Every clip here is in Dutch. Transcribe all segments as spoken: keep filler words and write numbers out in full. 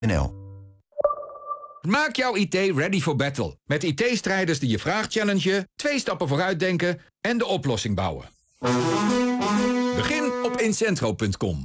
N L. Maak jouw I T ready for battle. Met I T-strijders die je vraag challengen, twee stappen vooruit denken en de oplossing bouwen. Begin op incentro punt com.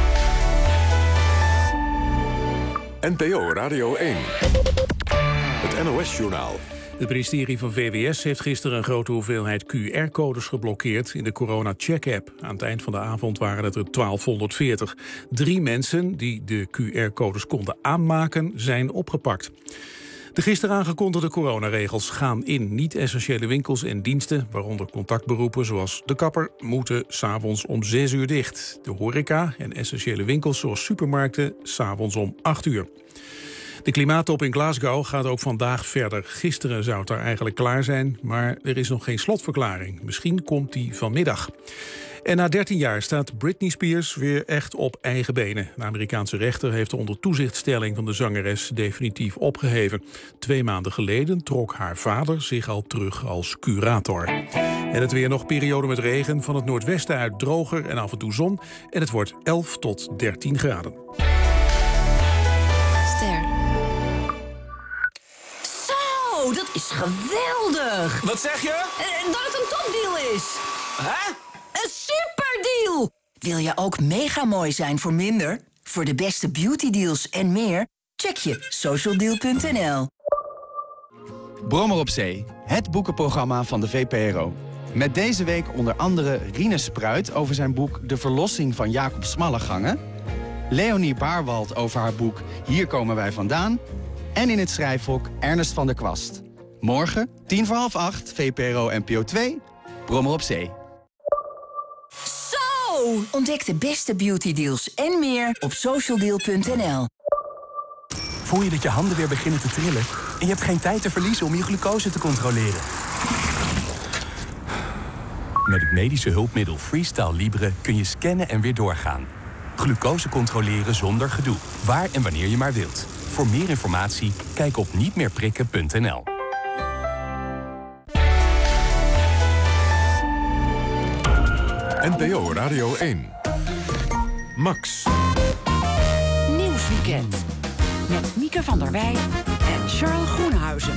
N P O Radio één. Het N O S-journaal. Het ministerie van V W S heeft gisteren een grote hoeveelheid Q R-codes geblokkeerd in de corona-check-app. Aan het eind van de avond waren het er twaalfhonderdveertig. Drie mensen die de Q R-codes konden aanmaken zijn opgepakt. De gisteren aangekondigde coronaregels gaan in. Niet-essentiële winkels en diensten, waaronder contactberoepen zoals de kapper, moeten 's avonds om zes uur dicht. De horeca en essentiële winkels zoals supermarkten 's avonds om acht uur. De klimaattop in Glasgow gaat ook vandaag verder. Gisteren zou het daar eigenlijk klaar zijn, maar er is nog geen slotverklaring. Misschien komt die vanmiddag. En na dertien jaar staat Britney Spears weer echt op eigen benen. De Amerikaanse rechter heeft de onder toezichtstelling van de zangeres definitief opgeheven. Twee maanden geleden trok haar vader zich al terug als curator. En het weer nog, periode met regen, van het noordwesten uit droger en af en toe zon. En het wordt elf tot dertien graden. Ster. Zo, dat is geweldig! Wat zeg je? Uh, dat het een topdeal is! Hè? Een superdeal! Wil je ook mega mooi zijn voor minder? Voor de beste beautydeals en meer? Check je socialdeal punt n l. Brommer op Zee, het boekenprogramma van de V P R O. Met deze week onder andere Rinus Spruit over zijn boek De Verlossing van Jacob Smallegangen, Leonie Baarwald over haar boek Hier komen wij vandaan en in het schrijfhok Ernest van der Kwast. Morgen, tien voor half acht, V P R O N P O twee, Brommer op Zee. Zo! Ontdek de beste beautydeals en meer op socialdeal punt n l. Voel je dat je handen weer beginnen te trillen en je hebt geen tijd te verliezen om je glucose te controleren? Met het medische hulpmiddel Freestyle Libre kun je scannen en weer doorgaan. Glucose controleren zonder gedoe, waar en wanneer je maar wilt. Voor meer informatie, kijk op niet meer prikken punt n l. N P O Radio één. Max. Nieuwsweekend. Met Mieke van der Wij en Charles Groenhuizen.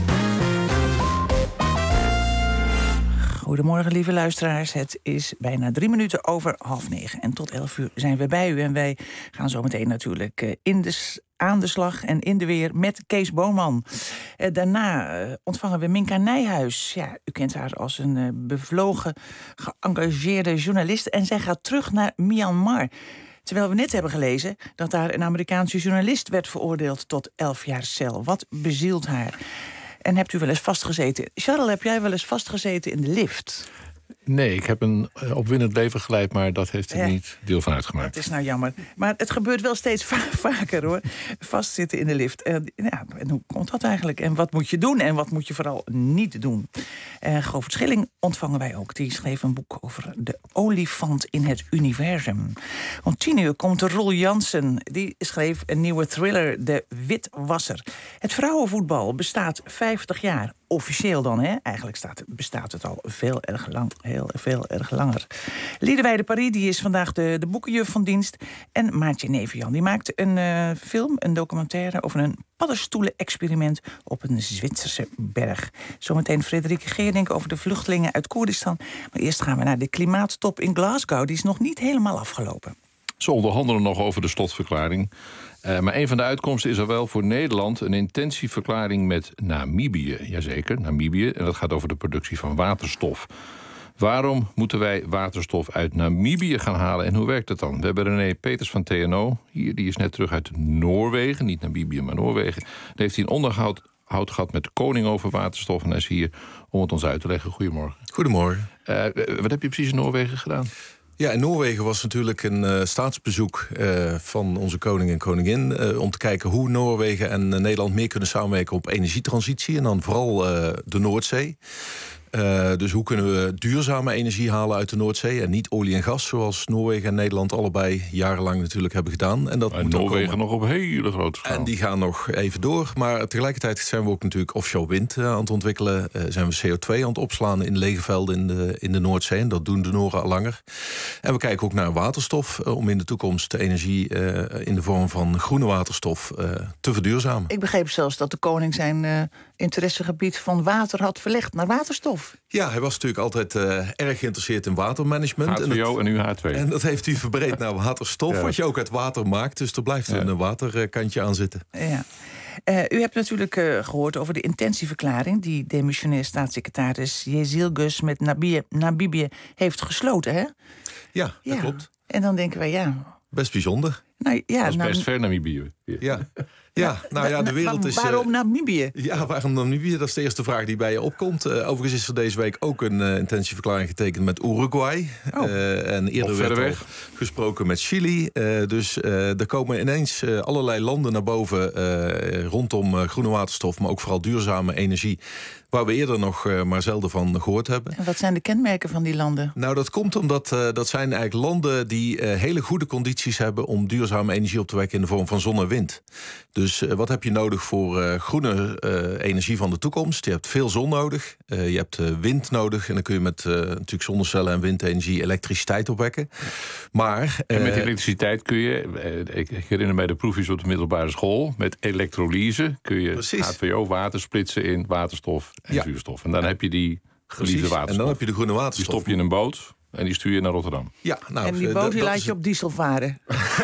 Goedemorgen, lieve luisteraars. Het is bijna drie minuten over half negen. En tot elf uur zijn we bij u. En wij gaan zo meteen natuurlijk in de, aan de slag en in de weer met Kees Boonman. Daarna ontvangen we Minka Nijhuis. Ja, u kent haar als een bevlogen, geëngageerde journalist. En zij gaat terug naar Myanmar. Terwijl we net hebben gelezen dat daar een Amerikaanse journalist werd veroordeeld tot elf jaar cel. Wat bezielt haar? En hebt u wel eens vastgezeten? Charles, heb jij wel eens vastgezeten in de lift? Nee, ik heb een opwindend leven geleid, maar dat heeft er ja. niet deel van uitgemaakt. Het is nou jammer. Maar het gebeurt wel steeds va- vaker, hoor. Vastzitten in de lift. Uh, ja, en hoe komt dat eigenlijk? En wat moet je doen en wat moet je vooral niet doen? Uh, Govert Schilling ontvangen wij ook. Die schreef een boek over de olifant in het universum. Om tien uur komt Roel Jansen. Die schreef een nieuwe thriller, De Witwasser. Het vrouwenvoetbal bestaat vijftig jaar. Officieel dan, hè? Eigenlijk staat, bestaat het al veel erg lang, heel veel erg langer. Liedewij de Paris, die is vandaag de, de boekenjuf van dienst. En Maartje Nevenjan, die maakt een uh, film, een documentaire over een paddenstoelen-experiment op een Zwitserse berg. Zometeen Frederike Geerdink over de vluchtelingen uit Koerdistan. Maar eerst gaan we naar de klimaattop in Glasgow. Die is nog niet helemaal afgelopen. Ze onderhandelen nog over de slotverklaring. Uh, maar een van de uitkomsten is er wel voor Nederland een intentieverklaring met Namibië. Jazeker, Namibië. En dat gaat over de productie van waterstof. Waarom moeten wij waterstof uit Namibië gaan halen en hoe werkt het dan? We hebben René Peters van T N O hier, die is net terug uit Noorwegen. Niet Namibië, maar Noorwegen. Daar heeft hij een onderhoud gehad met de koning over waterstof. En hij is hier om het ons uit te leggen. Goedemorgen. Goedemorgen. Uh, wat heb je precies in Noorwegen gedaan? Ja, in Noorwegen was natuurlijk een uh, staatsbezoek uh, van onze koning en koningin Uh, om te kijken hoe Noorwegen en uh, Nederland meer kunnen samenwerken op energietransitie. En dan vooral uh, de Noordzee. Uh, dus hoe kunnen we duurzame energie halen uit de Noordzee en niet olie en gas, zoals Noorwegen en Nederland allebei jarenlang natuurlijk hebben gedaan. En dat en moet Noorwegen nog op hele grote schaal. En die gaan nog even door. Maar tegelijkertijd zijn we ook natuurlijk offshore wind uh, aan het ontwikkelen. Uh, zijn we C O twee aan het opslaan in lege velden in de, in de Noordzee. En dat doen de Noren al langer. En we kijken ook naar waterstof uh, om in de toekomst de energie uh, in de vorm van groene waterstof uh, te verduurzamen. Ik begreep zelfs dat de koning zijn uh, interessegebied van water had verlegd naar waterstof. Ja, hij was natuurlijk altijd uh, erg geïnteresseerd in watermanagement. H twee O en, dat, en nu H twee. En dat heeft hij verbreed naar waterstof, ja. Wat je ook uit water maakt. Dus er blijft ja. een waterkantje aan zitten. Ja. Uh, u hebt natuurlijk uh, gehoord over de intentieverklaring die demissionair staatssecretaris Jezil Gus met Namibië, Namibië heeft gesloten, hè? Ja, dat ja. klopt. En dan denken wij, ja... Best bijzonder. Nou, ja, dat is nou, best ver Namibië. Ja. Ja, nou ja, de wereld is... Waarom Namibië? Ja, waarom Namibië? Dat is de eerste vraag die bij je opkomt. Uh, overigens is er deze week ook een uh, intentieverklaring getekend met Uruguay. Oh. Uh, en eerder werd er gesproken met Chili. Uh, dus uh, er komen ineens uh, allerlei landen naar boven uh, rondom uh, groene waterstof, maar ook vooral duurzame energie, waar we eerder nog uh, maar zelden van gehoord hebben. En wat zijn de kenmerken van die landen? Nou, dat komt omdat uh, dat zijn eigenlijk landen die uh, hele goede condities hebben om duurzame energie op te wekken in de vorm van zon en wind. Dus uh, wat heb je nodig voor uh, groene uh, energie van de toekomst? Je hebt veel zon nodig, uh, je hebt uh, wind nodig en dan kun je met uh, natuurlijk zonnecellen en windenergie elektriciteit opwekken. Maar, uh, en met elektriciteit kun je, uh, ik, ik herinner mij de proefjes op de middelbare school, met elektrolyse kun je precies. H twee O water splitsen in waterstof en ja. zuurstof. En dan heb je die geliefde waterstof. En dan heb je de groene waterstof. Die stop je in een boot en die stuur je naar Rotterdam. Ja, nou, en die boot die laat je op diesel varen.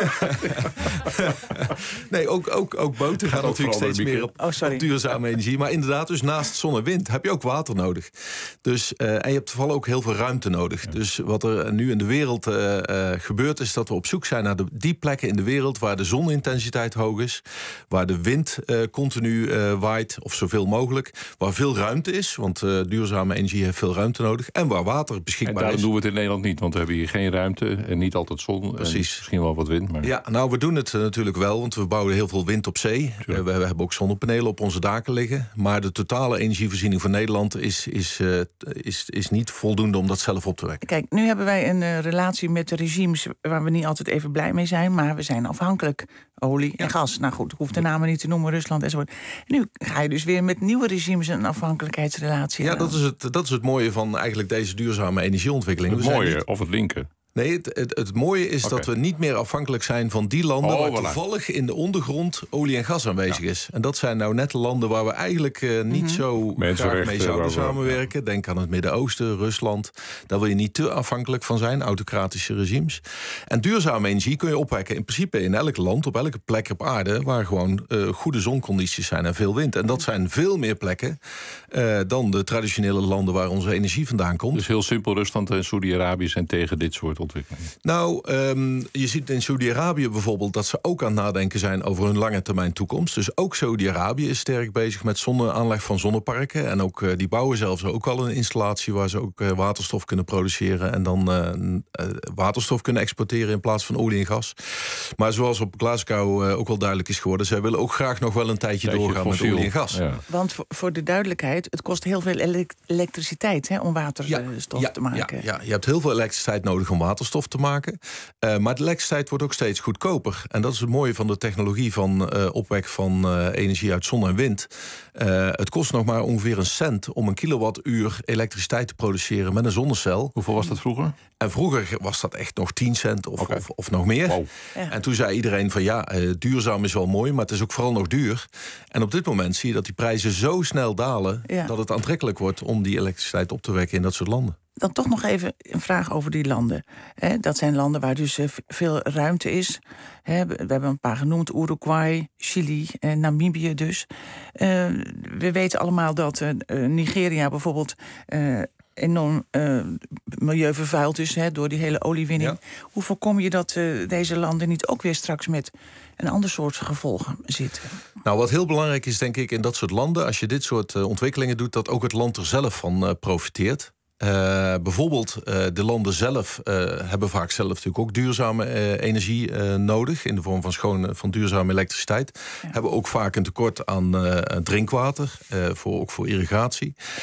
nee, ook, ook, ook boten gaan natuurlijk steeds meer op, oh, op duurzame energie. Maar inderdaad, dus naast zon en wind heb je ook water nodig. Dus, uh, en je hebt vooral ook heel veel ruimte nodig. Ja. Dus wat er nu in de wereld uh, uh, gebeurt, is dat we op zoek zijn naar de, die plekken in de wereld waar de zonintensiteit hoog is, waar de wind uh, continu uh, waait, of zoveel mogelijk, waar veel ruimte is, want uh, duurzame energie heeft veel ruimte nodig, en waar water beschikbaar is. En daarom doen we het in Nederland niet, want we hebben hier geen ruimte en niet altijd zon. Precies. En misschien wel wat wind. Maar... Ja, nou, we doen het uh, natuurlijk wel, want we bouwen heel veel wind op zee. Uh, we, we hebben ook zonnepanelen op onze daken liggen. Maar de totale energievoorziening van Nederland is, is, uh, is, is niet voldoende om dat zelf op te wekken. Kijk, nu hebben wij een uh, relatie met de regimes waar we niet altijd even blij mee zijn, maar we zijn afhankelijk. Olie en ja. gas. Nou goed, ik hoef de namen niet te noemen, Rusland enzovoort. En nu ga je dus weer met nieuwe regimes een afhankelijkheidsrelatie Ja, aan. dat is, het, dat is het mooie van eigenlijk deze duurzame energieontwikkeling. Het we mooie niet... of het linker? Nee, het, het, het mooie is okay. dat we niet meer afhankelijk zijn van die landen... Oh, waar voilà. toevallig in de ondergrond olie en gas aanwezig ja. is. En dat zijn nou net de landen waar we eigenlijk uh, niet mm-hmm. zo graag mee zouden we, samenwerken. Denk aan het Midden-Oosten, Rusland. Daar wil je niet te afhankelijk van zijn, autocratische regimes. En duurzame energie kun je opwekken in principe in elk land... op elke plek op aarde waar gewoon uh, goede zoncondities zijn en veel wind. En dat zijn veel meer plekken uh, dan de traditionele landen waar onze energie vandaan komt. Dus heel simpel, Rusland en Saudi-Arabië zijn tegen dit soort ontwikkelingen. Nou, um, je ziet in Saudi-Arabië bijvoorbeeld dat ze ook aan het nadenken zijn over hun lange termijn toekomst. Dus ook Saudi-Arabië is sterk bezig met zonne- aanleg van zonneparken. En ook uh, die bouwen zelfs ook al een installatie waar ze ook uh, waterstof kunnen produceren en dan uh, uh, waterstof kunnen exporteren in plaats van olie en gas. Maar zoals op Glasgow uh, ook wel duidelijk is geworden, zij willen ook graag nog wel een tijdje, tijdje doorgaan fossiel. met olie en gas. Ja. Want voor, voor de duidelijkheid, het kost heel veel elek- elektriciteit hè, om waterstof ja, te maken. Ja, ja, je hebt heel veel elektriciteit nodig om waterstof te maken. Uh, maar de elektriciteit wordt ook steeds goedkoper. En dat is het mooie van de technologie van uh, opwek van uh, energie uit zon en wind. Uh, het kost nog maar ongeveer een cent om een kilowattuur elektriciteit te produceren met een zonnecel. Hoeveel was dat vroeger? En vroeger was dat echt nog tien cent of, okay. of, of nog meer. Wow. Ja. En toen zei iedereen van ja, uh, duurzaam is wel mooi, maar het is ook vooral nog duur. En op dit moment zie je dat die prijzen zo snel dalen, ja. dat het aantrekkelijk wordt om die elektriciteit op te wekken in dat soort landen. Dan toch nog even een vraag over die landen. He, dat zijn landen waar dus uh, veel ruimte is. He, we hebben een paar genoemd, Uruguay, Chili en Namibië dus. Uh, we weten allemaal dat uh, Nigeria bijvoorbeeld uh, enorm uh, milieuvervuild is he, door die hele oliewinning. Ja. Hoe voorkom je dat uh, deze landen niet ook weer straks met een ander soort gevolgen zitten? Nou, wat heel belangrijk is, denk ik, in dat soort landen, als je dit soort uh, ontwikkelingen doet, dat ook het land er zelf van uh, profiteert. Uh, bijvoorbeeld uh, de landen zelf uh, hebben vaak zelf natuurlijk ook duurzame uh, energie uh, nodig in de vorm van schoon van duurzame elektriciteit. Ja. Hebben ook vaak een tekort aan uh, drinkwater, uh, voor, ook voor irrigatie.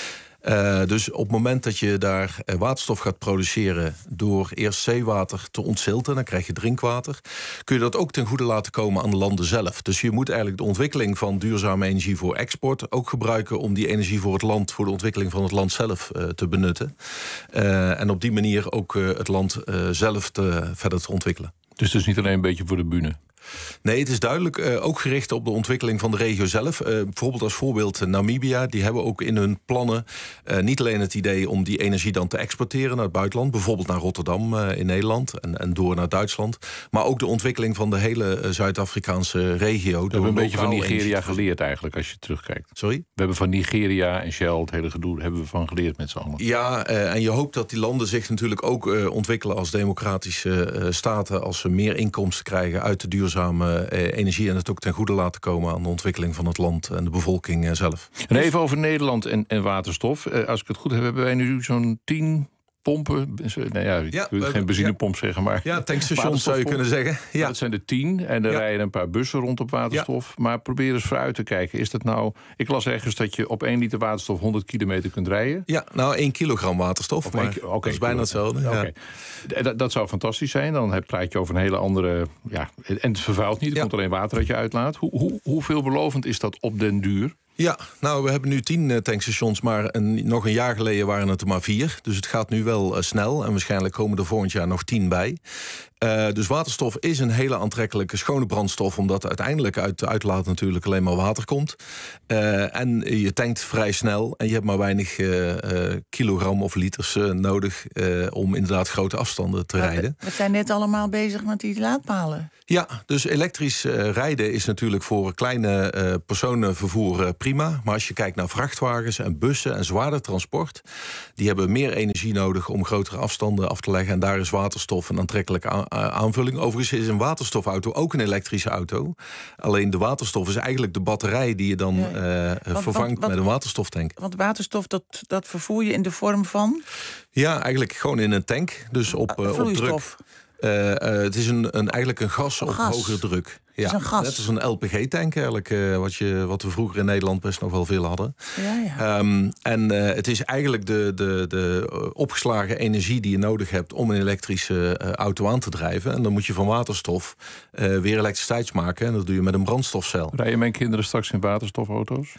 Uh, dus op het moment dat je daar uh, waterstof gaat produceren door eerst zeewater te ontzilten, dan krijg je drinkwater, kun je dat ook ten goede laten komen aan de landen zelf. Dus je moet eigenlijk de ontwikkeling van duurzame energie voor export ook gebruiken om die energie voor het land, voor de ontwikkeling van het land zelf uh, te benutten. Uh, en op die manier ook uh, het land uh, zelf te, verder te ontwikkelen. Dus het is niet alleen een beetje voor de bühne? Nee, het is duidelijk uh, ook gericht op de ontwikkeling van de regio zelf. Uh, bijvoorbeeld als voorbeeld uh, Namibia. Die hebben ook in hun plannen uh, niet alleen het idee om die energie dan te exporteren naar het buitenland. Bijvoorbeeld naar Rotterdam uh, in Nederland en, en door naar Duitsland. Maar ook de ontwikkeling van de hele uh, Zuid-Afrikaanse regio. We hebben een beetje van Nigeria geleerd eigenlijk als je terugkijkt. Sorry? We hebben van Nigeria en Shell, het hele gedoe, hebben we van geleerd met z'n allen. Ja, uh, en je hoopt dat die landen zich natuurlijk ook uh, ontwikkelen als democratische uh, staten. Als ze meer inkomsten krijgen uit de duurzame energie en het ook ten goede laten komen aan de ontwikkeling van het land en de bevolking zelf. En even over Nederland en, en waterstof. Als ik het goed heb, hebben wij nu zo'n tien pompen. Nou ja, ik ja, wil geen benzinepomp ja. zeggen, maar ja, tankstations zou je kunnen zeggen. Ja. Dat zijn er tien en er ja. rijden een paar bussen rond op waterstof. Ja. Maar probeer eens vooruit te kijken. Is dat nou? Ik las ergens dat je op één liter waterstof honderd kilometer kunt rijden. Ja, nou één kilogram waterstof. Op maar één, okay, dat is bijna hetzelfde. Ja. Okay. Dat, dat zou fantastisch zijn. Dan praat je over een hele andere. Ja, en het vervuilt niet. Er ja. komt alleen water uit je uitlaat. Hoe, hoe, hoe veelbelovend is dat op den duur? Ja, nou, we hebben nu tien uh, tankstations, maar een, nog een jaar geleden waren het er maar vier. Dus het gaat nu wel uh, snel en waarschijnlijk komen er volgend jaar nog tien bij. Uh, dus waterstof is een hele aantrekkelijke schone brandstof, omdat uiteindelijk uit de uitlaat natuurlijk alleen maar water komt. Uh, en je tankt vrij snel en je hebt maar weinig uh, uh, kilogram of liters uh, nodig uh, om inderdaad grote afstanden te rijden. We zijn net allemaal bezig met die laadpalen. Ja, dus elektrisch uh, rijden is natuurlijk voor kleine uh, personenvervoer uh, prima. Maar als je kijkt naar vrachtwagens en bussen en zwaarder transport, die hebben meer energie nodig om grotere afstanden af te leggen. En daar is waterstof een aantrekkelijke a- aanvulling. Overigens is een waterstofauto ook een elektrische auto. Alleen de waterstof is eigenlijk de batterij die je dan ja, ja. Uh, want, vervangt want, wat, met een waterstoftank. Want waterstof, dat, dat vervoer je in de vorm van? Ja, eigenlijk gewoon in een tank. Dus op, uh, op druk. Uh, uh, het is een, een, eigenlijk een gas op gas. hogere druk. Ja, het is een gas. Net als een L P G-tank eigenlijk, uh, wat, je, wat we vroeger in Nederland best nog wel veel hadden. Ja, ja. Um, en uh, het is eigenlijk de, de, de opgeslagen energie die je nodig hebt om een elektrische uh, auto aan te drijven. En dan moet je van waterstof uh, weer elektriciteit maken. En dat doe je met een brandstofcel. Rijden mijn kinderen straks in waterstofauto's?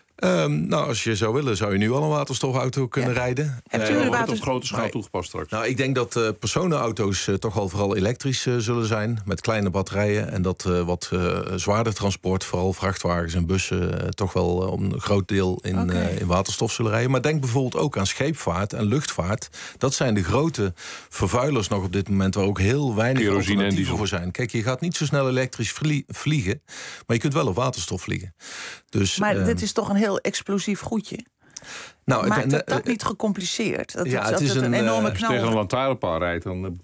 Um, nou, als je zou willen, zou je nu al een waterstofauto kunnen ja. rijden. Hebt u uh, wordt het op grote schaal toegepast straks? Nou, ik denk dat uh, personenauto's uh, toch wel vooral elektrisch uh, zullen zijn, met kleine batterijen. En dat uh, wat uh, zwaarder transport, vooral vrachtwagens en bussen, uh, toch wel uh, een groot deel in, okay. uh, in waterstof zullen rijden. Maar denk bijvoorbeeld ook aan scheepvaart en luchtvaart. Dat zijn de grote vervuilers nog op dit moment, waar ook heel weinig kerosine alternatieven voor zijn. Kijk, je gaat niet zo snel elektrisch vliegen, maar je kunt wel op waterstof vliegen. Dus, maar uh, dit is toch een heel explosief goedje? Nou, Maakt het, het dat niet gecompliceerd? Dat, ja, dat, het is het een, een enorme knal. Als je tegen een lantaarnpaal rijdt, dan...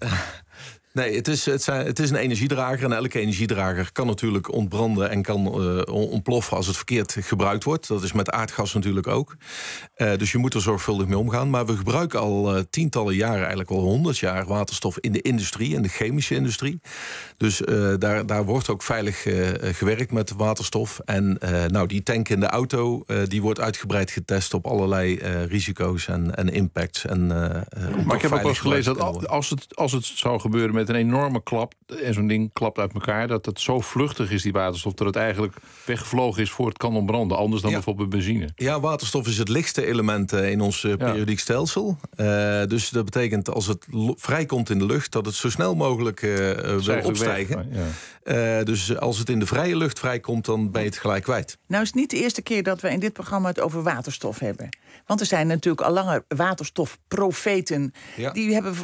Nee, het is, het, zijn, het is een energiedrager. En elke energiedrager kan natuurlijk ontbranden en kan uh, ontploffen als het verkeerd gebruikt wordt. Dat is met aardgas natuurlijk ook. Uh, dus je moet er zorgvuldig mee omgaan. Maar we gebruiken al uh, tientallen jaren, eigenlijk al honderd jaar, waterstof in de industrie, in de chemische industrie. Dus uh, daar, daar wordt ook veilig uh, gewerkt met waterstof. En uh, nou, die tank in de auto, uh, die wordt uitgebreid getest op allerlei uh, risico's en, en impacts. En, uh, maar ik heb ook wel eens gelezen dat als het, als het zou gebeuren met een enorme klap en zo'n ding klapt uit elkaar, dat het zo vluchtig is, die waterstof, dat het eigenlijk weggevlogen is voor het kan ontbranden. Anders dan ja. bijvoorbeeld benzine. Ja, waterstof is het lichtste element uh, in ons uh, periodiek ja. stelsel. Uh, dus dat betekent als het lo- vrijkomt in de lucht, dat het zo snel mogelijk uh, wil opstijgen. Weg, ja. uh, dus als het in de vrije lucht vrijkomt, dan ben je het gelijk kwijt. Nou is het niet de eerste keer dat we in dit programma het over waterstof hebben. Want er zijn natuurlijk al langer waterstofprofeten. Ja. Die hebben v-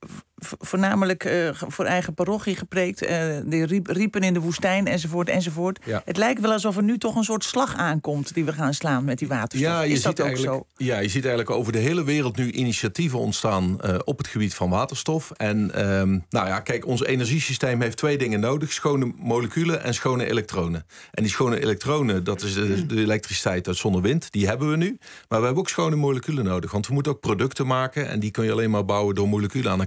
v- voornamelijk uh, voor eigen parochie gepreekt. Uh, die riep, riepen in de woestijn enzovoort enzovoort. Ja. Het lijkt wel alsof er nu toch een soort slag aankomt die we gaan slaan met die waterstof. Ja, je Is dat ziet ook zo? Ja, je ziet eigenlijk over de hele wereld nu initiatieven ontstaan uh, op het gebied van waterstof. En um, nou ja, kijk, ons energiesysteem heeft twee dingen nodig. Schone moleculen en schone elektronen. En die schone elektronen, dat is de, de elektriciteit uit zon en wind. Die hebben we nu. Maar we hebben ook schone moleculen nodig. Want we moeten ook producten maken. En die kun je alleen maar bouwen door moleculen aan elkaar te rijden.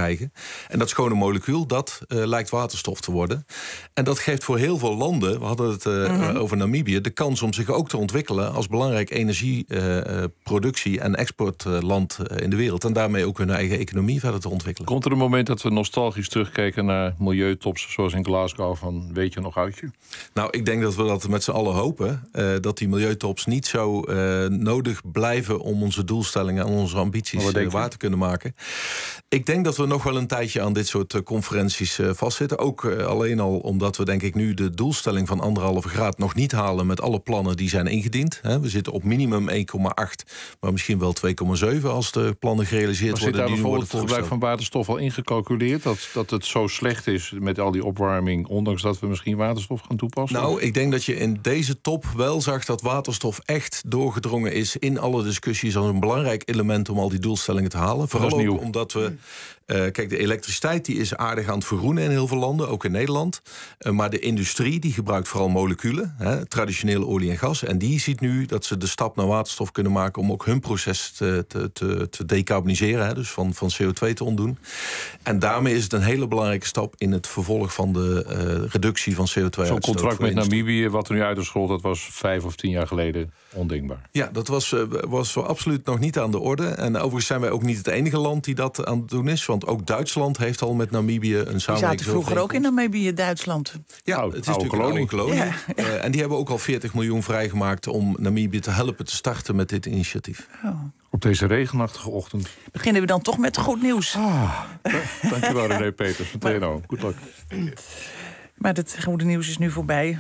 krijgen. En dat schone molecuul, dat uh, lijkt waterstof te worden. En dat geeft voor heel veel landen, we hadden het uh, mm-hmm. over Namibië, de kans om zich ook te ontwikkelen als belangrijk energieproductie uh, en exportland uh, in de wereld. En daarmee ook hun eigen economie verder te ontwikkelen. Komt er een moment dat we nostalgisch terugkijken naar milieutops zoals in Glasgow van weet je nog oudje? Nou, ik denk dat we dat met z'n allen hopen. Uh, dat die milieutops niet zo uh, nodig blijven om onze doelstellingen en onze ambities uh, waar te kunnen maken. Ik denk dat we nog wel een tijdje aan dit soort uh, conferenties uh, vastzitten. Ook uh, alleen al omdat we denk ik nu de doelstelling van anderhalve graad nog niet halen met alle plannen die zijn ingediend. He, we zitten op minimum één komma acht, maar misschien wel twee komma zeven als de plannen gerealiseerd maar worden. Zit daar die bijvoorbeeld het gebruik van waterstof al ingecalculeerd? Dat, dat het zo slecht is met al die opwarming, ondanks dat we misschien waterstof gaan toepassen? Nou, ik denk dat je in deze top wel zag dat waterstof echt doorgedrongen is in alle discussies als een belangrijk element om al die doelstellingen te halen. Vooral ook nieuw. Omdat we... Uh, kijk, de elektriciteit die is aardig aan het vergroenen in heel veel landen, ook in Nederland. Uh, maar de industrie die gebruikt vooral moleculen, hè, traditionele olie en gas. En die ziet nu dat ze de stap naar waterstof kunnen maken om ook hun proces te, te, te, te decarboniseren, hè, dus van, van C O twee te ontdoen. En daarmee is het een hele belangrijke stap in het vervolg van de uh, reductie van C O twee. Zo'n contract met Namibië, wat er nu uit is gerold, dat was vijf of tien jaar geleden ondenkbaar. Ja, dat was, uh, was voor absoluut nog niet aan de orde. En overigens zijn wij ook niet het enige land die dat aan het doen is. Want ook Duitsland heeft al met Namibië een samenwerking. Die zaten vroeger ook in Namibië, Duitsland. Ja, oude, het is natuurlijk kolonie. een oude kolonie. Ja, ja. Uh, en die hebben ook al veertig miljoen vrijgemaakt om Namibië te helpen te starten met dit initiatief. Oh. Op deze regenachtige ochtend. Beginnen we dan toch met goed nieuws. Ah, dankjewel René Peters van T N O. Goed luck. Maar het goede nieuws is nu voorbij.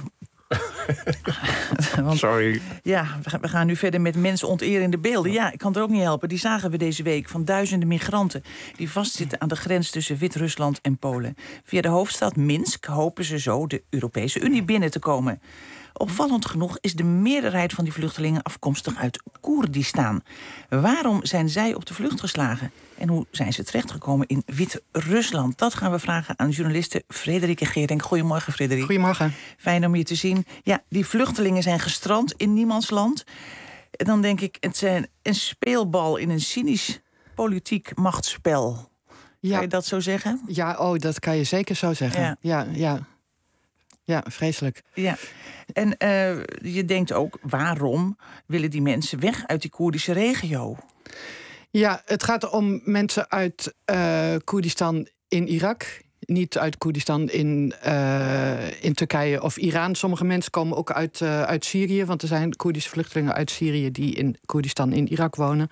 Want, Sorry. Ja, we gaan nu verder met mensonterende beelden. Ja, ik kan er ook niet helpen. Die zagen we deze week van duizenden migranten die vastzitten aan de grens tussen Wit-Rusland en Polen. Via de hoofdstad Minsk hopen ze zo de Europese Unie binnen te komen. Opvallend genoeg is de meerderheid van die vluchtelingen afkomstig uit Koerdistan. Waarom zijn zij op de vlucht geslagen? En hoe zijn ze terechtgekomen in Wit-Rusland? Dat gaan we vragen aan journaliste Frederike Geerink. Goedemorgen, Frederike. Goedemorgen. Fijn om je te zien. Ja, die vluchtelingen zijn gestrand in niemands land. En dan denk ik, het zijn een speelbal in een cynisch politiek machtsspel. Ja. Kan je dat zo zeggen? Ja, oh, dat kan je zeker zo zeggen. Ja, ja, ja. Ja, vreselijk. Ja. En uh, je denkt ook, waarom willen die mensen weg uit die Koerdische regio? Ja, het gaat om mensen uit uh, Koerdistan in Irak. Niet uit Koerdistan in, uh, in Turkije of Iran. Sommige mensen komen ook uit, uh, uit Syrië. Want er zijn Koerdische vluchtelingen uit Syrië die in Koerdistan in Irak wonen.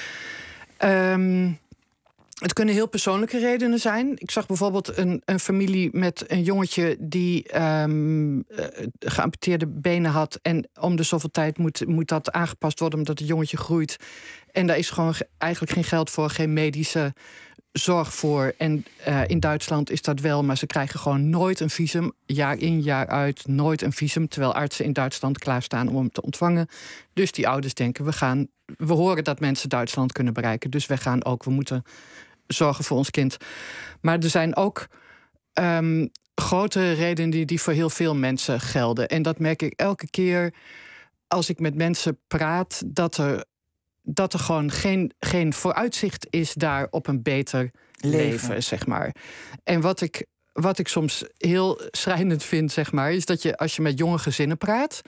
Um, Het kunnen heel persoonlijke redenen zijn. Ik zag bijvoorbeeld een, een familie met een jongetje die um, geamputeerde benen had. En om de zoveel tijd moet, moet dat aangepast worden omdat het jongetje groeit. En daar is gewoon eigenlijk geen geld voor, geen medische zorg voor. En uh, in Duitsland is dat wel, maar ze krijgen gewoon nooit een visum. Jaar in, jaar uit, nooit een visum. Terwijl artsen in Duitsland klaarstaan om hem te ontvangen. Dus die ouders denken, we gaan, we horen dat mensen Duitsland kunnen bereiken. Dus wij gaan ook, we moeten zorgen voor ons kind. Maar er zijn ook um, grote redenen die, die voor heel veel mensen gelden. En dat merk ik elke keer als ik met mensen praat, dat er, dat er gewoon geen, geen vooruitzicht is daar op een beter leven, leven zeg maar. En wat ik, wat ik soms heel schrijnend vind, zeg maar, is dat je als je met jonge gezinnen praat,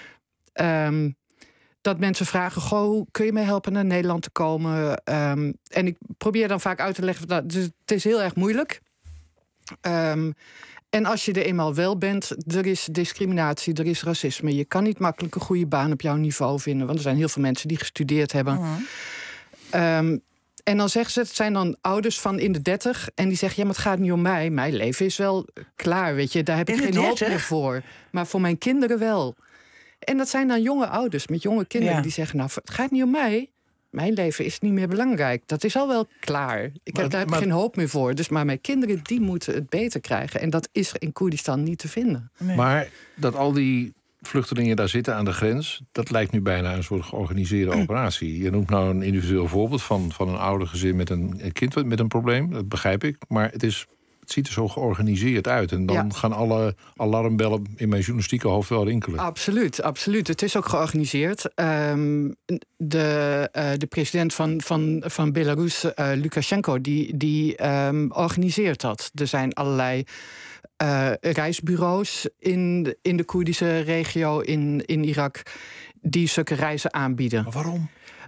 Um, dat mensen vragen, goh, kun je mij helpen naar Nederland te komen? Um, en ik probeer dan vaak uit te leggen, dat nou, het is heel erg moeilijk. Um, en als je er eenmaal wel bent, er is discriminatie, er is racisme. Je kan niet makkelijk een goede baan op jouw niveau vinden. Want er zijn heel veel mensen die gestudeerd hebben. Uh-huh. Um, en dan zeggen ze, het zijn dan ouders van in de dertig. En die zeggen, ja, maar het gaat niet om mij. Mijn leven is wel klaar, weet je. Daar heb ik geen hoop meer voor. Maar voor mijn kinderen wel. En dat zijn dan jonge ouders met jonge kinderen, ja, die zeggen, nou, het gaat niet om mij. Mijn leven is niet meer belangrijk. Dat is al wel klaar. Ik heb, daar heb ik geen hoop meer voor. Dus maar mijn kinderen, die moeten het beter krijgen. En dat is in Koerdistan niet te vinden. Nee. Maar dat al die vluchtelingen daar zitten aan de grens, dat lijkt nu bijna een soort georganiseerde operatie. Je noemt nou een individueel voorbeeld van, van een ouder gezin met een kind met een probleem. Dat begrijp ik. Maar het is het ziet er zo georganiseerd uit. En dan ja. gaan alle alarmbellen in mijn journalistieke hoofd wel rinkelen. Absoluut, absoluut. Het is ook georganiseerd. Um, de, uh, de president van, van, van Belarus, uh, Lukashenko, die, die um, organiseert dat. Er zijn allerlei uh, reisbureaus in, in de Koerdische regio in, in Irak die zulke reizen aanbieden. Maar waarom?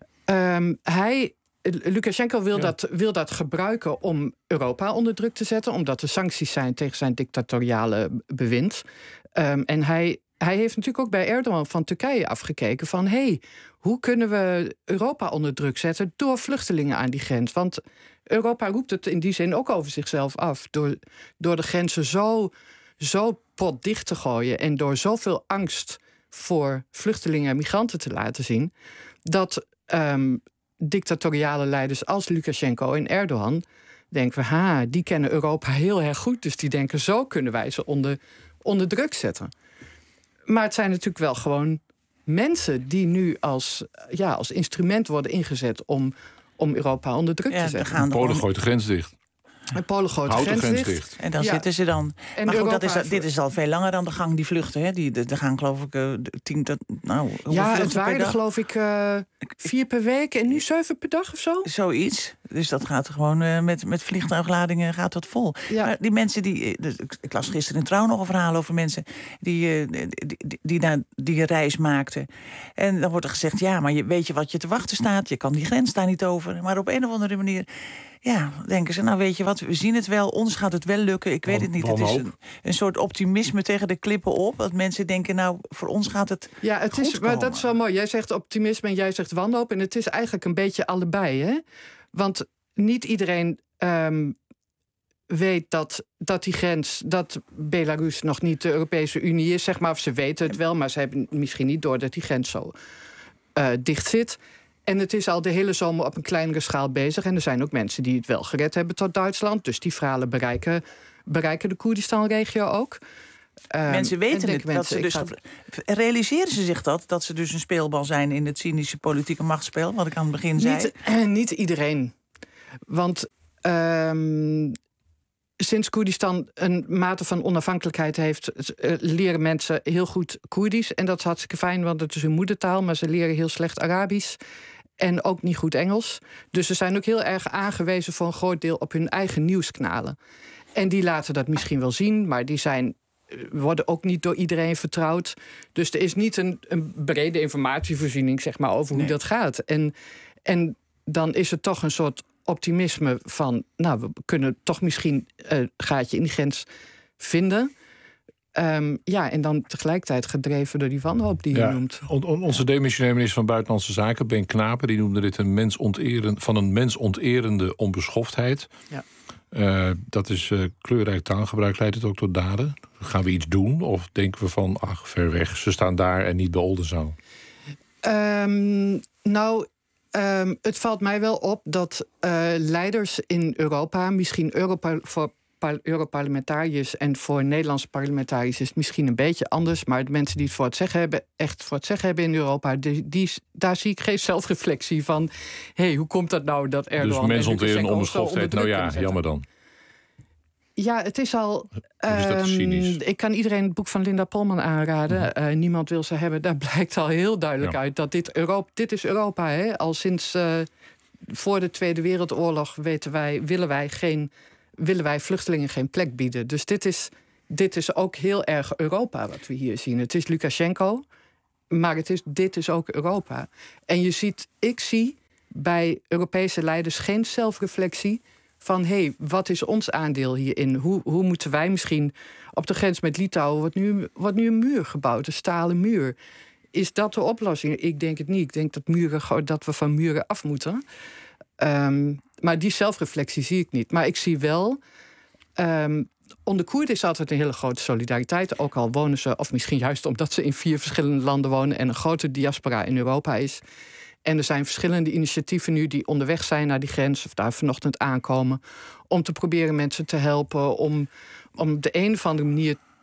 Um, hij... Lukashenko wil, ja. dat, wil dat gebruiken om Europa onder druk te zetten, omdat er sancties zijn tegen zijn dictatoriale bewind. Um, en hij, hij heeft natuurlijk ook bij Erdogan van Turkije afgekeken van hé, hey, hoe kunnen we Europa onder druk zetten door vluchtelingen aan die grens? Want Europa roept het in die zin ook over zichzelf af door, door de grenzen zo, zo potdicht te gooien en door zoveel angst voor vluchtelingen en migranten te laten zien, dat um, dictatoriale leiders als Lukashenko en Erdogan denken we, ha, die kennen Europa heel erg goed, dus die denken zo kunnen wij ze onder, onder druk zetten. Maar het zijn natuurlijk wel gewoon mensen die nu als, ja, als instrument worden ingezet om, om Europa onder druk ja, te zetten. Polen gooit de grens dicht. En Polen gooit de grens, grens dicht. dicht. En dan ja. zitten ze dan. En maar goed, dat is, dit is al veel langer dan de gang, die vluchten. Hè? Die, er gaan geloof ik uh, tien... Dat, nou, ja, het waren er geloof ik uh, vier per week en nu zeven per dag of zo. Zoiets. Dus dat gaat gewoon uh, met, met vliegtuigladingen gaat dat vol. Ja. Maar die mensen die... Uh, ik las gisteren in Trouw nog een verhaal over mensen die, uh, die, die, die, die, die een reis maakten. En dan wordt er gezegd, ja, maar je, weet je wat je te wachten staat? Je kan die grens daar niet over. Maar op een of andere manier... Ja, denken ze, nou weet je wat, we zien het wel, ons gaat het wel lukken. Ik weet het niet, het is een, een soort optimisme tegen de klippen op. Dat mensen denken, nou, voor ons gaat het Ja, het goed is, maar dat is wel mooi. Jij zegt optimisme en jij zegt wanhoop. En het is eigenlijk een beetje allebei, hè? Want niet iedereen um, weet dat, dat die grens, dat Belarus nog niet de Europese Unie is, zeg maar. Of ze weten het wel, maar ze hebben misschien niet door dat die grens zo uh, dicht zit. En het is al de hele zomer op een kleinere schaal bezig. En er zijn ook mensen die het wel gered hebben tot Duitsland. Dus die verhalen bereiken, bereiken de Koerdistan-regio ook. Mensen weten um, het. Dat ze dus, ga... Realiseren ze zich dat? Dat ze dus een speelbal zijn in het cynische politieke machtsspel? Wat ik aan het begin zei. Niet, eh, niet iedereen. Want um, sinds Koerdistan een mate van onafhankelijkheid heeft, uh, leren mensen heel goed Koerdisch. En dat is hartstikke fijn, want het is hun moedertaal. Maar ze leren heel slecht Arabisch. En ook niet goed Engels. Dus ze zijn ook heel erg aangewezen voor een groot deel op hun eigen nieuwskanalen. En die laten dat misschien wel zien, maar die zijn, worden ook niet door iedereen vertrouwd. Dus er is niet een, een brede informatievoorziening, zeg maar, over nee. hoe dat gaat. En, en dan is het toch een soort optimisme van, nou, we kunnen toch misschien een gaatje in die grens vinden. Um, ja, en dan tegelijkertijd gedreven door die wanhoop die ja, je noemt. On, on, onze demissionair minister van Buitenlandse Zaken, Ben Knapen, die noemde dit een mensonterend, van een mensonterende onbeschoftheid. Ja. Uh, dat is uh, kleurrijk taalgebruik, leidt het ook tot daden? Gaan we iets doen? Of denken we van, ach, ver weg, ze staan daar en niet bij Oldenzaal? Um, nou, um, het valt mij wel op dat uh, leiders in Europa, misschien Europa voor Europarlementariërs en voor Nederlandse parlementariërs is het misschien een beetje anders, maar de mensen die het voor het zeggen hebben, echt voor het zeggen hebben in Europa, die, die, daar zie ik geen zelfreflectie van, hé, hey, hoe komt dat nou dat Erdogan... Dus mensonterende onbeschoftheid, nou ja, jammer dan. Ja, het is al... Um, ik kan iedereen het boek van Linda Polman aanraden. Mm-hmm. Uh, Niemand wil ze hebben. Daar blijkt al heel duidelijk ja. uit dat dit Europa... Dit is Europa, hè? Al sinds uh, voor de Tweede Wereldoorlog weten wij, willen wij geen... willen wij vluchtelingen geen plek bieden. Dus dit is, dit is ook heel erg Europa wat we hier zien. Het is Lukashenko, maar het is, dit is ook Europa. En je ziet, ik zie bij Europese leiders geen zelfreflectie van, hé, hey, wat is ons aandeel hierin? Hoe, hoe moeten wij misschien op de grens met Litouwen, wordt nu, wordt nu een muur gebouwd, een stalen muur. Is dat de oplossing? Ik denk het niet. Ik denk dat, muren, dat we van muren af moeten. Um, maar die zelfreflectie zie ik niet. Maar ik zie wel, um, onder Koerden is altijd een hele grote solidariteit. Ook al wonen ze, of misschien juist omdat ze in vier verschillende landen wonen en een grote diaspora in Europa is. En er zijn verschillende initiatieven nu die onderweg zijn naar die grens, of daar vanochtend aankomen, om te proberen mensen te helpen, om, om op de een of andere manier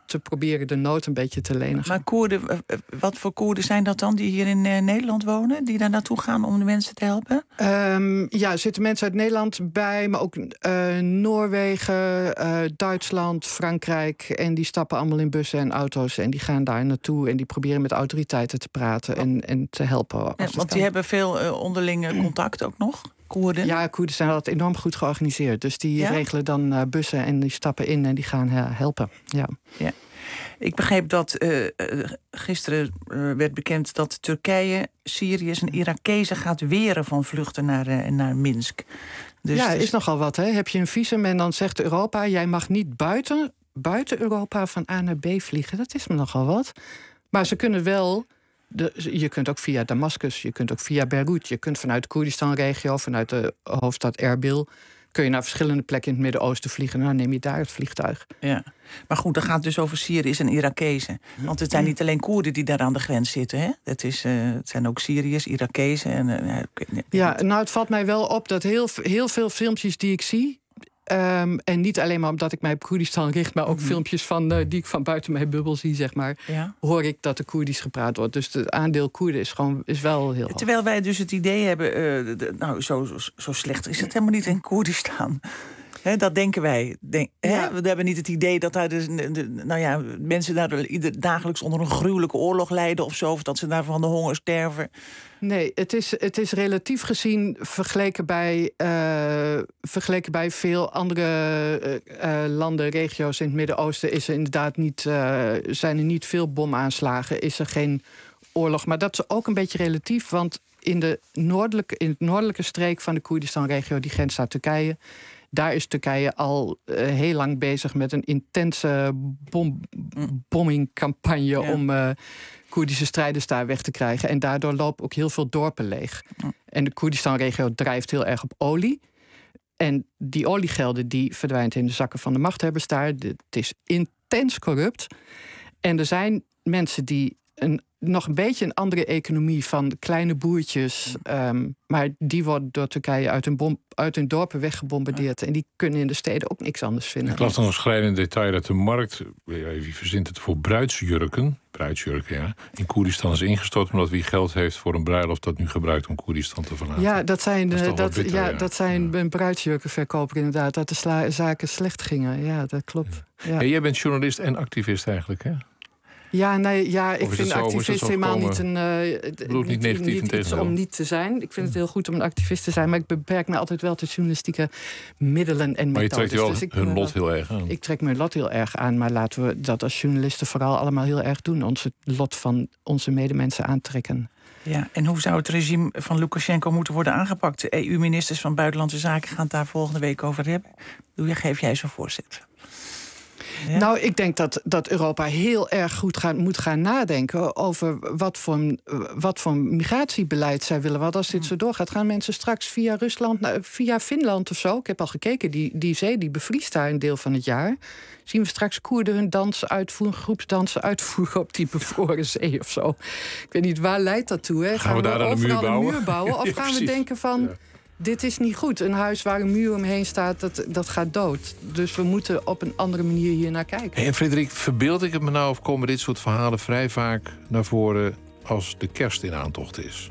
te proberen de nood een beetje te lenigen. Maar Koerden, wat voor Koerden zijn dat dan die hier in uh, Nederland wonen? Die daar naartoe gaan om de mensen te helpen? Um, ja, er zitten mensen uit Nederland bij, maar ook uh, Noorwegen, uh, Duitsland, Frankrijk. En die stappen allemaal in bussen en auto's en die gaan daar naartoe en die proberen met autoriteiten te praten en, en te helpen. Ja, want die kan. hebben veel uh, onderlinge contact ook nog. Koerden? Ja, Koerden zijn altijd enorm goed georganiseerd. Dus die ja? regelen dan uh, bussen en die stappen in en die gaan uh, helpen. Ja. Ja. Ik begreep dat uh, gisteren uh, werd bekend dat Turkije Syriërs en Irakezen gaat weren van vluchten naar, uh, naar Minsk. Dus ja, is nogal wat. Hè? Heb je een visum en dan zegt Europa, jij mag niet buiten, buiten Europa van A naar B vliegen. Dat is me nogal wat. Maar ze kunnen wel. De, je kunt ook via Damascus, je kunt ook via Beirut, je kunt vanuit de Koerdistan-regio, vanuit de hoofdstad Erbil, kun je naar verschillende plekken in het Midden-Oosten vliegen. Nou, neem je daar het vliegtuig. Ja, maar goed, dan gaat het dus over Syriërs en Irakezen. Want het zijn niet alleen Koerden die daar aan de grens zitten, hè? Het, is, uh, het zijn ook Syriërs, Irakezen. En, uh, ja, nou, het valt mij wel op dat heel, heel veel filmpjes die ik zie. Um, en niet alleen maar omdat ik mij op Koerdistan richt, maar ook mm-hmm. filmpjes van, uh, die ik van buiten mijn bubbel zie, zeg maar. Ja. Hoor ik dat er Koerdisch gepraat wordt. Dus het aandeel Koerden is gewoon is wel heel hoog. Terwijl wij dus het idee hebben, uh, de, nou, zo, zo, zo slecht is het helemaal niet in Koerdistan. He, dat denken wij. Denk, ja. he, we hebben niet het idee dat daar de, de, de, nou ja, mensen daar ieder, dagelijks onder een gruwelijke oorlog lijden of zo, of dat ze daar van de honger sterven. Nee, het is, het is relatief gezien vergeleken bij, uh, vergeleken bij veel andere uh, landen, regio's in het Midden-Oosten, is er inderdaad niet, uh, zijn er niet veel bomaanslagen, is er geen oorlog. Maar dat is ook een beetje relatief, want in de noordelijke, in het noordelijke streek van de Koerdistan-regio, die grenst aan Turkije, daar is Turkije al uh, heel lang bezig met een intense bom, bombingcampagne ja. om uh, Koerdische strijders daar weg te krijgen. En daardoor lopen ook heel veel dorpen leeg. Ja. En de Koerdistan-regio drijft heel erg op olie. En die oliegelden die verdwijnt in de zakken van de machthebbers daar. Het is intens corrupt. En er zijn mensen die een, nog een beetje een andere economie van kleine boertjes. Um, maar die worden door Turkije uit hun, bom, uit hun dorpen weggebombardeerd. Ja. En die kunnen in de steden ook niks anders vinden. Ik las dan een schrijnend detail dat de markt, wie verzint het, voor bruidsjurken, bruidsjurken ja, in Koerdistan is ingestort omdat wie geld heeft voor een bruiloft dat nu gebruikt om Koerdistan te verlaten. Ja, dat zijn, dat dat, bitter, ja, ja. dat zijn ja. een bruidsjurkenverkoper inderdaad. Dat de sla- zaken slecht gingen. Ja, dat klopt. Ja. Ja. Ja, jij bent journalist en activist eigenlijk, hè? Ja, nee, ja, ik vind activist helemaal niet een uh, niet, niet negatief niet iets om niet te zijn. Ik vind het heel goed om een activist te zijn, maar ik beperk me altijd wel tot journalistieke middelen en maar methodes. Maar je trekt wel dus ik, hun lot heel erg aan. Ik trek mijn lot heel erg aan, maar laten we dat als journalisten vooral allemaal heel erg doen. Ons het lot van onze medemensen aantrekken. Ja, en hoe zou het regime van Lukasjenko moeten worden aangepakt? De E U-ministers van Buitenlandse Zaken gaan het daar volgende week over hebben. Doe, geef jij zo'n voorzet. Ja. Nou, ik denk dat, dat Europa heel erg goed gaan, moet gaan nadenken over wat voor, wat voor migratiebeleid zij willen. Want als dit zo doorgaat, gaan mensen straks via Rusland, via Finland of zo. Ik heb al gekeken, die, die zee die bevriest daar een deel van het jaar. Zien we straks Koerden hun dans uitvoeren, groepsdansen uitvoeren op die bevroren zee of zo. Ik weet niet, waar leidt dat toe? Hè? Gaan, gaan we, we daar dan een muur bouwen? Een muur bouwen of ja, gaan we denken van, ja. dit is niet goed. Een huis waar een muur omheen staat, dat, dat gaat dood. Dus we moeten op een andere manier hier naar kijken. Hey, en Frederik, verbeeld ik het me nou of komen dit soort verhalen vrij vaak naar voren als de kerst in aantocht is?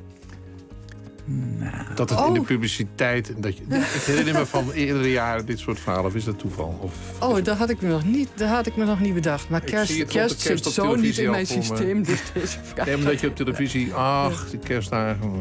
Nou. Dat het oh. in de publiciteit. Dat je, ik herinner me van eerdere jaren dit soort verhalen. Of is dat toeval? Of, oh, dat had ik me nog niet, dat had ik me nog niet bedacht. Maar kerst, kerst, kerst zit zo niet in mijn systeem. Dus deze vraag. Nee, omdat je op televisie. Ach, die kerstdagen.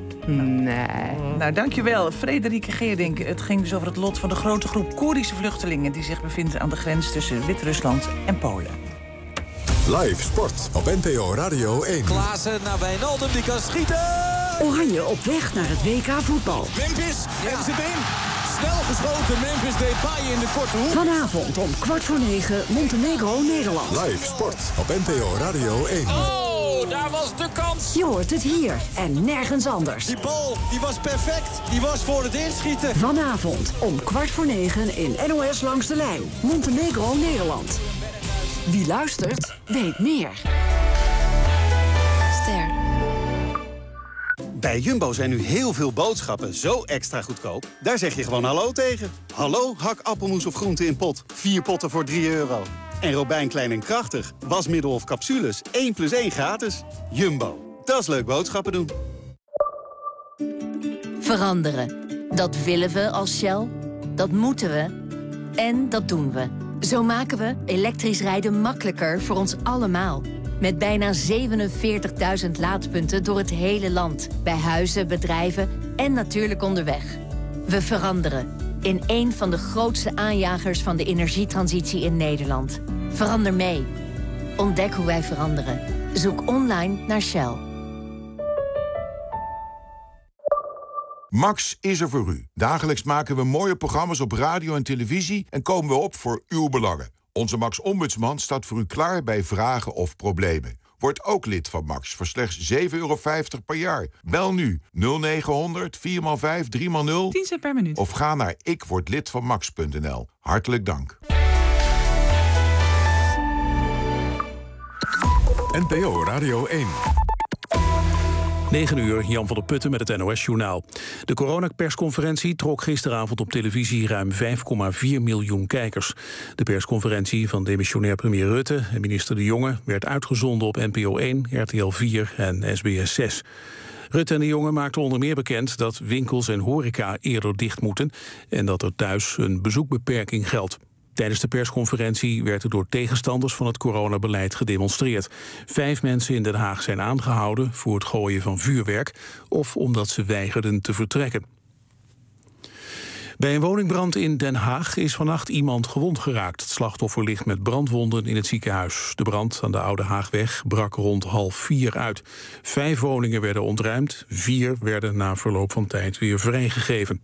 Nee. Nou, dankjewel, Frederike Geerdink. Het ging dus over het lot van de grote groep Koerdische vluchtelingen die zich bevindt aan de grens tussen Wit-Rusland en Polen. Live sport op N P O Radio één. Klaassen naar Wijnaldum, die kan schieten. Oranje op weg naar het W K voetbal. Memphis, en zit in. Snel geschoten, Memphis Depay in de korte hoek. Vanavond om kwart voor negen, Montenegro, Nederland. Live sport op N P O Radio één. Oh, daar was de kans. Je hoort het hier en nergens anders. Die bal, die was perfect. Die was voor het inschieten. Vanavond om kwart voor negen in N O S Langs de Lijn. Montenegro, Nederland. Wie luistert, weet meer. Ster. Bij Jumbo zijn nu heel veel boodschappen zo extra goedkoop. Daar zeg je gewoon hallo tegen. Hallo, hak appelmoes of groente in pot. Vier potten voor drie euro. En Robijn Klein en Krachtig. Wasmiddel of capsules. één plus één gratis. Jumbo. Dat is leuk boodschappen doen. Veranderen. Dat willen we als Shell. Dat moeten we. En dat doen we. Zo maken we elektrisch rijden makkelijker voor ons allemaal. Met bijna zevenenveertigduizend laadpunten door het hele land. Bij huizen, bedrijven en natuurlijk onderweg. We veranderen. In een van de grootste aanjagers van de energietransitie in Nederland. Verander mee. Ontdek hoe wij veranderen. Zoek online naar Shell. Max is er voor u. Dagelijks maken we mooie programma's op radio en televisie en komen we op voor uw belangen. Onze Max-ombudsman staat voor u klaar bij vragen of problemen. Word ook lid van Max voor slechts zeven euro vijftig per jaar. Bel nu nul negen honderd vier maal vijf drie maal nul tien cent per minuut. Of ga naar ikwordlidvanmax punt n l. Hartelijk dank. N P O Radio één. negen uur, Jan van der Putten met het N O S-journaal. De coronapersconferentie trok gisteravond op televisie ruim vijf komma vier miljoen kijkers. De persconferentie van demissionair premier Rutte en minister De Jonge werd uitgezonden op N P O één, R T L vier en S B S zes. Rutte en De Jonge maakten onder meer bekend dat winkels en horeca eerder dicht moeten en dat er thuis een bezoekbeperking geldt. Tijdens de persconferentie werd er door tegenstanders van het coronabeleid gedemonstreerd. Vijf mensen in Den Haag zijn aangehouden voor het gooien van vuurwerk of omdat ze weigerden te vertrekken. Bij een woningbrand in Den Haag is vannacht iemand gewond geraakt. Het slachtoffer ligt met brandwonden in het ziekenhuis. De brand aan de Oude Haagweg brak rond half vier uit. Vijf woningen werden ontruimd, vier werden na verloop van tijd weer vrijgegeven.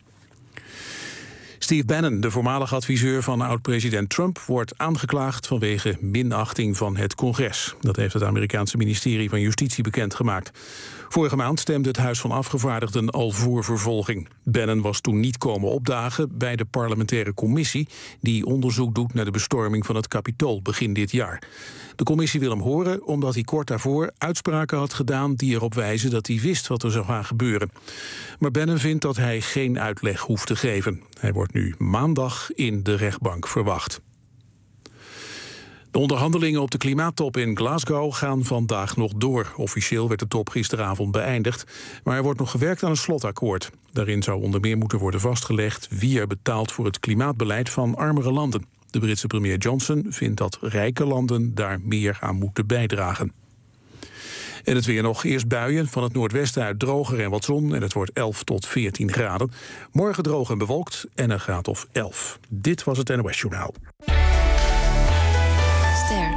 Steve Bannon, de voormalig adviseur van oud-president Trump, wordt aangeklaagd vanwege minachting van het congres. Dat heeft het Amerikaanse ministerie van Justitie bekendgemaakt. Vorige maand stemde het Huis van Afgevaardigden al voor vervolging. Bannon was toen niet komen opdagen bij de parlementaire commissie die onderzoek doet naar de bestorming van het Capitool begin dit jaar. De commissie wil hem horen omdat hij kort daarvoor uitspraken had gedaan die erop wijzen dat hij wist wat er zou gaan gebeuren. Maar Bannon vindt dat hij geen uitleg hoeft te geven. Hij wordt nu maandag in de rechtbank verwacht. De onderhandelingen op de klimaattop in Glasgow gaan vandaag nog door. Officieel werd de top gisteravond beëindigd, maar er wordt nog gewerkt aan een slotakkoord. Daarin zou onder meer moeten worden vastgelegd wie er betaalt voor het klimaatbeleid van armere landen. De Britse premier Johnson vindt dat rijke landen daar meer aan moeten bijdragen. En het weer nog. Eerst buien, van het noordwesten uit droger en wat zon. En het wordt elf tot veertien graden. Morgen droog en bewolkt en een graad of elf. Dit was het N O S-journaal. Ster.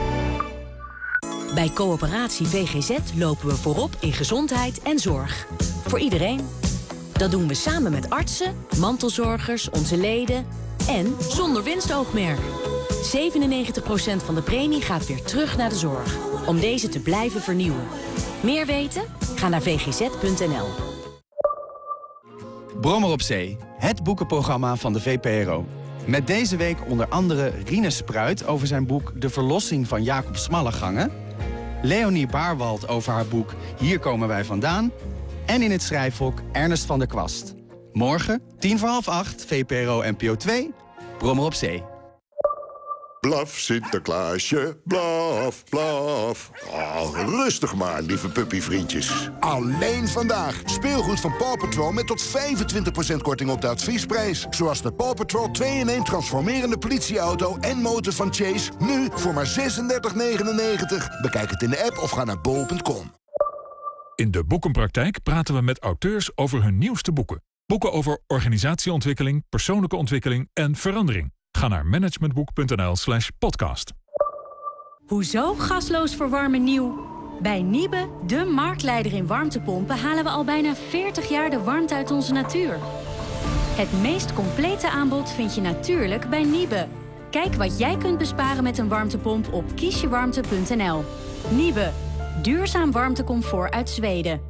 Bij Coöperatie V G Z lopen we voorop in gezondheid en zorg. Voor iedereen. Dat doen we samen met artsen, mantelzorgers, onze leden en zonder winstoogmerk. zevenennegentig procent van de premie gaat weer terug naar de zorg. Om deze te blijven vernieuwen. Meer weten? Ga naar v g z punt n l. Brommer op Zee, het boekenprogramma van de V P R O. Met deze week onder andere Rinus Spruit over zijn boek De Verlossing van Jacob Smallegangen. Leonie Baarwald over haar boek Hier komen wij vandaan. En in het schrijfhok Ernest van der Kwast. Morgen, tien voor half acht, V P R O N P O twee, Brommer op Zee. Blaf, Sinterklaasje, blaf, blaf. Oh, rustig maar, lieve puppyvriendjes. Alleen vandaag. Speelgoed van Paw Patrol met tot vijfentwintig procent korting op de adviesprijs. Zoals de Paw Patrol twee in één transformerende politieauto en motor van Chase. Nu voor maar zesendertig negenennegentig. Bekijk het in de app of ga naar bol punt com. In de Boekenpraktijk praten we met auteurs over hun nieuwste boeken. Boeken over organisatieontwikkeling, persoonlijke ontwikkeling en verandering. Ga naar managementboek punt n l slash podcast. Hoezo gasloos verwarmen nieuw? Bij Niebe, de marktleider in warmtepompen, halen we al bijna veertig jaar de warmte uit onze natuur. Het meest complete aanbod vind je natuurlijk bij Niebe. Kijk wat jij kunt besparen met een warmtepomp op kiesjewarmte punt n l. Niebe, duurzaam warmtecomfort uit Zweden.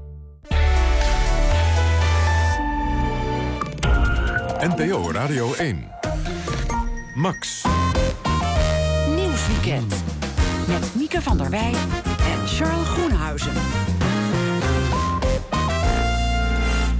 N P O Radio één. Max. Nieuwsweekend. Met Mieke van der Wij en Charles Groenhuizen.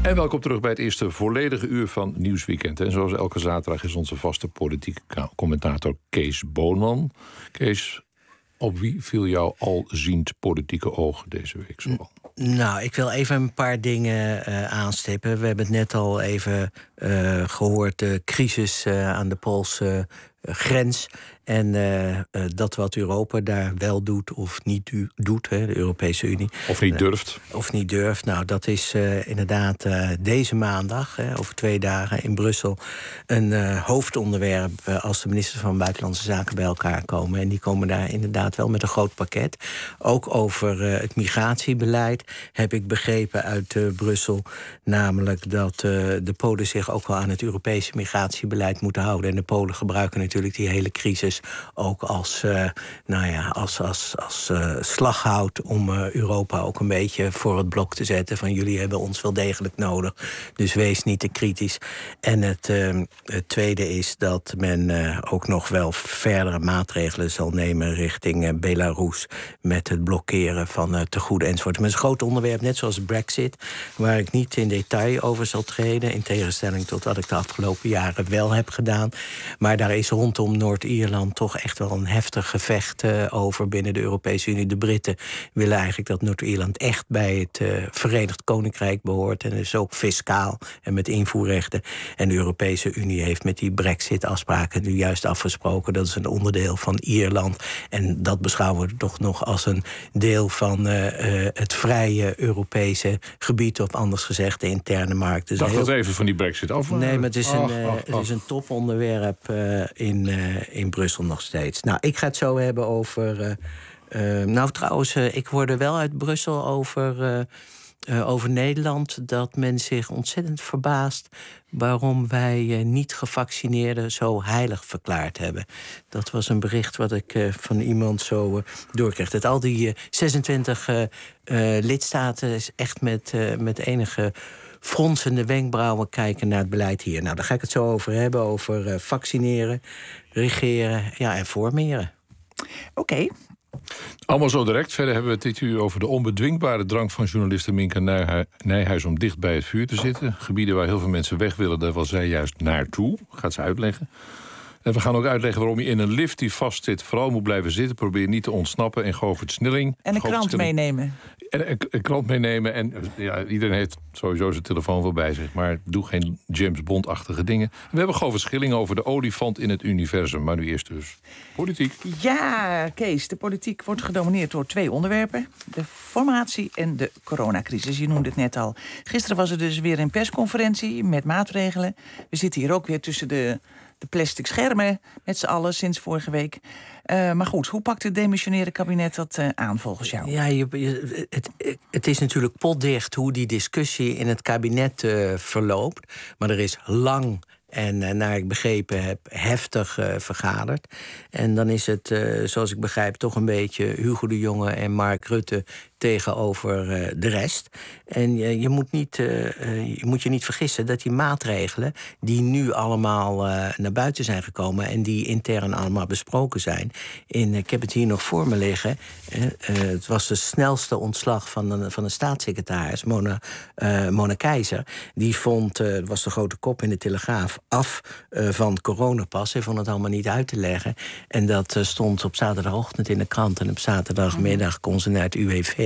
En welkom terug bij het eerste volledige uur van Nieuwsweekend. En zoals elke zaterdag is onze vaste politieke commentator Kees Boonman. Kees, op wie viel jouw alziend politieke oog deze week zoal? Nou, ik wil even een paar dingen uh, aanstippen. We hebben het net al even uh, gehoord, de crisis uh, aan de Poolse uh, grens. En uh, uh, dat wat Europa daar wel doet of niet du- doet, hè, de Europese Unie. Of niet durft. Uh, of niet durft. Nou, dat is uh, inderdaad uh, deze maandag, hè, over twee dagen in Brussel, een uh, hoofdonderwerp uh, als de ministers van Buitenlandse Zaken bij elkaar komen. En die komen daar inderdaad wel met een groot pakket. Ook over uh, het migratiebeleid heb ik begrepen uit uh, Brussel. Namelijk dat uh, de Polen zich ook wel aan het Europese migratiebeleid moeten houden. En de Polen gebruiken natuurlijk die hele crisis ook als, uh, nou ja, als, als, als uh, slaghout om uh, Europa ook een beetje voor het blok te zetten. Van jullie hebben ons wel degelijk nodig, dus wees niet te kritisch. En het, uh, het tweede is dat men uh, ook nog wel verdere maatregelen zal nemen richting uh, Belarus met het blokkeren van uh, tegoeden enzovoort. Maar het is een groot onderwerp, net zoals Brexit, waar ik niet in detail over zal treden, in tegenstelling tot wat ik de afgelopen jaren wel heb gedaan. Maar daar is rondom Noord-Ierland toch echt wel een heftig gevecht uh, over binnen de Europese Unie. De Britten willen eigenlijk dat Noord-Ierland echt bij het uh, Verenigd Koninkrijk behoort. En dus ook fiscaal en met invoerrechten. En de Europese Unie heeft met die Brexit-afspraken nu juist afgesproken. Dat is een onderdeel van Ierland. En dat beschouwen we toch nog als een deel van uh, uh, het vrije Europese gebied. Of anders gezegd, de interne markt. Dus Dacht heel... dat even van die Brexit af? Nee, maar het is, ach, een, uh, ach, het ach. is een toponderwerp uh, in, uh, in Brussel nog steeds. Nou, ik ga het zo hebben over... Uh, uh, nou, trouwens, uh, ik hoorde wel uit Brussel over... Uh, Uh, over Nederland, dat men zich ontzettend verbaast waarom wij uh, niet-gevaccineerden zo heilig verklaard hebben. Dat was een bericht wat ik uh, van iemand zo uh, doorkreeg. Dat al die uh, zesentwintig uh, uh, lidstaten is echt met, uh, met enige fronsende wenkbrauwen kijken naar het beleid hier. Nou, daar ga ik het zo over hebben, over uh, vaccineren, regeren, ja, en formeren. Oké. Okay. Allemaal zo direct. Verder hebben we het dit uur over de onbedwingbare drang van journaliste Minke Nijhuis om dicht bij het vuur te zitten. Gebieden waar heel veel mensen weg willen, daar wil zij juist naartoe. Gaat ze uitleggen. En we gaan ook uitleggen waarom je in een lift die vastzit vooral moet blijven zitten. Probeer niet te ontsnappen. En Govert Snilling. En een krant Snilling, meenemen. En een, een krant meenemen. En ja, iedereen heeft sowieso zijn telefoon wel bij zich. Maar doe geen James Bond-achtige dingen. We hebben Govert Schilling over de olifant in het universum. Maar nu eerst dus politiek. Ja, Kees, de politiek wordt gedomineerd door twee onderwerpen. De formatie en de coronacrisis. Je noemde het net al. Gisteren was er dus weer een persconferentie met maatregelen. We zitten hier ook weer tussen de... de plastic schermen met z'n allen sinds vorige week. Uh, maar goed, hoe pakt het demissionaire kabinet dat uh, aan volgens jou? Ja, je, je, het, het is natuurlijk potdicht hoe die discussie in het kabinet uh, verloopt. Maar er is lang en uh, naar ik begrepen heb, heftig uh, vergaderd. En dan is het, uh, zoals ik begrijp, toch een beetje Hugo de Jonge en Mark Rutte tegenover uh, de rest. En uh, je, moet niet, uh, uh, je moet je niet vergissen dat die maatregelen die nu allemaal uh, naar buiten zijn gekomen en die intern allemaal besproken zijn. In, ik heb het hier nog voor me liggen. Uh, uh, het was de snelste ontslag van een, van een staatssecretaris, Mona, uh, Mona Keizer. Die vond, uh, dat was de grote kop in de Telegraaf, af uh, van coronapas. Hij vond het allemaal niet uit te leggen. En dat uh, stond op zaterdagochtend in de krant. En op zaterdagmiddag kon ze naar het U W V.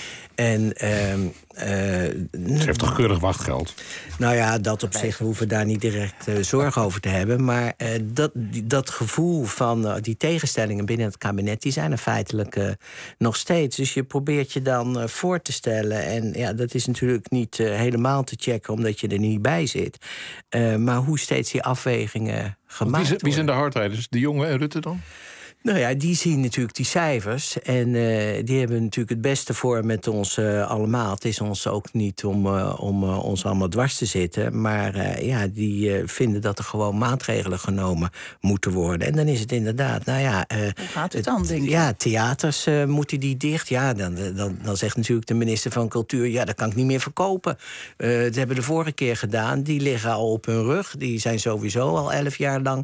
En, uh, uh, Ze heeft toch keurig wachtgeld? Nou ja, dat op zich hoeven we daar niet direct uh, zorgen over te hebben. Maar uh, dat, die, dat gevoel van uh, die tegenstellingen binnen het kabinet, die zijn er feitelijk uh, nog steeds. Dus je probeert je dan uh, voor te stellen. En ja, dat is natuurlijk niet uh, helemaal te checken, omdat je er niet bij zit. Uh, maar hoe steeds die afwegingen gemaakt worden. Wie zijn de hardrijders? De Jonge en Rutte dan? Nou ja, die zien natuurlijk die cijfers. En uh, die hebben natuurlijk het beste voor met ons uh, allemaal. Het is ons ook niet om, uh, om uh, ons allemaal dwars te zitten. Maar uh, ja, die uh, vinden dat er gewoon maatregelen genomen moeten worden. En dan is het inderdaad, nou ja... Uh, Hoe gaat het dan, denk je? Ja, theaters uh, moeten die dicht. Ja, dan, dan, dan zegt natuurlijk de minister van Cultuur... ja, dat kan ik niet meer verkopen. Uh, dat hebben we de vorige keer gedaan. Die liggen al op hun rug. Die zijn sowieso al elf jaar lang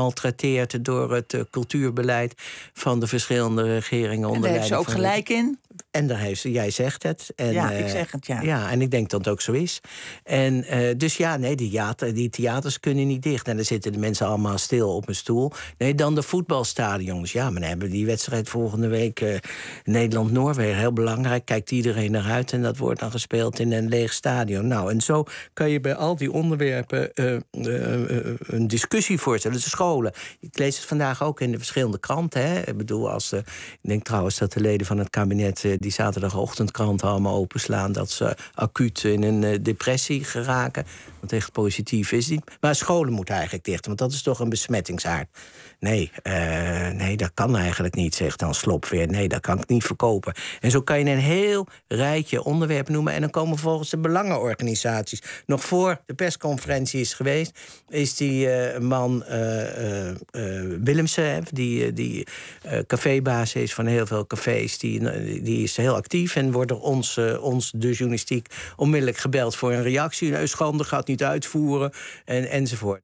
gemaltreteerd door het uh, cultuurbeleid van de verschillende regeringen. En daar heeft ze ook gelijk in? en daar heeft ze, jij zegt het. En, ja, uh, ik zeg het, ja. Ja, en ik denk dat het ook zo is. En uh, dus ja, nee, die, theater, die theaters kunnen niet dicht. En dan zitten de mensen allemaal stil op een stoel. Nee, dan de voetbalstadions. Ja, maar dan hebben we die wedstrijd volgende week uh, Nederland-Noorwegen. Heel belangrijk, kijkt iedereen naar uit. En dat wordt dan gespeeld in een leeg stadion. Nou, en zo kan je bij al die onderwerpen uh, uh, uh, een discussie voorstellen. De scholen. Ik lees het vandaag ook in de verschillende kranten. Hè. Ik bedoel, als de, ik denk trouwens dat de leden van het kabinet uh, die zaterdagochtendkranten allemaal openslaan, dat ze acuut in een uh, depressie geraken. Want echt positief is niet. Maar scholen moeten eigenlijk dicht, want dat is toch een besmettingsaard. Nee, uh, nee, dat kan eigenlijk niet, zegt dan Slop weer. Nee, dat kan ik niet verkopen. En zo kan je een heel rijtje onderwerpen noemen. En dan komen volgens de belangenorganisaties. Nog voor de persconferentie is geweest, is die uh, man uh, uh, uh, Willemsen, die, die uh, cafébaas is van heel veel cafés, die, die is heel actief en wordt door ons, uh, ons, de journalistiek, onmiddellijk gebeld voor een reactie. Nou, schande, gaat niet uitvoeren, en, enzovoort.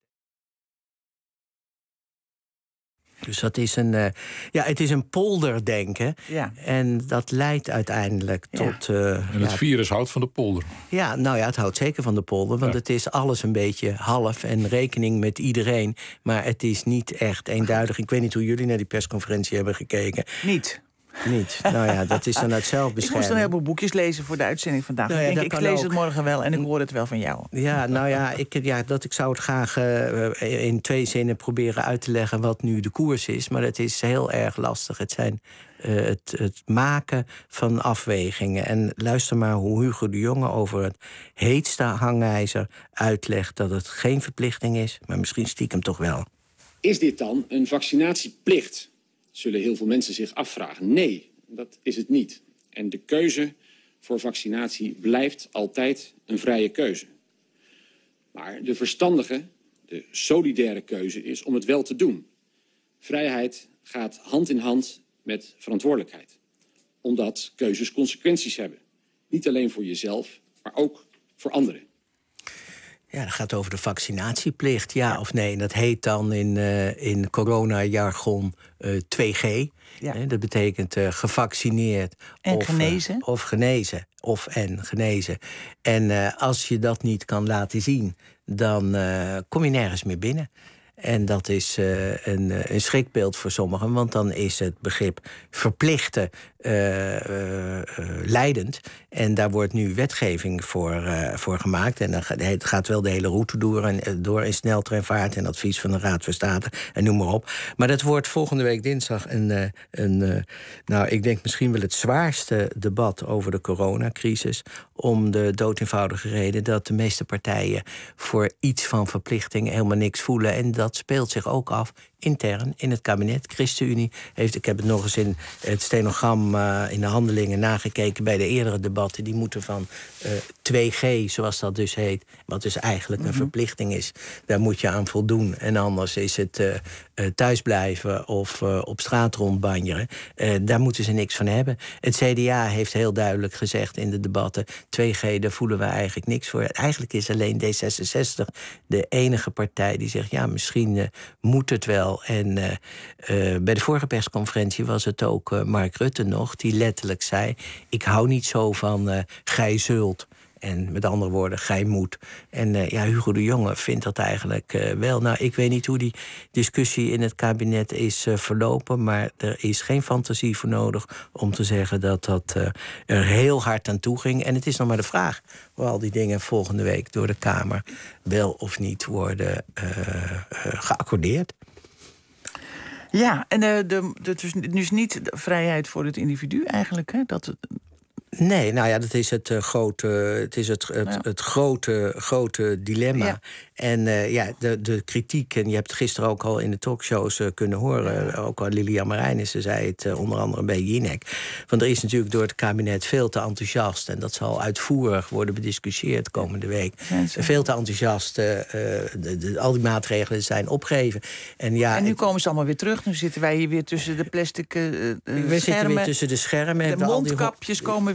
Dus dat is een, uh, ja, het is een polderdenken. Ja. En dat leidt uiteindelijk ja. tot... Uh, en het ja, virus houdt van de polder. Ja, nou ja, het houdt zeker van de polder. Want ja. het is alles een beetje half en rekening met iedereen. Maar het is niet echt eenduidig. Ik weet niet hoe jullie naar die persconferentie hebben gekeken. Niet. Niet. Nou ja, dat is dan uit zelfbescherming. Ik moest een heleboel boekjes lezen voor de uitzending vandaag. Nou ja, ik denk, ik lees ook. het morgen wel en ik hoor het wel van jou. Ja, nou ja, ik, ja dat, ik zou het graag uh, in twee zinnen proberen uit te leggen wat nu de koers is. Maar het is heel erg lastig. Het zijn uh, het, het maken van afwegingen. En luister maar hoe Hugo de Jonge over het heetste hangijzer uitlegt dat het geen verplichting is, maar misschien stiekem toch wel. Is dit dan een vaccinatieplicht? Zullen heel veel mensen zich afvragen. Nee, dat is het niet. En de keuze voor vaccinatie blijft altijd een vrije keuze. Maar de verstandige, de solidaire keuze is om het wel te doen. Vrijheid gaat hand in hand met verantwoordelijkheid. Omdat keuzes consequenties hebben. Niet alleen voor jezelf, maar ook voor anderen. Ja, dat gaat over de vaccinatieplicht, ja of nee. En dat heet dan in, uh, in corona-jargon uh, twee G. Ja. Eh, dat betekent uh, gevaccineerd en of genezen. Uh, of genezen. Of en genezen. En uh, als je dat niet kan laten zien, dan uh, kom je nergens meer binnen. En dat is uh, een, een schrikbeeld voor sommigen, want dan is het begrip verplichten uh, uh, uh, leidend. En daar wordt nu wetgeving voor, uh, voor gemaakt. En dan gaat, het gaat wel de hele route door, en, door in sneltreinvaart en advies van de Raad van State en noem maar op. Maar dat wordt volgende week dinsdag een, uh, een uh, nou, ik denk misschien wel het zwaarste debat over de coronacrisis. Om de doodeenvoudige reden dat de meeste partijen voor iets van verplichting helemaal niks voelen. En dat speelt zich ook af intern in het kabinet. ChristenUnie heeft, ik heb het nog eens in het stenogram uh, in de handelingen nagekeken bij de eerdere debatten. Die moeten van uh, twee G, zoals dat dus heet, wat dus eigenlijk mm-hmm. een verplichting is. Daar moet je aan voldoen. En anders is het uh, uh, thuisblijven of uh, op straat rondbanjeren. Uh, daar moeten ze niks van hebben. Het C D A heeft heel duidelijk gezegd in de debatten, twee G, daar voelen we eigenlijk niks voor. Eigenlijk is alleen D zesenzestig de enige partij die zegt, ja, misschien uh, moet het wel. En uh, uh, bij de vorige persconferentie was het ook uh, Mark Rutte nog, die letterlijk zei, ik hou niet zo van uh, gij zult. En met andere woorden, gij moet. En uh, ja, Hugo de Jonge vindt dat eigenlijk uh, wel. Nou, ik weet niet hoe die discussie in het kabinet is uh, verlopen, maar er is geen fantasie voor nodig om te zeggen dat dat uh, er heel hard aan toe ging. En het is nog maar de vraag hoe al die dingen volgende week door de Kamer wel of niet worden uh, uh, geaccordeerd. Ja, en uh, de, de, dus, dus niet de vrijheid voor het individu eigenlijk, hè? Dat, nee, nou ja, dat is het, uh, grote, het, is het, het, ja. het grote, grote dilemma. Ja. En uh, ja, de, de kritiek, en je hebt het gisteren ook al in de talkshows uh, kunnen horen, ja. ook al Lilian Marijnissen zei het uh, onder andere bij Jinek. Want er is natuurlijk door het kabinet veel te enthousiast, en dat zal uitvoerig worden bediscussieerd komende week. Mensen. Veel te enthousiast, uh, de, de, al die maatregelen zijn opgegeven. En, ja, en nu komen ze allemaal weer terug, nu zitten wij hier weer tussen de plastic uh, uh, we schermen. We zitten weer tussen de schermen. De mondkapjes al die... komen weer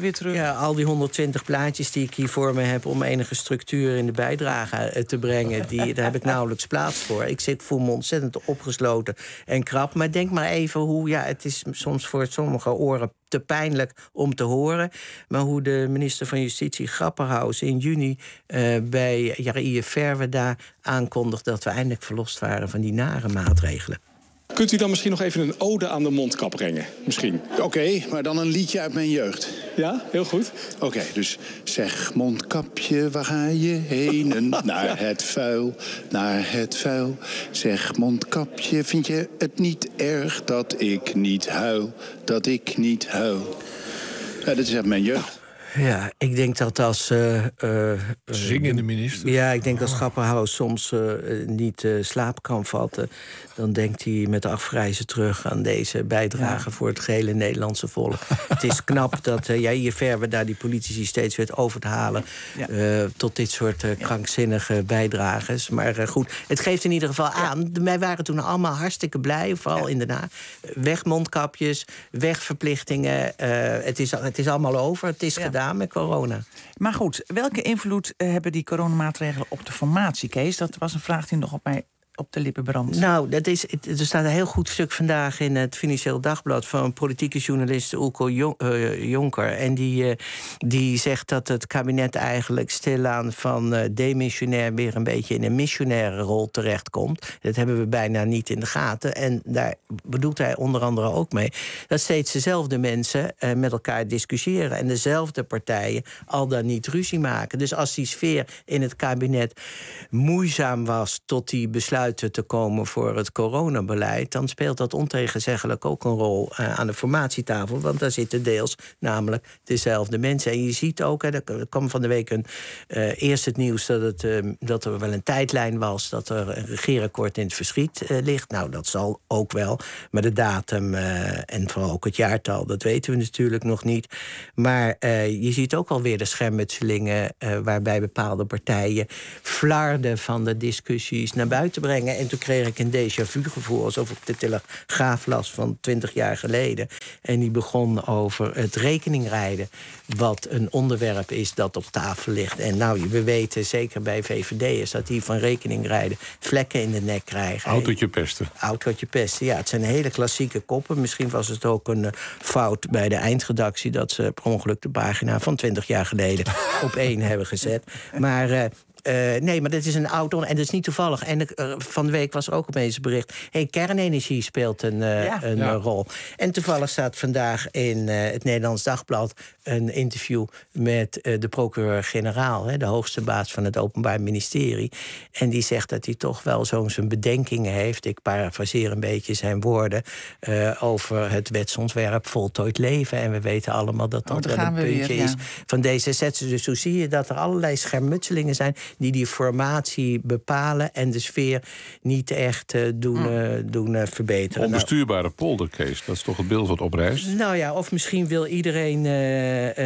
weer terug. Ja, al die honderdtwintig plaatjes die ik hier voor me heb om enige structuur in de bijdrage te brengen, die, daar heb ik nauwelijks plaats voor. Ik zit, voel me ontzettend opgesloten en krap. Maar denk maar even hoe, ja, het is soms voor sommige oren te pijnlijk om te horen. Maar hoe de minister van Justitie Grapperhaus in juni uh, bij Jair Verweda aankondigt dat we eindelijk verlost waren van die nare maatregelen. Kunt u dan misschien nog even een ode aan de mondkap brengen? Misschien. Oké, okay, maar dan een liedje uit mijn jeugd. Ja, heel goed. Oké, okay, dus zeg mondkapje, waar ga je heen? Naar het vuil, naar het vuil. Zeg mondkapje, vind je het niet erg dat ik niet huil? Dat ik niet huil. Ja, dat is uit mijn jeugd. Ja, ik denk dat als... Uh, uh, Zingende minister. Ja, ik denk dat Grapperhaus soms uh, niet uh, slaap kan vatten. Dan denkt hij met afgrijzen terug aan deze bijdrage... Ja. voor het gehele Nederlandse volk. Het is knap dat uh, Jair Verweda die politici steeds weet over te halen... Ja. Uh, tot dit soort uh, krankzinnige bijdrages. Maar uh, goed, het geeft in ieder geval aan. Ja. Wij waren toen allemaal hartstikke blij, vooral ja. in Den Haag. Weg mondkapjes, weg verplichtingen. Uh, het, is, het is allemaal over, het is ja. gedaan met corona. Maar goed, welke invloed uh, hebben die coronamaatregelen op de formatie, Kees? Dat was een vraag die nog op mij op de lippen brandt. Nou, dat is, er staat een heel goed stuk vandaag in het Financieel Dagblad van politieke journalist Ulko Jonker. En die, uh, die zegt dat het kabinet eigenlijk stilaan van uh, demissionair weer een beetje in een missionaire rol terechtkomt. Dat hebben we bijna niet in de gaten. En daar bedoelt hij onder andere ook mee dat steeds dezelfde mensen uh, met elkaar discussiëren en dezelfde partijen al dan niet ruzie maken. Dus als die sfeer in het kabinet moeizaam was tot die besluiten te komen voor het coronabeleid, dan speelt dat ontegenzeggelijk ook een rol uh, aan de formatietafel, want daar zitten deels namelijk dezelfde mensen. En je ziet ook, hè, er kwam van de week een, uh, eerst het nieuws dat, het, uh, dat er wel een tijdlijn was, dat er een regeerakkoord in het verschiet uh, ligt. Nou, dat zal ook wel, maar de datum uh, en vooral ook het jaartal, dat weten we natuurlijk nog niet. Maar uh, je ziet ook alweer de schermutselingen uh, waarbij bepaalde partijen flarden van de discussies naar buiten brengen. En toen kreeg ik een déjà vu gevoel, alsof ik de Telegraaf las van twintig jaar geleden. En die begon over het rekeningrijden, wat een onderwerp is dat op tafel ligt. En nou, we weten zeker bij V V D'ers dat die van rekeningrijden vlekken in de nek krijgen. Autootje pesten. Autootje pesten, ja. Het zijn hele klassieke koppen. Misschien was het ook een uh, fout bij de eindredactie dat ze per ongeluk de pagina van twintig jaar geleden op één hebben gezet. Maar Uh, Uh, nee, maar dit is een oud... en dat is niet toevallig. En uh, van de week was er ook opeens een bericht. Hey, kernenergie speelt een, uh, ja, een ja. uh, rol. En toevallig staat vandaag in uh, het Nederlands Dagblad een interview met uh, de procureur-generaal, de hoogste baas van het Openbaar Ministerie. En die zegt dat hij toch wel zo'n zijn bedenkingen heeft. Ik parafraseer een beetje zijn woorden uh, over het wetsontwerp voltooid leven. En we weten allemaal dat dat oh, wel een puntje weer, ja. is van D zesenzestig. Dus zo zie je dat er allerlei schermutselingen zijn die die formatie bepalen en de sfeer niet echt uh, doen, mm. uh, doen uh, verbeteren. Onbestuurbare polderkees, dat is toch het beeld wat oprijst? Nou ja, of misschien wil iedereen uh, uh,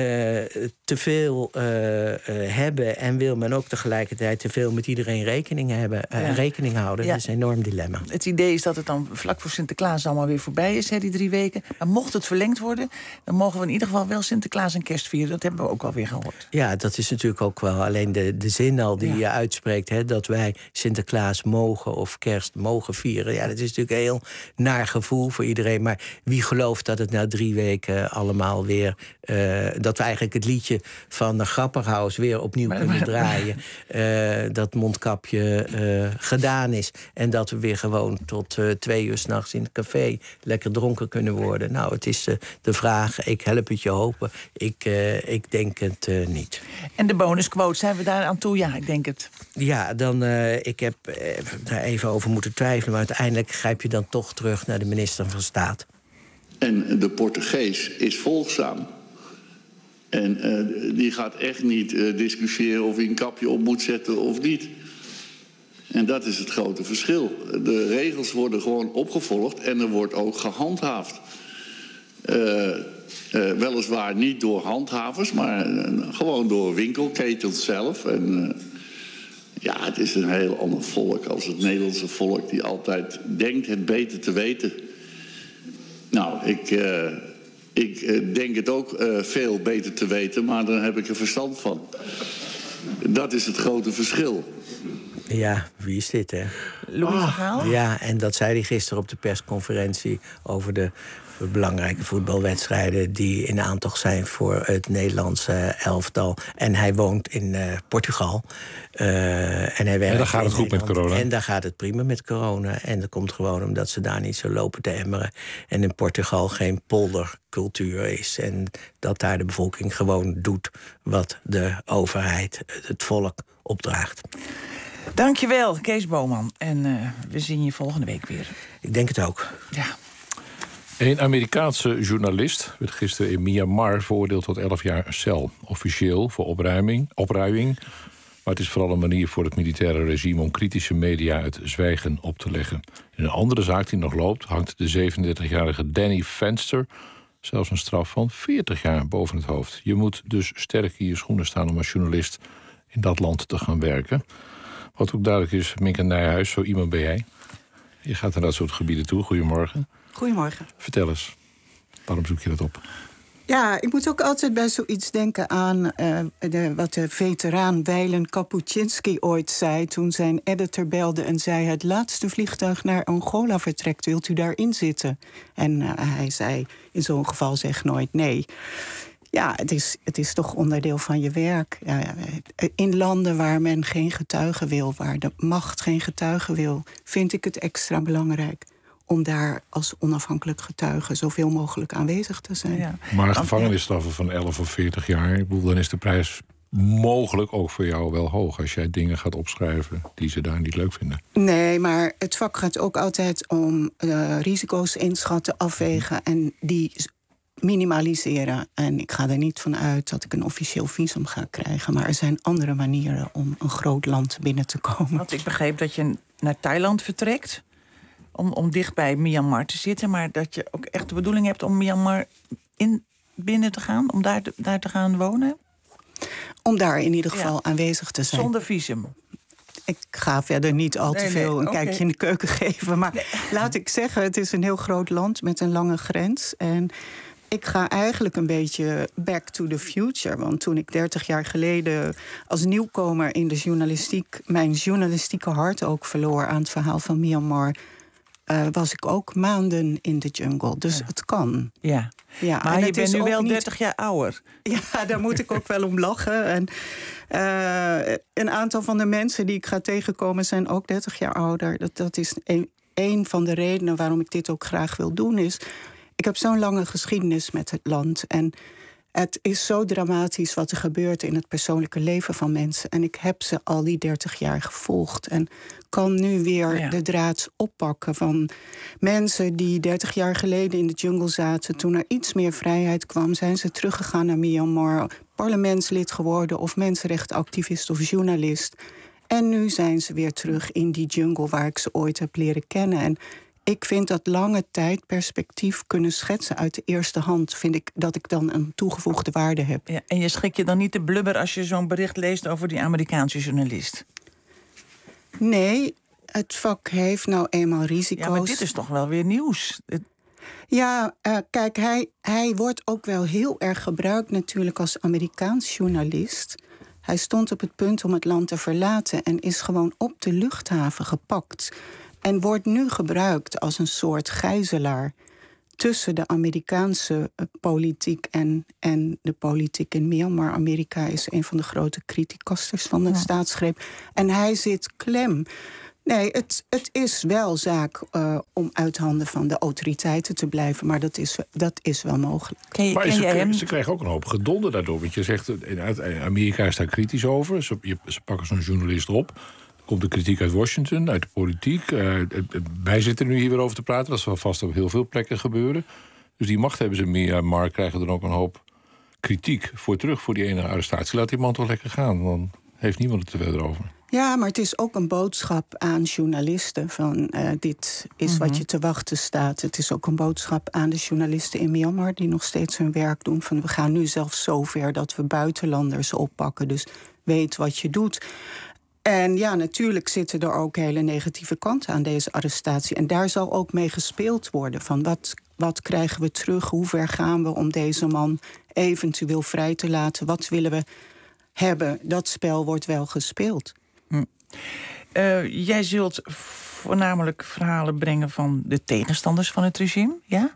te veel uh, uh, hebben en wil men ook tegelijkertijd te veel met iedereen rekening hebben, uh, ja. rekening houden. Ja. Dat is een enorm dilemma. Het idee is dat het dan vlak voor Sinterklaas allemaal weer voorbij is, hè, die drie weken. Maar mocht het verlengd worden, dan mogen we in ieder geval wel Sinterklaas en kerst vieren. Dat hebben we ook alweer gehoord. Ja, dat is natuurlijk ook wel alleen de, de zin al die ja. je uitspreekt, hè, dat wij Sinterklaas mogen of kerst mogen vieren. Ja, dat is natuurlijk een heel naar gevoel voor iedereen. Maar wie gelooft dat het na drie weken allemaal weer Uh, dat we eigenlijk het liedje van de Grapperhaus weer opnieuw maar, kunnen maar, draaien. Uh, dat mondkapje uh, gedaan is. En dat we weer gewoon tot uh, twee uur 's nachts in het café lekker dronken kunnen worden. Nou, het is uh, de vraag. Ik help het je hopen. Ik, uh, ik denk het uh, niet. En de bonusquote, zijn we daar aan toe? Ja, ik denk het. Ja, dan, uh, ik heb uh, daar even over moeten twijfelen. Maar uiteindelijk grijp je dan toch terug naar de minister van Staat. En de Portugees is volgzaam. En uh, die gaat echt niet uh, discussiëren of hij een kapje op moet zetten of niet. En dat is het grote verschil. De regels worden gewoon opgevolgd en er wordt ook gehandhaafd. Uh, uh, weliswaar niet door handhavers, maar uh, gewoon door winkelketens zelf. En uh, ja, het is een heel ander volk als het Nederlandse volk die altijd denkt het beter te weten. Nou, ik... Uh, Ik uh, denk het ook uh, veel beter te weten, maar daar heb ik er verstand van. Dat is het grote verschil. Ja, wie is dit, hè? Louis van Gaal? Ja, en dat zei hij gisteren op de persconferentie over de belangrijke voetbalwedstrijden die in aantocht zijn voor het Nederlandse elftal. En hij woont in uh, Portugal. Uh, en hij werkt en daar gaat het goed Nederland. met corona. En daar gaat het prima met corona. En dat komt gewoon omdat ze daar niet zo lopen te emmeren. En in Portugal geen poldercultuur is. En dat daar de bevolking gewoon doet wat de overheid, het volk, opdraagt. Dankjewel, Kees Boman. En uh, we zien je volgende week weer. Ik denk het ook. Ja. Een Amerikaanse journalist werd gisteren in Myanmar veroordeeld tot elf jaar cel. Officieel voor opruiming, opruiming. Maar het is vooral een manier voor het militaire regime om kritische media het zwijgen op te leggen. In een andere zaak die nog loopt hangt de zevenendertigjarige Danny Fenster zelfs een straf van veertig jaar boven het hoofd. Je moet dus sterk in je schoenen staan om als journalist in dat land te gaan werken. Wat ook duidelijk is, Minke Nijhuis, zo iemand ben jij. Je gaat naar dat soort gebieden toe. Goedemorgen. Goedemorgen. Vertel eens, waarom zoek je dat op? Ja, ik moet ook altijd bij zoiets denken aan uh, de, wat de veteraan Weilen Kapuczynski ooit zei toen zijn editor belde en zei: het laatste vliegtuig naar Angola vertrekt, wilt u daarin zitten? En uh, hij zei, in zo'n geval zeg nooit nee. Ja, het is, het is toch onderdeel van je werk. Ja, in landen waar men geen getuigen wil, waar de macht geen getuigen wil, vind ik het extra belangrijk om daar als onafhankelijk getuige zoveel mogelijk aanwezig te zijn. Ja. Maar gevangenisstraffen van elf of veertig jaar, ik bedoel, dan is de prijs mogelijk ook voor jou wel hoog als jij dingen gaat opschrijven die ze daar niet leuk vinden. Nee, maar het vak gaat ook altijd om uh, risico's inschatten, afwegen en die minimaliseren. En ik ga er niet van uit dat ik een officieel visum ga krijgen, maar er zijn andere manieren om een groot land binnen te komen. Want ik begreep dat je naar Thailand vertrekt om, om dicht bij Myanmar te zitten, maar dat je ook echt de bedoeling hebt om Myanmar in binnen te gaan, om daar, daar te gaan wonen? Om daar in ieder geval ja. aanwezig te zijn. Zonder visum? Ik ga verder niet al te nee, veel nee, een okay. kijkje in de keuken geven. Maar nee. laat ik zeggen, het is een heel groot land met een lange grens. En ik ga eigenlijk een beetje back to the future. Want toen ik dertig jaar geleden als nieuwkomer in de journalistiek mijn journalistieke hart ook verloor aan het verhaal van Myanmar, Uh, was ik ook maanden in de jungle. Dus ja. het kan. Ja, ja maar je bent nu wel niet dertig jaar ouder. Ja, daar moet ik ook wel om lachen. En, uh, een aantal van de mensen die ik ga tegenkomen zijn ook dertig jaar ouder. Dat, dat is een, een van de redenen waarom ik dit ook graag wil doen. Is, ik heb zo'n lange geschiedenis met het land. En het is zo dramatisch wat er gebeurt in het persoonlijke leven van mensen. En ik heb ze al die dertig jaar gevolgd. En kan nu weer ja. de draad oppakken van mensen die dertig jaar geleden in de jungle zaten. Toen er iets meer vrijheid kwam, zijn ze teruggegaan naar Myanmar, parlementslid geworden of mensenrechtenactivist of journalist. En nu zijn ze weer terug in die jungle waar ik ze ooit heb leren kennen. En ik vind dat lange tijdperspectief kunnen schetsen uit de eerste hand, vind ik dat ik dan een toegevoegde waarde heb. Ja, en je schrik je dan niet te blubber als je zo'n bericht leest over die Amerikaanse journalist? Nee, het vak heeft nou eenmaal risico's. Ja, maar dit is toch wel weer nieuws? Het... Ja, uh, kijk, hij, hij wordt ook wel heel erg gebruikt natuurlijk als Amerikaans journalist. Hij stond op het punt om het land te verlaten en is gewoon op de luchthaven gepakt. En wordt nu gebruikt als een soort gijzelaar tussen de Amerikaanse politiek en, en de politiek in Myanmar. Amerika is een van de grote criticasters van de ja. staatsgreep. En hij zit klem. Nee, het, het is wel zaak uh, om uit handen van de autoriteiten te blijven. Maar dat is, dat is wel mogelijk. Ken je, maar ken ze, hem? ze krijgen ook een hoop gedonder daardoor. Want je zegt, in Amerika is daar kritisch over. Ze, je, ze pakken zo'n journalist op. Komt de kritiek uit Washington, uit de politiek. Uh, wij zitten nu hier weer over te praten. Dat zal vast op heel veel plekken gebeuren. Dus die macht hebben ze meer. Maar krijgen dan ook een hoop kritiek voor terug voor die ene arrestatie. Laat die man toch lekker gaan, dan heeft niemand het er verder over. Ja, maar het is ook een boodschap aan journalisten van uh, dit is mm-hmm. wat je te wachten staat. Het is ook een boodschap aan de journalisten in Myanmar die nog steeds hun werk doen. Van we gaan nu zelfs zover dat we buitenlanders oppakken. Dus weet wat je doet. En ja, natuurlijk zitten er ook hele negatieve kanten aan deze arrestatie. En daar zal ook mee gespeeld worden van wat, wat krijgen we terug? Hoe ver gaan we om deze man eventueel vrij te laten? Wat willen we hebben? Dat spel wordt wel gespeeld. Hm. Uh, jij zult voornamelijk verhalen brengen van de tegenstanders van het regime, ja?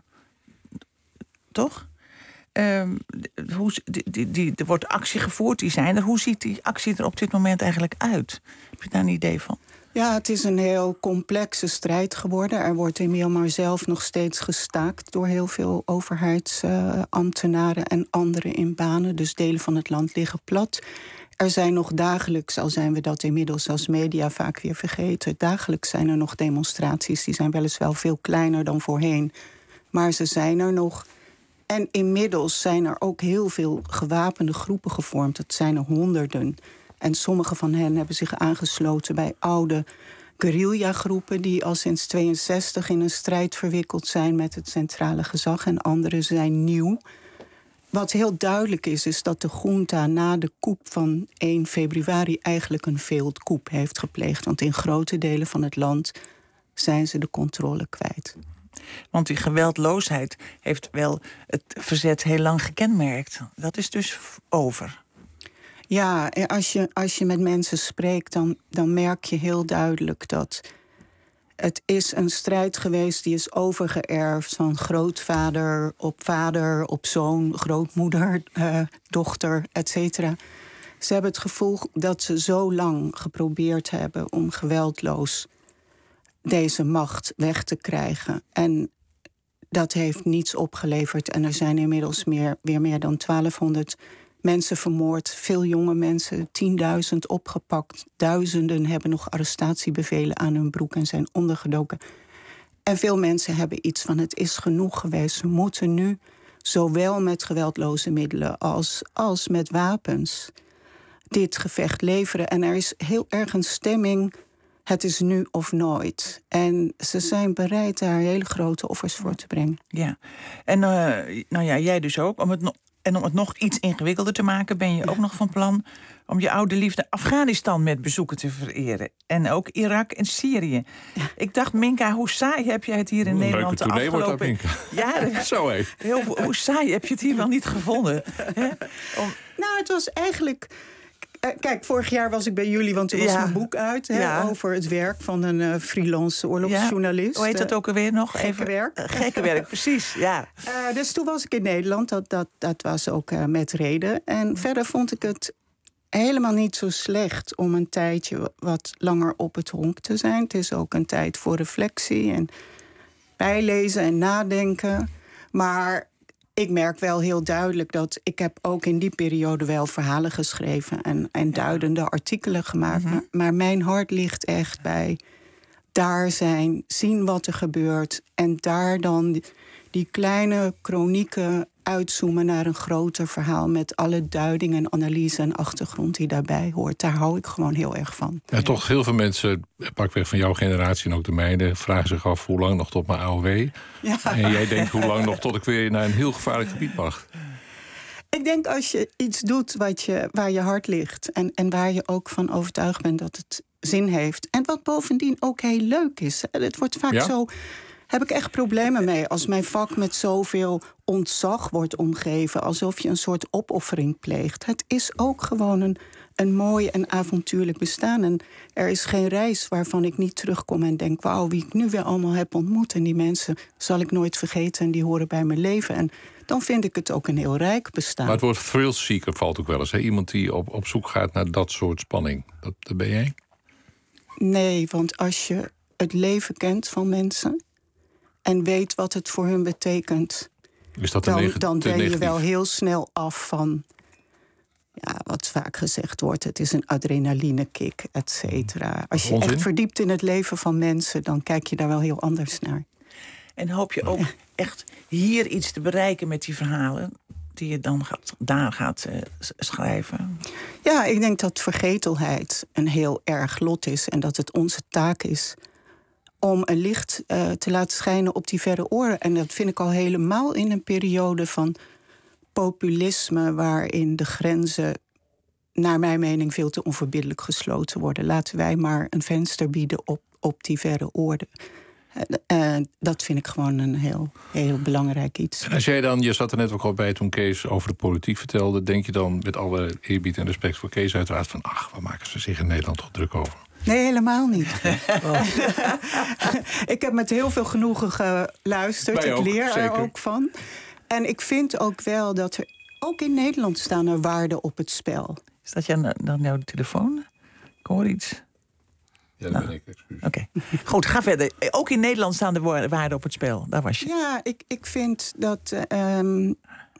Toch? Uh, hoe, die, die, die, er wordt actie gevoerd, die zijn er. Hoe ziet die actie er op dit moment eigenlijk uit? Heb je daar een idee van? Ja, het is een heel complexe strijd geworden. Er wordt in Myanmar zelf nog steeds gestaakt door heel veel overheidsambtenaren uh, en anderen in banen. Dus delen van het land liggen plat. Er zijn nog dagelijks, al zijn we dat inmiddels als media vaak weer vergeten, dagelijks zijn er nog demonstraties. Die zijn weliswaar veel kleiner dan voorheen, maar ze zijn er nog. En inmiddels zijn er ook heel veel gewapende groepen gevormd. Het zijn er honderden. En sommige van hen hebben zich aangesloten bij oude guerrilla-groepen die al sinds tweeënzestig in een strijd verwikkeld zijn met het centrale gezag. En andere zijn nieuw. Wat heel duidelijk is, is dat de junta na de coup van één februari eigenlijk een failed coup heeft gepleegd. Want in grote delen van het land zijn ze de controle kwijt. Want die geweldloosheid heeft wel het verzet heel lang gekenmerkt. Dat is dus over. Ja, als je, als je met mensen spreekt, dan, dan merk je heel duidelijk dat het is een strijd geweest die is overgeërfd van grootvader op vader, op zoon, grootmoeder, uh, dochter, et cetera. Ze hebben het gevoel dat ze zo lang geprobeerd hebben om geweldloos deze macht weg te krijgen. En dat heeft niets opgeleverd. En er zijn inmiddels meer, weer meer dan twaalfhonderd mensen vermoord. Veel jonge mensen, tienduizend opgepakt. Duizenden hebben nog arrestatiebevelen aan hun broek en zijn ondergedoken. En veel mensen hebben iets van: het is genoeg geweest. We moeten nu zowel met geweldloze middelen als, als met wapens dit gevecht leveren. En er is heel erg een stemming: het is nu of nooit. En ze zijn bereid daar hele grote offers voor te brengen. Ja, en uh, nou ja, jij dus ook. Om het no- en om het nog iets ingewikkelder te maken, ben je ook nog van plan om je oude liefde Afghanistan met bezoeken te vereren. En ook Irak en Syrië. Ja. Ik dacht, Minka, hoe saai heb jij het hier in Een Nederland de afgelopen... Minka. Ja, zo hé. Heel, hoe saai heb je het hier wel niet gevonden? Hè? Om... Nou, het was eigenlijk... Kijk, vorig jaar was ik bij jullie, want er was ja. een boek uit hè, ja. over het werk van een uh, freelance oorlogsjournalist. Ja. Hoe heet dat ook alweer nog? Gekke Even, werk. Uh, gekke werk, precies, ja. Uh, dus toen was ik in Nederland, dat, dat, dat was ook uh, met reden. En mm. verder vond ik het helemaal niet zo slecht om een tijdje wat langer op het honk te zijn. Het is ook een tijd voor reflectie en bijlezen en nadenken. Maar ik merk wel heel duidelijk dat ik heb ook in die periode wel verhalen geschreven en, en duidende artikelen gemaakt. Mm-hmm. maar, maar mijn hart ligt echt bij daar zijn, zien wat er gebeurt en daar dan die, die kleine chronieken uitzoomen naar een groter verhaal met alle duiding en analyse en achtergrond die daarbij hoort. Daar hou ik gewoon heel erg van. Ja, toch heel veel mensen, pakweg van jouw generatie en ook de mijne, vragen zich af hoe lang nog tot mijn A O W. Ja. En jij denkt hoe lang nog tot ik weer naar een heel gevaarlijk gebied mag. Ik denk als je iets doet wat je, waar je hart ligt en, en waar je ook van overtuigd bent dat het zin heeft. En wat bovendien ook heel leuk is. Het wordt vaak ja? zo... Heb ik echt problemen mee als mijn vak met zoveel ontzag wordt omgeven, alsof je een soort opoffering pleegt. Het is ook gewoon een, een mooi en avontuurlijk bestaan. En er is geen reis waarvan ik niet terugkom en denk, wauw, wie ik nu weer allemaal heb ontmoet. En die mensen zal ik nooit vergeten en die horen bij mijn leven. En dan vind ik het ook een heel rijk bestaan. Maar het woord thrill-seeker valt ook wel eens. Hè? Iemand die op, op zoek gaat naar dat soort spanning. Dat, dat ben jij? Nee, want als je het leven kent van mensen en weet wat het voor hun betekent, is dat dan, neg- dan ben je negatief? wel heel snel af van, ja, wat vaak gezegd wordt, het is een adrenalinekick, et cetera. Als je Onzin? echt verdiept in het leven van mensen, dan kijk je daar wel heel anders naar. En hoop je ook echt hier iets te bereiken met die verhalen die je dan gaat, daar gaat uh, schrijven? Ja, ik denk dat vergetelheid een heel erg lot is en dat het onze taak is om een licht uh, te laten schijnen op die verre oren. En dat vind ik al helemaal in een periode van populisme waarin de grenzen, naar mijn mening, veel te onverbiddelijk gesloten worden. Laten wij maar een venster bieden op, op die verre oren. Uh, dat vind ik gewoon een heel, heel belangrijk iets. En als jij dan, je zat er net ook al bij toen Kees over de politiek vertelde, denk je dan met alle eerbied en respect voor Kees uiteraard van, ach, waar maken ze zich in Nederland toch druk over? Nee, helemaal niet. Oh. Ik heb met heel veel genoegen geluisterd. Wij ik ook, leer zeker. er ook van. En ik vind ook wel dat er ook in Nederland staan er waarden op het spel. Is dat jou, dan jouw telefoon? Ik hoor iets. Ja, dat nou. ben ik, excuus. Oké, okay. Goed, ga verder. Ook in Nederland staan de waarden op het spel. Daar was je. Ja, ik, ik vind dat uh, um,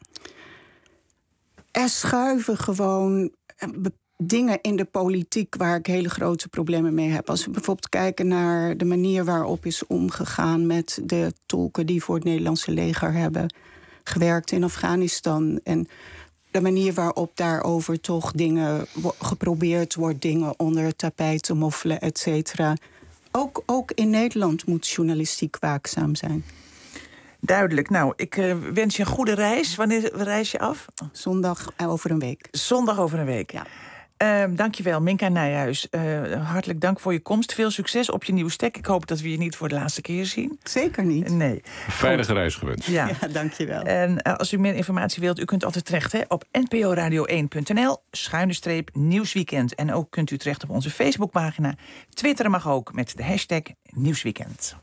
er schuiven gewoon uh, dingen in de politiek waar ik hele grote problemen mee heb. Als we bijvoorbeeld kijken naar de manier waarop is omgegaan met de tolken die voor het Nederlandse leger hebben gewerkt in Afghanistan. En de manier waarop daarover toch dingen wo- geprobeerd wordt, dingen onder het tapijt te moffelen, et cetera. Ook, ook in Nederland moet journalistiek waakzaam zijn. Duidelijk. Nou, ik uh, wens je een goede reis. Wanneer reis je af? Zondag over een week. Zondag over een week. Ja. Uh, dankjewel, Minka Nijhuis. Uh, hartelijk dank voor je komst. Veel succes op je nieuwe stek. Ik hoop dat we je niet voor de laatste keer zien. Zeker niet. Nee. Veilige reis gewenst. Ja, ja dankjewel. En uh, als u meer informatie wilt, u kunt altijd terecht hè, op n p o radio één punt n l, schuine streep, Nieuwsweekend. En ook kunt u terecht op onze Facebookpagina. Twitteren mag ook met de hashtag Nieuwsweekend.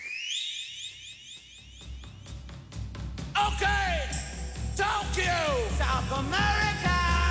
Oké, okay. Tokyo, South America.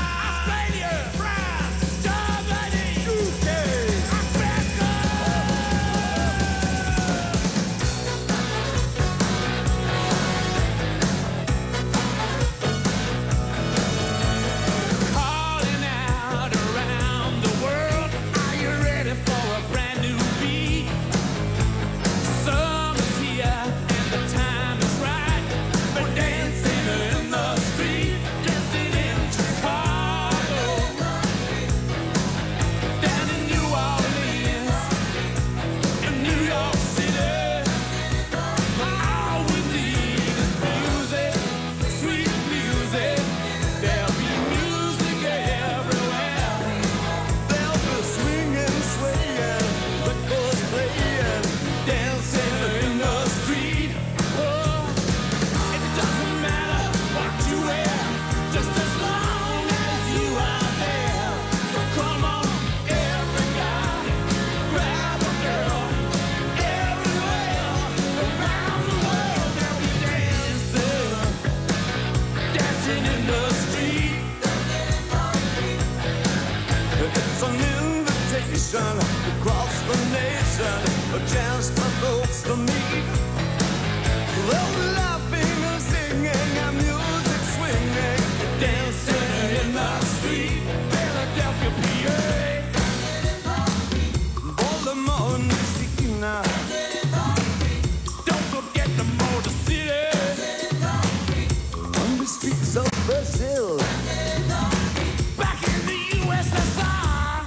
Across the nation, a chance for folks to meet. They'll laughing and singing and music swinging, dancing in the street. Philadelphia, P A, Baltimore, Louisiana. Don't forget the Motor City, on the streets of Brazil. Back in the U S S R.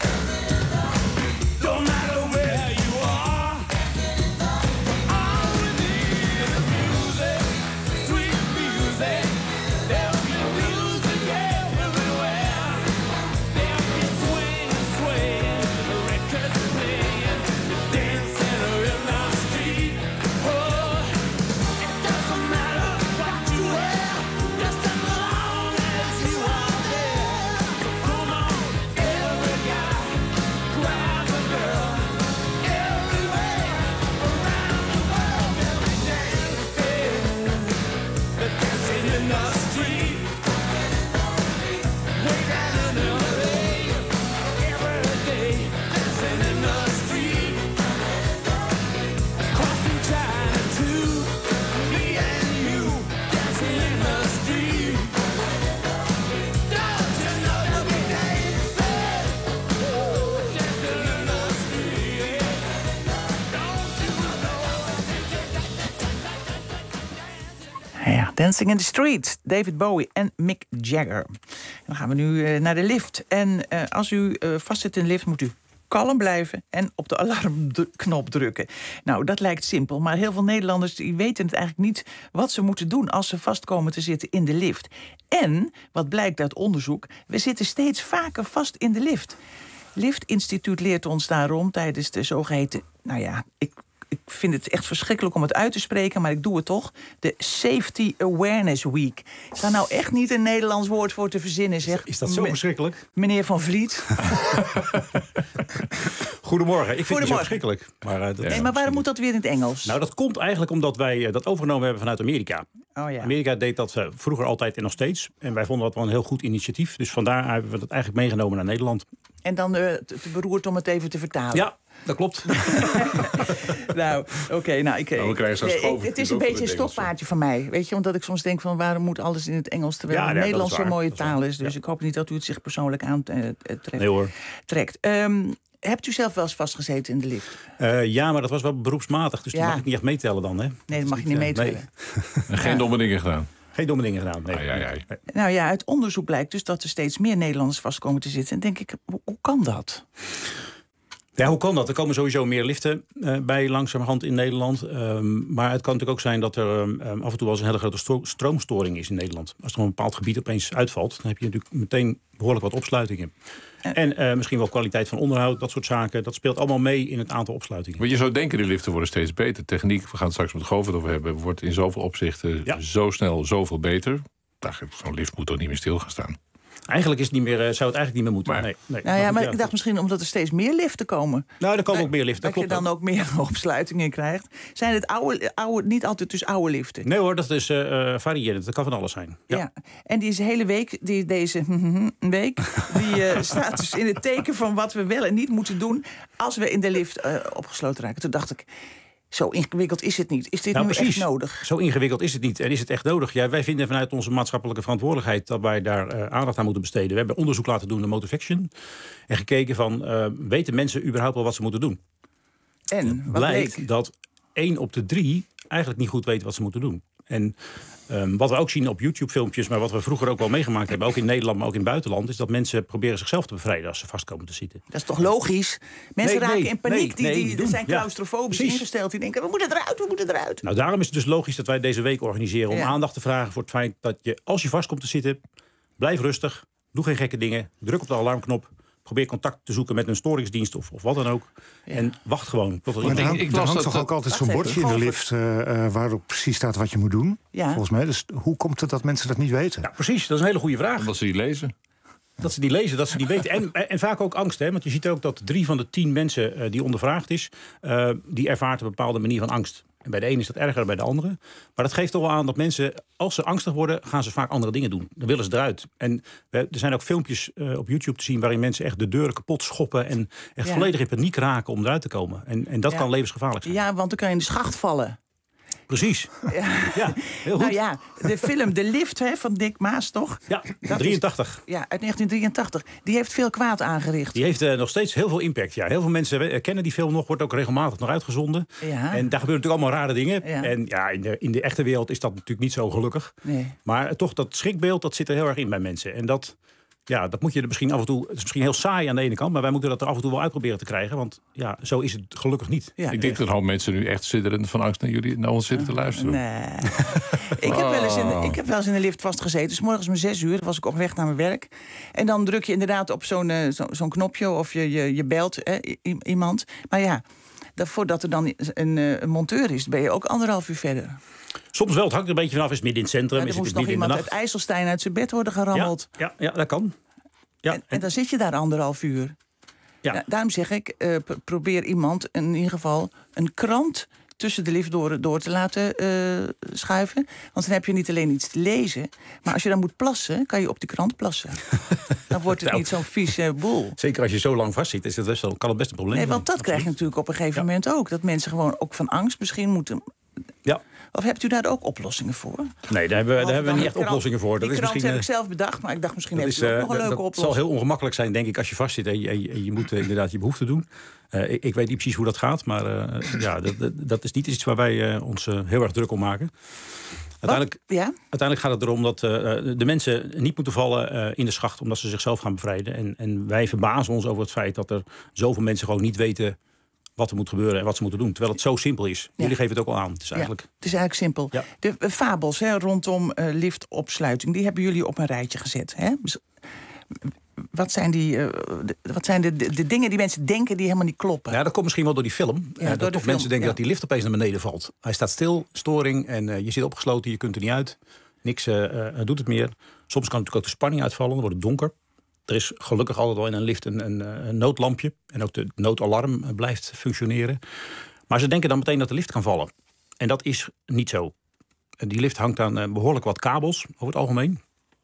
Dancing in the Street, David Bowie en Mick Jagger. En dan gaan we nu uh, naar de lift. En uh, als u uh, vastzit in de lift, moet u kalm blijven en op de alarmknop drukken. Nou, dat lijkt simpel, maar heel veel Nederlanders die weten het eigenlijk niet wat ze moeten doen als ze vast komen te zitten in de lift. En, wat blijkt uit onderzoek, we zitten steeds vaker vast in de lift. Lift Instituut leert ons daarom tijdens de zogeheten, nou ja, ik ik vind het echt verschrikkelijk om het uit te spreken, maar ik doe het toch. De Safety Awareness Week. Is daar nou echt niet een Nederlands woord voor te verzinnen, zeg? Is dat zo verschrikkelijk? Meneer Van Vliet. Goedemorgen. Ik vind het zo Goedemorgen. verschrikkelijk. Maar, uh, dat Nee, maar waarom moet dat weer in het Engels? Nou, dat komt eigenlijk omdat wij uh, dat overgenomen hebben vanuit Amerika. Oh, ja. Amerika deed dat uh, vroeger altijd en nog steeds. En wij vonden dat wel een heel goed initiatief. Dus vandaar hebben we dat eigenlijk meegenomen naar Nederland. En dan uh, te, te beroerd om het even te vertalen. Ja, dat klopt. nou, oké. Okay, nou, ik, Nou, we krijgen straks nee, schoven. het is Het een is ook beetje een voor het stokpaardje van mij. Weet je, omdat ik soms denk van waarom moet alles in het Engels, terwijl Ja, het ja, dat Nederlands is zo'n waar. mooie Dat is taal waar. is. Dus Ja. ik hoop niet dat u het zich persoonlijk aantrekt. Nee hoor. Trekt. Um, hebt u zelf wel eens vastgezeten in de lift? Uh, ja, maar dat was wel beroepsmatig. Dus Ja. die mag ik niet echt meetellen dan. Hè? Nee, dat mag je niet meetellen. Nee. Geen Ja. domme dingen gedaan. Geen domme dingen gedaan. Nee. Ai, ai, ai. Nee. Nou ja, uit onderzoek blijkt dus dat er steeds meer Nederlanders vast komen te zitten. En denk ik, hoe, hoe kan dat? Ja, hoe kan dat? Er komen sowieso meer liften uh, bij langzamerhand in Nederland. Um, maar het kan natuurlijk ook zijn dat er um, af en toe wel eens een hele grote stro- stroomstoring is in Nederland. Als er een bepaald gebied opeens uitvalt, dan heb je natuurlijk meteen behoorlijk wat opsluitingen. En uh, misschien wel kwaliteit van onderhoud, dat soort zaken. Dat speelt allemaal mee in het aantal opsluitingen. Want je zou denken, de liften worden steeds beter. Techniek, we gaan het straks met Govert over hebben, wordt in zoveel opzichten Ja. zo snel zoveel beter. Zo'n lift moet toch niet meer stil gaan staan. Eigenlijk is het niet meer, uh, zou het eigenlijk niet meer moeten. Maar- nee, nee. Nou ja, goed, maar ik dacht misschien omdat er steeds meer liften komen. Nou, er komen ook meer liften. Dat je dan ook meer opsluitingen krijgt. Zijn het oude, oude, niet altijd dus oude liften? Nee hoor, dat is uh, uh, variërend. Dat kan van alles zijn. Ja. Ja. En die hele week, die, deze week, die uh, staat dus in het teken van wat we wel en niet moeten doen als we in de lift uh, opgesloten raken. Toen dacht ik, zo ingewikkeld is het niet. Is dit Nou, nu precies. echt nodig? Zo ingewikkeld is het niet. En is het echt nodig? Ja, wij vinden vanuit onze maatschappelijke verantwoordelijkheid dat wij daar uh, aandacht aan moeten besteden. We hebben onderzoek laten doen naar Motivaction. En gekeken van, uh, weten mensen überhaupt wel wat ze moeten doen? En, wat Blijkt bleek? dat één op de drie eigenlijk niet goed weet wat ze moeten doen. En um, wat we ook zien op YouTube-filmpjes, maar wat we vroeger ook wel meegemaakt hebben, ook in Nederland, maar ook in het buitenland, is dat mensen proberen zichzelf te bevrijden als ze vastkomen te zitten. Dat is toch logisch? Mensen Nee, raken nee, in paniek. nee, die, nee, die, niet die doen. zijn Ja, claustrofobisch precies. ingesteld. Die denken, we moeten eruit, we moeten eruit. Nou, daarom is het dus logisch dat wij deze week organiseren om Ja. aandacht te vragen voor het feit dat je, als je vast komt te zitten, blijf rustig, doe geen gekke dingen, druk op de alarmknop, probeer contact te zoeken met een storingsdienst of, of wat dan ook. Ja. En wacht gewoon tot er Maar er iemand- hangt, er hangt toch ook altijd zo'n bordje in de lift uh, uh, waarop precies staat wat je moet doen. Ja. Volgens mij. Dus hoe komt het dat mensen dat niet weten? Ja, precies, dat is een hele goede vraag. Omdat ze die lezen. Dat ze die lezen, dat ze die weten. En, en vaak ook angst. Hè? Want je ziet ook dat drie van de tien mensen uh, die ondervraagd is, uh, die ervaart een bepaalde manier van angst. En bij de ene is dat erger dan bij de andere. Maar dat geeft toch wel aan dat mensen, als ze angstig worden, gaan ze vaak andere dingen doen. Dan willen ze eruit. En we, er zijn ook filmpjes uh, op YouTube te zien waarin mensen echt de deuren kapot schoppen en echt Ja. volledig in paniek raken om eruit te komen. En, en dat Ja. kan levensgevaarlijk zijn. Ja, want dan kan je in de schacht vallen. Precies. Ja. Ja, heel goed. Nou ja, de film De Lift hè, van Dick Maas, toch? Ja, Dat drieëntachtig. Is, ja, uit negentien drieëntachtig. Die heeft veel kwaad aangericht. Die heeft uh, nog steeds heel veel impact. Ja. Heel veel mensen uh, kennen die film nog, wordt ook regelmatig nog uitgezonden. Ja. En daar gebeuren natuurlijk allemaal rare dingen. Ja. En ja, in de, in de echte wereld is dat natuurlijk niet zo gelukkig. Nee. Maar uh, toch, dat schrikbeeld, dat zit er heel erg in bij mensen. En dat, ja, dat moet je er misschien af en toe... Het is misschien heel saai aan de ene kant, maar wij moeten dat er af en toe wel uitproberen te krijgen. Want ja, zo is het gelukkig niet. Ja. Ik denk dat een hoop mensen nu echt sidderend van angst naar jullie naar ons zitten te luisteren. Nee. ik, heb wel eens in, ik heb wel eens in de lift vastgezeten. Dus morgens om zes uur was ik op weg naar mijn werk. En dan druk je inderdaad op zo'n uh, zo, zo'n knopje of je, je, je belt hè, i- iemand. Maar ja, dat, voordat er dan een, uh, een monteur is, ben je ook anderhalf uur verder. Soms wel, het hangt er een beetje vanaf. Is het midden in het centrum? Ja, Is er het moest nog midden in de iemand uit nacht? IJsselstein uit zijn bed worden gerammeld. Ja, ja, ja, dat kan. Ja, en, en dan zit je daar anderhalf uur. Ja. Da- daarom zeg ik, uh, p- probeer iemand in ieder geval een krant tussen de lift door, door te laten uh, schuiven. Want dan heb je niet alleen iets te lezen, maar als je dan moet plassen, kan je op die krant plassen. Dan wordt het Nou, niet zo'n vieze boel. Zeker als je zo lang vastzit, is dat best wel, kan het best een probleem Nee, zijn. want dat krijg je natuurlijk op een gegeven moment ook. Dat mensen gewoon ook van angst misschien moeten... Ja. Of hebt u daar ook oplossingen voor? Nee, daar hebben we, daar hebben we Dan niet die echt krant- oplossingen voor. Die Dat is krant misschien, heb ik eh, zelf bedacht, maar ik dacht misschien Dat, heeft is, u ook uh, nog een leuke dat oplossing. zal heel ongemakkelijk zijn, denk ik, als je vastzit en je, en je, en je moet uh, inderdaad je behoefte doen. Uh, ik, ik weet niet precies hoe dat gaat, maar uh, ja, dat, dat, dat is niet iets waar wij uh, ons uh, heel erg druk om maken. Uiteindelijk, ja? uiteindelijk gaat het erom dat uh, de mensen niet moeten vallen uh, in de schacht omdat ze zichzelf gaan bevrijden. En, en wij verbazen ons over het feit dat er zoveel mensen gewoon niet weten wat er moet gebeuren en wat ze moeten doen. Terwijl het zo simpel is. Ja. Jullie geven het ook al aan. Het is eigenlijk... Ja, het is eigenlijk simpel. Ja. De uh, fabels hè, rondom uh, liftopsluiting, die hebben jullie op een rijtje gezet. Hè? wat zijn, die, uh, de, wat zijn de, de, de dingen die mensen denken die helemaal niet kloppen? Ja, dat komt misschien wel door die film. Ja, uh, door dat de toch film, mensen denken ja. dat die lift opeens naar beneden valt. Hij staat stil, storing en uh, je zit opgesloten, je kunt er niet uit. Niks uh, uh, doet het meer. Soms kan natuurlijk ook de spanning uitvallen, dan wordt het donker. Er is gelukkig altijd wel in een lift een, een, een noodlampje. En ook de noodalarm uh, blijft functioneren. Maar ze denken dan meteen dat de lift kan vallen. En dat is niet zo. Die lift hangt aan uh, behoorlijk wat kabels, over het algemeen.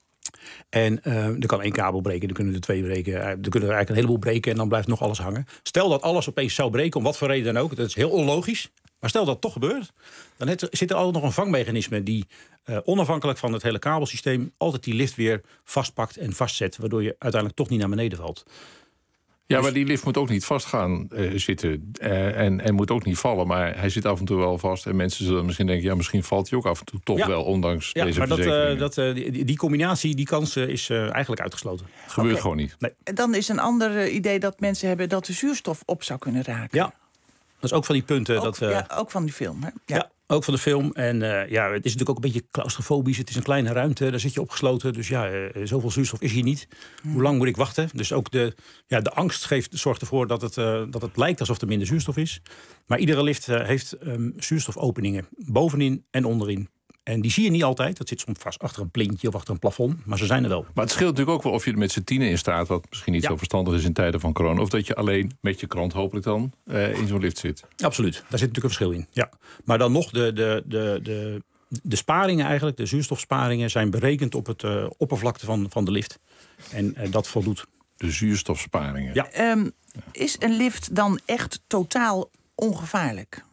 En uh, er kan één kabel breken, er kunnen er twee breken. Uh, er kunnen er eigenlijk een heleboel breken en dan blijft nog alles hangen. Stel dat alles opeens zou breken, om wat voor reden dan ook. Dat is heel onlogisch. Maar stel dat het toch gebeurt, dan het, zit er altijd nog een vangmechanisme die uh, onafhankelijk van het hele kabelsysteem altijd die lift weer vastpakt en vastzet, waardoor je uiteindelijk toch niet naar beneden valt. Ja, maar die lift moet ook niet vast gaan uh, zitten uh, en, en moet ook niet vallen. Maar hij zit af en toe wel vast. En mensen zullen misschien denken, ja, misschien valt hij ook af en toe toch ja. wel, ondanks ja, deze maar dat, verzekeringen. uh, dat, uh, die, die combinatie, die kans uh, is uh, eigenlijk uitgesloten. Gebeurt Okay. gewoon niet. Nee. Dan is een ander uh, idee dat mensen hebben dat de zuurstof op zou kunnen raken. Ja, dat is ook van die punten. Ook, dat, uh, ja, ook van die film. Hè? Ja. ja, ook van de film. En uh, ja, het is natuurlijk ook een beetje claustrofobisch. Het is een kleine ruimte, daar zit je opgesloten. Dus ja, uh, zoveel zuurstof is hier niet. Hmm. Hoe lang moet ik wachten? Dus ook de, ja, de angst geeft, zorgt ervoor dat het, uh, dat het lijkt alsof er minder zuurstof is. Maar iedere lift uh, heeft um, zuurstofopeningen. Bovenin en onderin. En die zie je niet altijd. Dat zit soms vast achter een plintje of achter een plafond. Maar ze zijn er wel. Maar het scheelt natuurlijk ook wel of je er met z'n tienen in staat, wat misschien niet ja. zo verstandig is in tijden van corona. Of dat je alleen met je krant hopelijk dan uh, in zo'n lift zit. Absoluut. Daar zit natuurlijk een verschil in. Ja. Maar dan nog, de, de, de, de, de sparingen eigenlijk, de zuurstofsparingen, zijn berekend op het uh, oppervlakte van, van de lift. En uh, dat voldoet. De zuurstofsparingen. Ja. Um, is een lift dan echt totaal ongevaarlijk?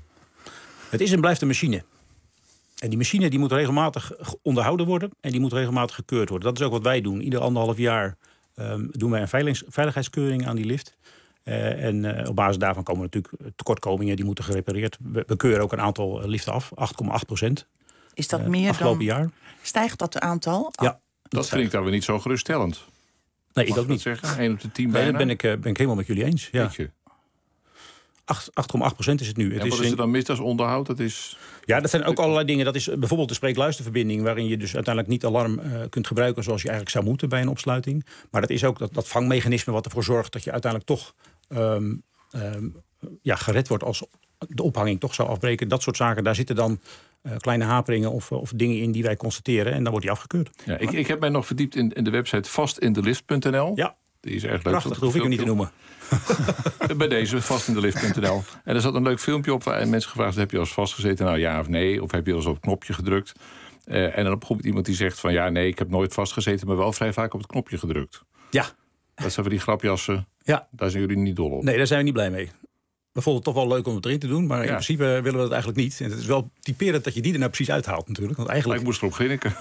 Het is en blijft een machine. En die machine die moet regelmatig onderhouden worden en die moet regelmatig gekeurd worden. Dat is ook wat wij doen. Ieder anderhalf jaar um, doen wij een veilings, veiligheidskeuring aan die lift. Uh, en uh, op basis daarvan komen natuurlijk tekortkomingen, die moeten gerepareerd. We, we keuren ook een aantal liften af, acht komma acht procent. Is dat uh, meer afgelopen dan, jaar. Stijgt dat aantal? Ja. Dat vind ik dan weer niet zo geruststellend. Nee, Mag ik ook niet. zeggen? één op de tien nee, bijna? dat ben ik, uh, ben ik helemaal met jullie eens. Ja. Je. acht komma acht procent is het nu. En het wat is is er dan mis als onderhoud? Dat is... Ja, dat zijn ook allerlei dingen. Dat is bijvoorbeeld de spreekluisterverbinding, waarin je dus uiteindelijk niet alarm uh, kunt gebruiken zoals je eigenlijk zou moeten bij een opsluiting. Maar dat is ook dat, dat vangmechanisme wat ervoor zorgt dat je uiteindelijk toch um, um, ja, gered wordt als de ophanging toch zou afbreken. Dat soort zaken, daar zitten dan uh, kleine haperingen of, of dingen in die wij constateren. En dan wordt die afgekeurd. Ja, ik, ik heb mij nog verdiept in, in de website vastindelift punt n l. Ja. Die is erg leuk. Prachtig, dat hoef ik hem niet te noemen. Bij deze, vastindelift punt n l. En er zat een leuk filmpje op waar mensen gevraagd: heb je al eens vastgezeten? Nou ja of nee. Of heb je al eens op het knopje gedrukt? Uh, en dan bijvoorbeeld iemand die zegt van ja, nee, ik heb nooit vastgezeten, maar wel vrij vaak op het knopje gedrukt. Ja. Dat zijn van die grapjassen. Ja. Daar zijn jullie niet dol op. Nee, daar zijn we niet blij mee. We vonden het toch wel leuk om het erin te doen, maar in ja. principe willen we dat eigenlijk niet. En het is wel typerend dat je die er nou precies uithaalt natuurlijk. Want eigenlijk... Ik moest erop grinniken.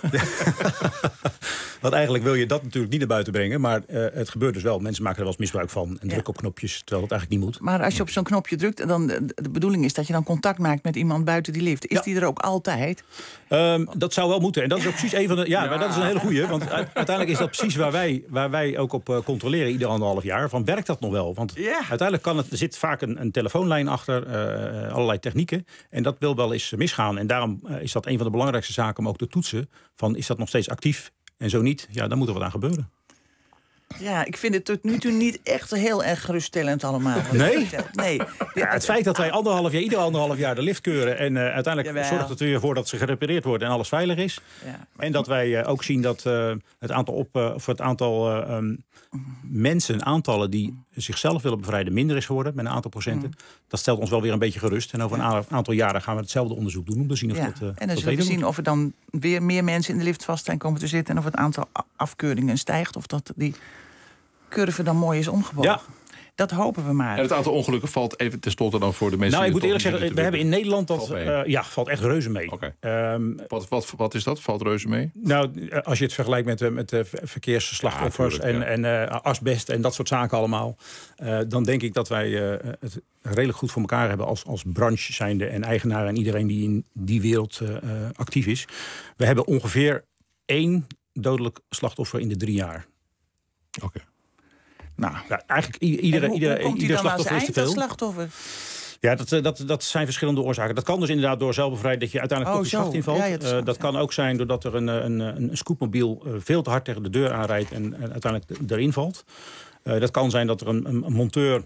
Want eigenlijk wil je dat natuurlijk niet naar buiten brengen, maar uh, het gebeurt dus wel. Mensen maken er wel eens misbruik van en ja. drukken op knopjes, terwijl het eigenlijk niet moet. Maar als je op zo'n knopje drukt, dan de, de bedoeling is dat je dan contact maakt met iemand buiten die lift. Is ja. die er ook altijd? Um, dat zou wel moeten. En dat is ook precies een van de. Ja, ja. Maar dat is een hele goeie. Want uiteindelijk is dat precies waar wij, waar wij ook op uh, controleren ieder anderhalf jaar. Van werkt dat nog wel? Want ja. uiteindelijk kan het, er zit vaak een, een telefoonlijn achter, uh, allerlei technieken. En dat wil wel eens misgaan. En daarom uh, is dat een van de belangrijkste zaken om ook te toetsen. Van is dat nog steeds actief? En zo niet, ja, dan moet er wat aan gebeuren. Ja, ik vind het tot nu toe niet echt heel erg geruststellend allemaal. Nee? nee. Ja, het feit dat wij anderhalf jaar, ieder anderhalf jaar de lift keuren en uh, uiteindelijk Jawel. zorgt het er weer voor dat ze gerepareerd worden en alles veilig is. Ja. En dat wij uh, ook zien dat uh, het aantal, op, uh, of het aantal uh, um, mensen, aantallen die zichzelf willen bevrijden, minder is geworden met een aantal procenten. Mm. Dat stelt ons wel weer een beetje gerust. En over ja. een aantal jaren gaan we hetzelfde onderzoek doen om te zien of ja. dat. Uh, en dan zullen we zien of er dan weer meer mensen in de lift vast zijn komen te zitten en of het aantal afkeuringen stijgt of dat die curve dan mooi is omgebogen. Ja. Dat hopen we maar. En het aantal ongelukken valt even tenslotte dan voor de mensen. Nou, ik moet eerlijk zeggen, zeggen, we hebben in Nederland dat valt uh, ja, valt echt reuze mee. Okay. Um, wat, wat, wat is dat? Valt reuze mee? Nou, als je het vergelijkt met, uh, met de verkeersslachtoffers ja, en, ja. en uh, asbest en dat soort zaken allemaal, uh, dan denk ik dat wij uh, het redelijk goed voor elkaar hebben als, als branche zijnde en eigenaar en iedereen die in die wereld uh, actief is. We hebben ongeveer één dodelijk slachtoffer in de drie jaar. Oké. Okay. Nou, ja, eigenlijk iedere, hoe, iedere, hoe komt ieder die dan slachtoffer als is te veel. slachtoffer? Ja, dat, dat, dat zijn verschillende oorzaken. Dat kan dus inderdaad door zelfbevrijding dat je uiteindelijk Oh, toch de schacht zo. invalt. Ja, ja, de Uh, schacht, dat ja. kan ook zijn doordat er een, een, een, een scootmobiel uh, veel te hard tegen de deur aanrijdt en, en uiteindelijk erin valt. Uh, dat kan zijn dat er een, een, een monteur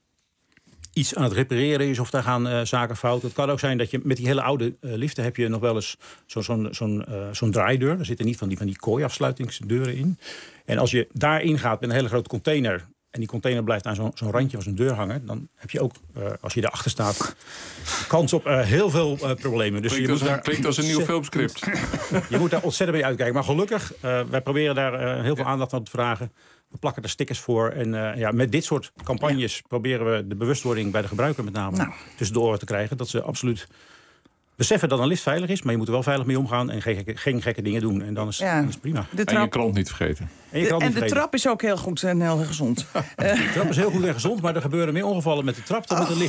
iets aan het repareren is of daar gaan uh, zaken fout. Het kan ook zijn dat je met die hele oude uh, liften heb je nog wel eens zo, zo'n zo'n uh, zo'n draaideur. Er zitten niet van die, van die kooi-afsluitingsdeuren in. En als je daarin gaat met een hele grote container en die container blijft aan zo'n zo'n randje van zo'n deur hangen, dan heb je ook, uh, als je erachter staat, kans op uh, heel veel uh, problemen. Dus Klinkt, je als moet een, daar klinkt als een nieuw filmscript. Je moet daar ontzettend mee uitkijken. Maar gelukkig, uh, wij proberen daar uh, heel veel aandacht aan te vragen. We plakken er stickers voor. En uh, ja, met dit soort campagnes ja. proberen we de bewustwording bij de gebruiker met name nou. tussen de oren te krijgen. Dat ze absoluut beseffen dat een lift veilig is, maar je moet er wel veilig mee omgaan en geen gekke, geen gekke dingen doen. En dan is, ja. dan is het prima. De trap... En je krant niet vergeten. En, je krant de, niet en de vergeten. trap is ook heel goed en heel gezond. De trap is heel goed en gezond, maar er gebeuren meer ongevallen met de trap dan met de lift.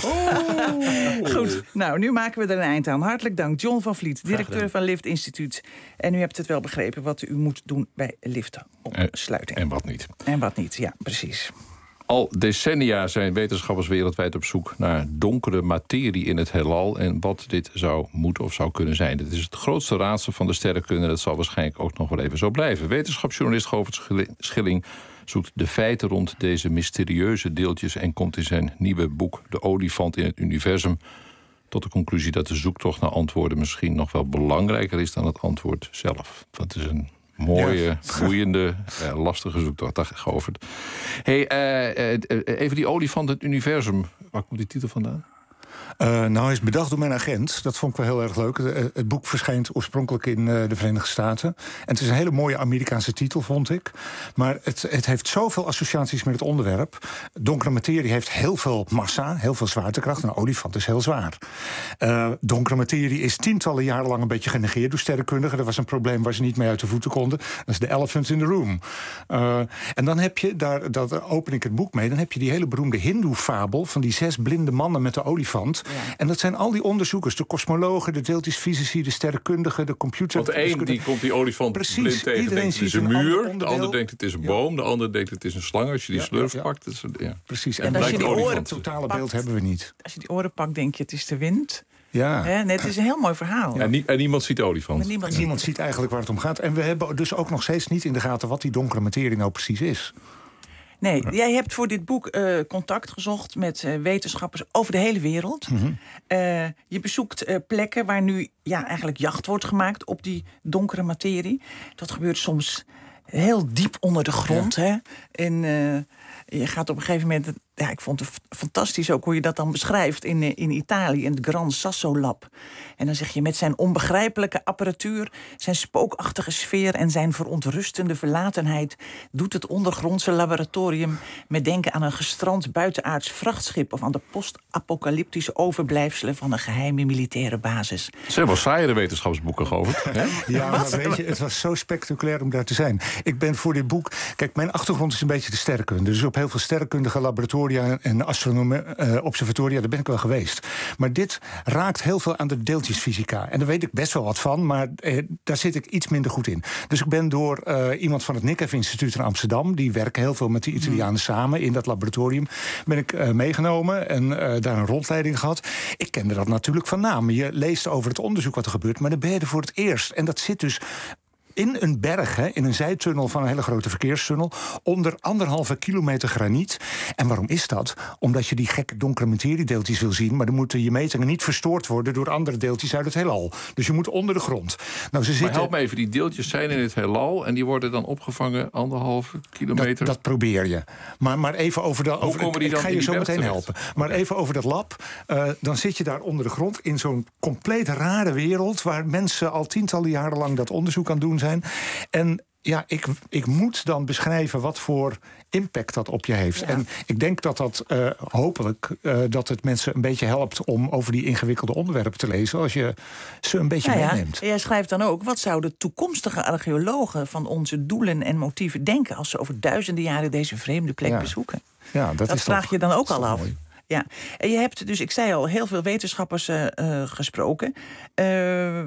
Oh. Goed, nou, nu maken we er een eind aan. Hartelijk dank, John van Vliet, directeur van Lift Instituut. En u hebt het wel begrepen wat u moet doen bij liftopsluiting. En, en wat niet. En wat niet, ja, precies. Al decennia zijn wetenschappers wereldwijd op zoek naar donkere materie in het heelal en wat dit zou moeten of zou kunnen zijn. Dit is het grootste raadsel van de sterrenkunde en dat zal waarschijnlijk ook nog wel even zo blijven. Wetenschapsjournalist Govert Schilling zoekt de feiten rond deze mysterieuze deeltjes en komt in zijn nieuwe boek De olifant in het universum tot de conclusie dat de zoektocht naar antwoorden misschien nog wel belangrijker is dan het antwoord zelf. Dat is een mooie, ja. boeiende, uh, lastige zoektocht. Dag, Govert. Hey, uh, uh, even die olifant in het universum. Waar komt die titel vandaan? Uh, nou, is bedacht door mijn agent. Dat vond ik wel heel erg leuk. Uh, het boek verschijnt oorspronkelijk in uh, de Verenigde Staten. En het is een hele mooie Amerikaanse titel, vond ik. Maar het, het heeft zoveel associaties met het onderwerp. Donkere materie heeft heel veel massa, heel veel zwaartekracht. Een olifant is heel zwaar. Uh, donkere materie is tientallen jaren lang een beetje genegeerd door sterrenkundigen. Dat was een probleem waar ze niet mee uit de voeten konden. Dat is de elephant in the room. Uh, en dan heb je, daar dat open ik het boek mee, dan heb je die hele beroemde Hindoe-fabel van die zes blinde mannen met de olifant. Ja. En dat zijn al die onderzoekers, de kosmologen, de deeltjesfysici, de sterrenkundigen, de computer. Want de een die komt die olifant Precies, blind tegen, iedereen denkt het is ziet een een muur. ander De ander denkt het is een boom. De ander denkt het is een slang als je die Ja, slurf ja, ja. pakt. Dus, ja. Precies. En, En, en als je die oren het totale beeld hebben we niet. Als je die oren pakt, denk je het is de wind. Ja. Hè? Nee, het is een heel mooi verhaal. Ja, en, nie, en niemand ziet de olifant. Maar niemand, Niemand ziet eigenlijk waar het om gaat. En we hebben dus ook nog steeds niet in de gaten wat die donkere materie nou precies is. Nee, jij hebt voor dit boek uh, contact gezocht met uh, wetenschappers over de hele wereld. Mm-hmm. Uh, je bezoekt uh, plekken waar nu ja, eigenlijk jacht wordt gemaakt op die donkere materie. Dat gebeurt soms heel diep onder de grond. Ja. Hè? En uh, je gaat op een gegeven moment... Ja, ik vond het fantastisch ook hoe je dat dan beschrijft in, in Italië, in het Gran Sasso Lab. En dan zeg je met zijn onbegrijpelijke apparatuur, zijn spookachtige sfeer en zijn verontrustende verlatenheid doet het ondergrondse laboratorium met denken aan een gestrand buitenaards vrachtschip of aan de post-apocalyptische overblijfselen van een geheime militaire basis. Ze hebben wel saaiere wetenschapsboeken, Govert. Ja, maar weet je, het was zo spectaculair om daar te zijn. Ik ben voor dit boek... Kijk, mijn achtergrond is een beetje de sterrenkunde. Dus op heel veel sterrenkundige laboratoria en astronomie, uh, observatoria, daar ben ik wel geweest. Maar dit raakt heel veel aan de deeltjesfysica. En daar weet ik best wel wat van, maar uh, daar zit ik iets minder goed in. Dus ik ben door uh, iemand van het Nikev Instituut in Amsterdam, die werken heel veel met die Italianen mm. samen in dat laboratorium, ben ik uh, meegenomen en uh, daar een rondleiding gehad. Ik kende dat natuurlijk van naam. Je leest over het onderzoek wat er gebeurt, maar dan ben je er voor het eerst. En dat zit dus in een berg, hè, in een zijtunnel van een hele grote verkeerstunnel, onder anderhalve kilometer graniet. En waarom is dat? Omdat je die gekke donkere materiedeeltjes wil zien, maar dan moeten je metingen niet verstoord worden door andere deeltjes uit het heelal. Dus je moet onder de grond. Nou, ze zitten... Maar help me even, die deeltjes zijn in het heelal en die worden dan opgevangen anderhalve kilometer? Dat, dat probeer je. Maar, maar even over dat... Hoe over, komen die dan ik ga in je die zo meteen berg helpen. Maar even over dat lab. Uh, dan zit je daar onder de grond in zo'n compleet rare wereld waar mensen al tientallen jaren lang dat onderzoek aan het doen zijn. En ja, ik, ik moet dan beschrijven wat voor impact dat op je heeft. Ja. En ik denk dat dat uh, hopelijk uh, dat het mensen een beetje helpt om over die ingewikkelde onderwerpen te lezen, als je ze een beetje nou meeneemt. Ja, jij schrijft dan ook, wat zouden toekomstige archeologen van onze doelen en motieven denken als ze over duizenden jaren deze vreemde plek ja. bezoeken? Ja, dat dat is vraag toch, je dan ook al af. Mooi. Ja, en je hebt dus, ik zei al, heel veel wetenschappers uh, uh, gesproken. Uh,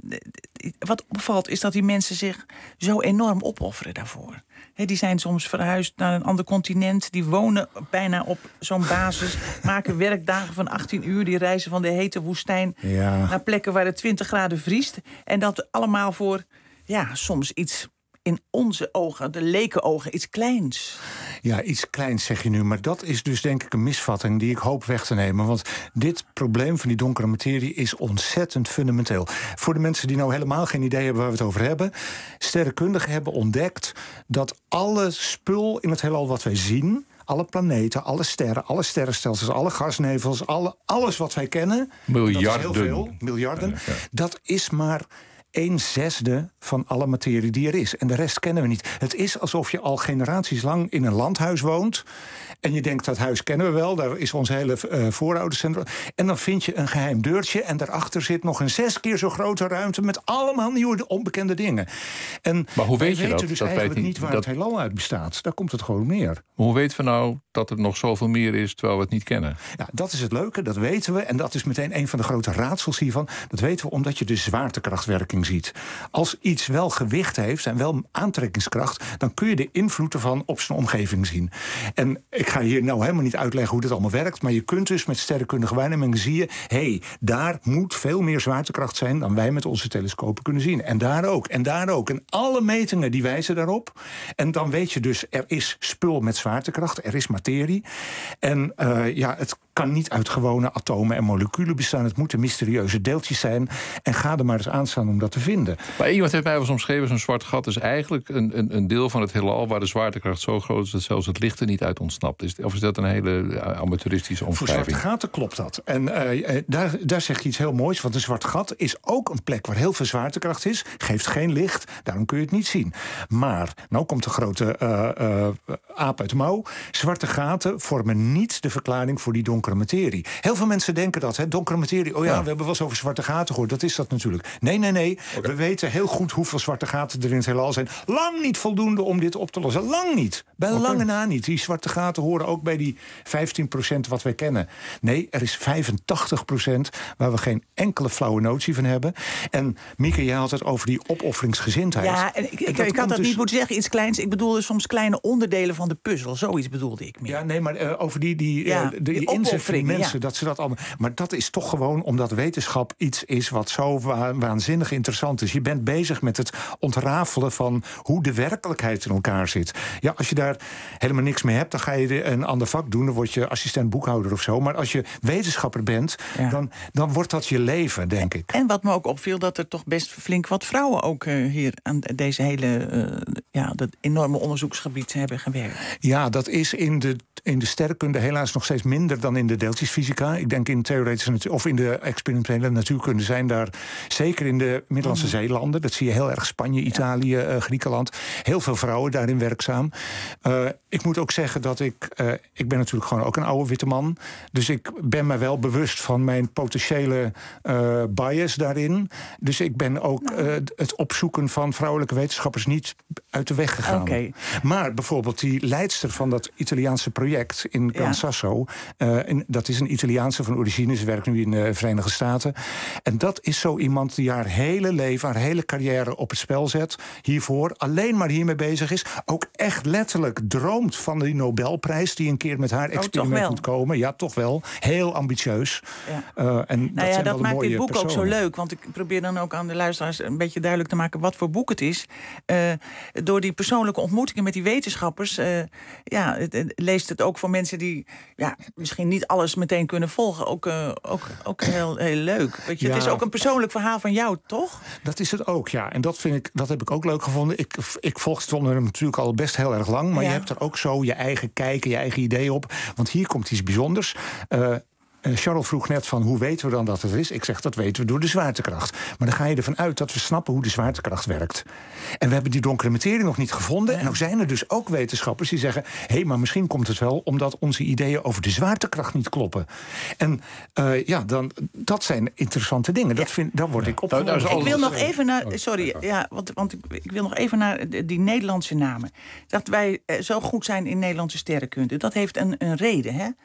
wat opvalt is dat die mensen zich zo enorm opofferen daarvoor. He, die zijn soms verhuisd naar een ander continent. Die wonen bijna op zo'n basis. Maken werkdagen van achttien uur. Die reizen van de hete woestijn ja. naar plekken waar het twintig graden vriest. En dat allemaal voor, ja, soms iets in onze ogen, de lekenogen, iets kleins. Ja, iets kleins zeg je nu. Maar dat is dus denk ik een misvatting die ik hoop weg te nemen. Want dit probleem van die donkere materie is ontzettend fundamenteel. Voor de mensen die nou helemaal geen idee hebben waar we het over hebben. Sterrenkundigen hebben ontdekt dat alle spul in het heelal wat wij zien, alle planeten, alle sterren, alle sterrenstelsels, alle gasnevels, alle, alles wat wij kennen, miljarden, dat is heel veel, miljarden, ja, ja. dat is maar een zesde van alle materie die er is. En de rest kennen we niet. Het is alsof je al generaties lang in een landhuis woont. En je denkt, dat huis kennen we wel. Daar is ons hele uh, vooroudercentrum. En dan vind je een geheim deurtje. En daarachter zit nog een zes keer zo grote ruimte met allemaal nieuwe onbekende dingen. En maar hoe weet je weten dat? dus dat eigenlijk weet niet waar dat... het heelal uit bestaat. Daar komt het gewoon op neer. Maar hoe weten we nou dat er nog zoveel meer is terwijl we het niet kennen? Ja, dat is het leuke, dat weten we. En dat is meteen een van de grote raadsels hiervan. Dat weten we omdat je de zwaartekrachtwerking ziet. Als iets wel gewicht heeft en wel aantrekkingskracht, dan kun je de invloed ervan op zijn omgeving zien. En ik ga hier nou helemaal niet uitleggen hoe dit allemaal werkt, maar je kunt dus met sterrenkundige waarnemingen zie je, hé, hey, daar moet veel meer zwaartekracht zijn dan wij met onze telescopen kunnen zien. En daar ook, en daar ook. En alle metingen die wijzen daarop. En dan weet je dus, er is spul met zwaartekracht, er is materie. En uh, ja, het kan niet uit gewone atomen en moleculen bestaan. Het moeten mysterieuze deeltjes zijn. En ga er maar eens aan staan om dat te vinden. Maar iemand heeft mij wel eens omschreven, zo'n zwart gat is eigenlijk een, een, een deel van het heelal waar de zwaartekracht zo groot is dat zelfs het licht er niet uit ontsnapt. Is, of is dat een hele amateuristische omschrijving? Voor zwarte gaten klopt dat. En uh, daar, daar zeg je iets heel moois. Want een zwart gat is ook een plek waar heel veel zwaartekracht is. Geeft geen licht, daarom kun je het niet zien. Maar, nou komt de grote uh, uh, aap uit de mouw. Zwarte gaten vormen niet de verklaring voor die donkere materie. Heel veel mensen denken dat, hè, donkere materie. Oh ja, ja, we hebben wel eens over zwarte gaten gehoord. Dat is dat natuurlijk. Nee, nee, nee. Okay. We weten heel goed hoeveel zwarte gaten er in het heelal zijn. Lang niet voldoende om dit op te lossen. Lang niet. Bij okay. lange na niet. Die zwarte gaten horen ook bij die vijftien procent wat wij kennen. Nee, er is vijfentachtig procent waar we geen enkele flauwe notie van hebben. En Mieke, jij had het over die opofferingsgezindheid. Ja, en ik, ik, ik had dat dus niet moeten zeggen, iets kleins. Ik bedoelde soms kleine onderdelen van de puzzel. Zoiets bedoelde ik meer. Ja, nee, maar uh, over die, die, ja, uh, de, die, die inzet van die mensen, ja. dat ze dat allemaal. Maar dat is toch gewoon omdat wetenschap iets is wat zo wa- waanzinnig interessant is. Je bent bezig met het ontrafelen van hoe de werkelijkheid in elkaar zit. Ja, als je daar helemaal niks mee hebt, dan ga je een ander vak doen. Dan word je assistent boekhouder of zo. Maar als je wetenschapper bent, ja. dan, dan wordt dat je leven, denk ik. En wat me ook opviel, dat er toch best flink wat vrouwen ook uh, hier aan deze hele uh, ja, dat enorme onderzoeksgebied hebben gewerkt. Ja, dat is in de, in de sterrenkunde helaas nog steeds minder dan in de deeltjesfysica. Ik denk in theoretische natuur, of in de experimentele natuurkunde zijn daar, zeker in de Middellandse mm. Zeelanden, dat zie je heel erg, Spanje, Italië, uh, Griekenland, heel veel vrouwen daarin werkzaam. Uh, ik moet ook zeggen dat ik, uh, ik ben natuurlijk gewoon ook een oude witte man, dus ik ben me wel bewust van mijn potentiële uh, bias daarin. Dus ik ben ook uh, het opzoeken van vrouwelijke wetenschappers niet uit de weg gegaan. Okay. Maar bijvoorbeeld die leidster van dat Italiaanse project in Gran ja. Sasso, uh, in, dat is een Italiaanse van origine, ze werkt nu in de Verenigde Staten. En dat is zo iemand die haar hele leven, haar hele carrière op het spel zet, hiervoor alleen maar hiermee bezig is. Ook echt letterlijk droomt van die Nobelprijs die een keer met haar experiment oh, moet komen. Ja, toch wel. Heel ambitieus. Ja. Uh, en nou dat ja, zijn dat wel maakt mooie dit boek personen. ook zo leuk. Want ik probeer dan ook aan de luisteraars een beetje duidelijk te maken wat voor boek het is. Uh, door die persoonlijke ontmoetingen met die wetenschappers, uh, ja, het, het, leest het ook voor mensen die ja, misschien niet alles meteen kunnen volgen. Ook, uh, ook, ook heel, heel leuk. Weet je, ja. Het is ook een persoonlijk verhaal van jou, toch? Dat is het ook, ja. En dat vind ik, dat heb ik ook leuk gevonden. Ik, ik volg het onderwerp natuurlijk al best heel erg lang, maar ja. je hebt er ook zo je eigen kijken, je eigen idee op. Want hier komt iets bijzonders. Uh, Uh, Charles vroeg net van hoe weten we dan dat het is? Ik zeg dat weten we door de zwaartekracht. Maar dan ga je ervan uit dat we snappen hoe de zwaartekracht werkt. En we hebben die donkere materie nog niet gevonden. Ja. En nou zijn er dus ook wetenschappers die zeggen, hé, hey, maar misschien komt het wel omdat onze ideeën over de zwaartekracht niet kloppen. En uh, ja, dan, dat zijn interessante dingen. Dat vind, daar word ja. ik opgewonden. Nou, ik wil nog even naar, sorry, ja, want, want ik, ik wil nog even naar die, die Nederlandse namen. Dat wij uh, zo goed zijn in Nederlandse sterrenkunde, dat heeft een, een reden, hè?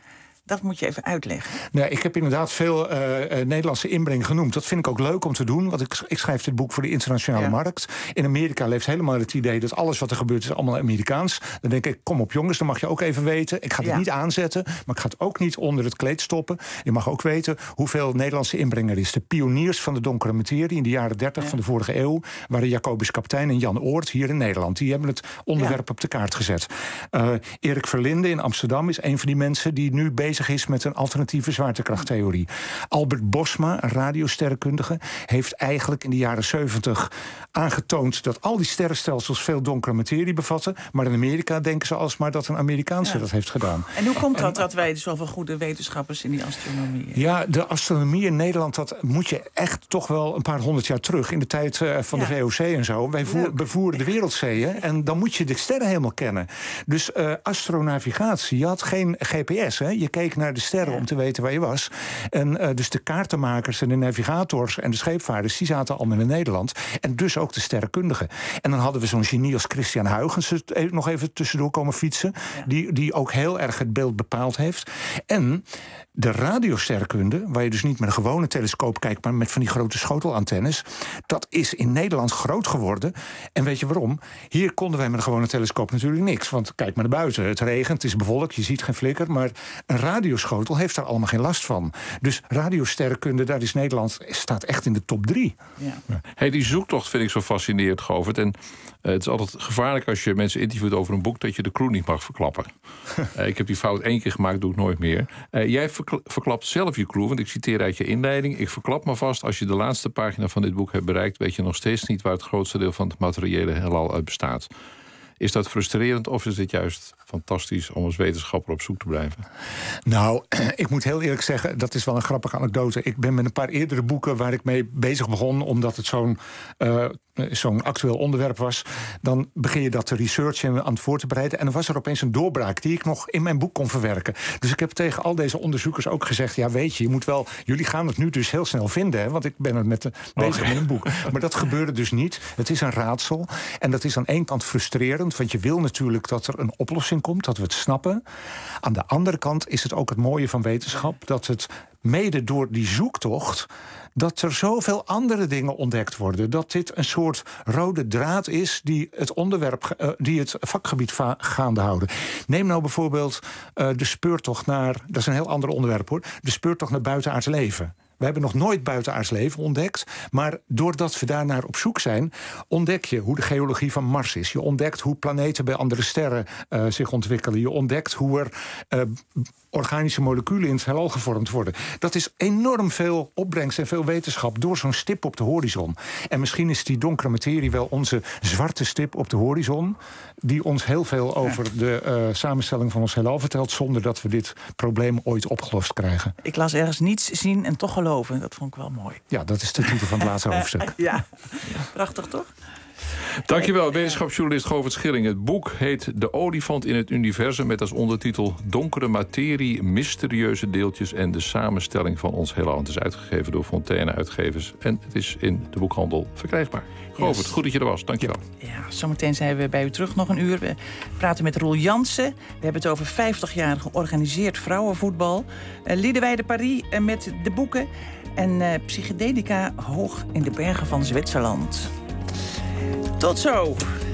Dat moet je even uitleggen. Nee, ik heb inderdaad veel uh, uh, Nederlandse inbreng genoemd. Dat vind ik ook leuk om te doen, want ik, ik schrijf dit boek voor de internationale ja. markt. In Amerika leeft helemaal het idee dat alles wat er gebeurt is allemaal Amerikaans. Dan denk ik, kom op jongens, dan mag je ook even weten. Ik ga het ja. niet aanzetten, maar ik ga het ook niet onder het kleed stoppen. Je mag ook weten hoeveel Nederlandse inbreng er is. De pioniers van de donkere materie in de jaren dertig ja. van de vorige eeuw waren Jacobus Kaptein en Jan Oort hier in Nederland. Die hebben het onderwerp ja. op de kaart gezet. Uh, Erik Verlinde in Amsterdam is een van die mensen die nu bezig is met een alternatieve zwaartekrachttheorie. Albert Bosma, een radiosterrenkundige, heeft eigenlijk in de jaren zeventig aangetoond dat al die sterrenstelsels veel donkere materie bevatten. Maar in Amerika denken ze alsmaar dat een Amerikaanse ja. dat heeft gedaan. En hoe komt dat en, dat wij zoveel goede wetenschappers in die astronomie hebben? Ja, de astronomie in Nederland, dat moet je echt toch wel een paar honderd jaar terug. In de tijd uh, van ja. de V O C en zo. Wij voer, bevoeren de wereldzeeën en dan moet je de sterren helemaal kennen. Dus uh, astronavigatie, je had geen G P S. Hè? Je keek naar de sterren ja. om te weten waar je was. En uh, dus de kaartenmakers en de navigators en de scheepvaarders, die zaten allemaal in Nederland. En dus ook de sterrenkundigen. En dan hadden we zo'n genie als Christian Huygens nog even tussendoor komen fietsen. Ja. Die, die ook heel erg het beeld bepaald heeft. En de radiosterrenkunde, waar je dus niet met een gewone telescoop kijkt, maar met van die grote schotelantennes, dat is in Nederland groot geworden. En weet je waarom? Hier konden wij met een gewone telescoop natuurlijk niks. Want kijk maar naar buiten. Het regent, het is bewolkt, je ziet geen flikker. Maar een radioschotel heeft daar allemaal geen last van. Dus radiosterrenkunde, daar is Nederland, staat echt in de top drie. Ja. Hey, die zoektocht vind ik zo fascinerend, Govert. En uh, het is altijd gevaarlijk als je mensen interviewt over een boek dat je de clue niet mag verklappen. uh, ik heb die fout één keer gemaakt, doe ik nooit meer. Uh, jij verkla- verklapt zelf je clue, want ik citeer uit je inleiding. Ik verklap me vast, als je de laatste pagina van dit boek hebt bereikt, weet je nog steeds niet waar het grootste deel van het materiële heelal uit bestaat. Is dat frustrerend of is dit juist fantastisch om als wetenschapper op zoek te blijven? Nou, ik moet heel eerlijk zeggen, dat is wel een grappige anekdote. Ik ben met een paar eerdere boeken waar ik mee bezig begon, omdat het zo'n, uh, zo'n actueel onderwerp was. Dan begin je dat te researchen en aan het voor te bereiden. En dan was er opeens een doorbraak die ik nog in mijn boek kon verwerken. Dus ik heb tegen al deze onderzoekers ook gezegd, ja weet je, je moet wel, jullie gaan het nu dus heel snel vinden, hè, want ik ben er met de, bezig okay. met een boek. Maar dat gebeurde dus niet. Het is een raadsel. En dat is aan één kant frustrerend, want je wil natuurlijk dat er een oplossing komt, dat we het snappen. Aan de andere kant is het ook het mooie van wetenschap, dat het mede door die zoektocht, dat er zoveel andere dingen ontdekt worden. Dat dit een soort rode draad is die het onderwerp, uh, die het vakgebied va- gaande houden. Neem nou bijvoorbeeld uh, de speurtocht naar, dat is een heel ander onderwerp hoor, de speurtocht naar buitenaards leven. We hebben nog nooit buitenaards leven ontdekt, maar doordat we daarnaar op zoek zijn, ontdek je hoe de geologie van Mars is. Je ontdekt hoe planeten bij andere sterren uh, zich ontwikkelen. Je ontdekt hoe er uh, organische moleculen in het heelal gevormd worden. Dat is enorm veel opbrengst en veel wetenschap door zo'n stip op de horizon. En misschien is die donkere materie wel onze zwarte stip op de horizon, die ons heel veel over de uh, samenstelling van ons heelal vertelt, zonder dat we dit probleem ooit opgelost krijgen. Ik las ergens niets zien en toch geloven. Dat vond ik wel mooi. Ja, dat is de titel van het laatste hoofdstuk. Ja, prachtig toch? Dankjewel, wetenschapsjournalist Govert Schilling. Het boek heet De olifant in het universum, met als ondertitel Donkere materie, mysterieuze deeltjes en de samenstelling van ons heelal. Het is uitgegeven door Fontaine Uitgevers en het is in de boekhandel verkrijgbaar. Govert, yes. Goed dat je er was. Dankjewel. Ja, zometeen zijn we bij u terug nog een uur. We praten met Roel Jansen. We hebben het over vijftig jaar georganiseerd vrouwenvoetbal. Uh, Liedewijde Paris uh, met de boeken. En uh, psychedelica hoog in de bergen van Zwitserland. Tot zo!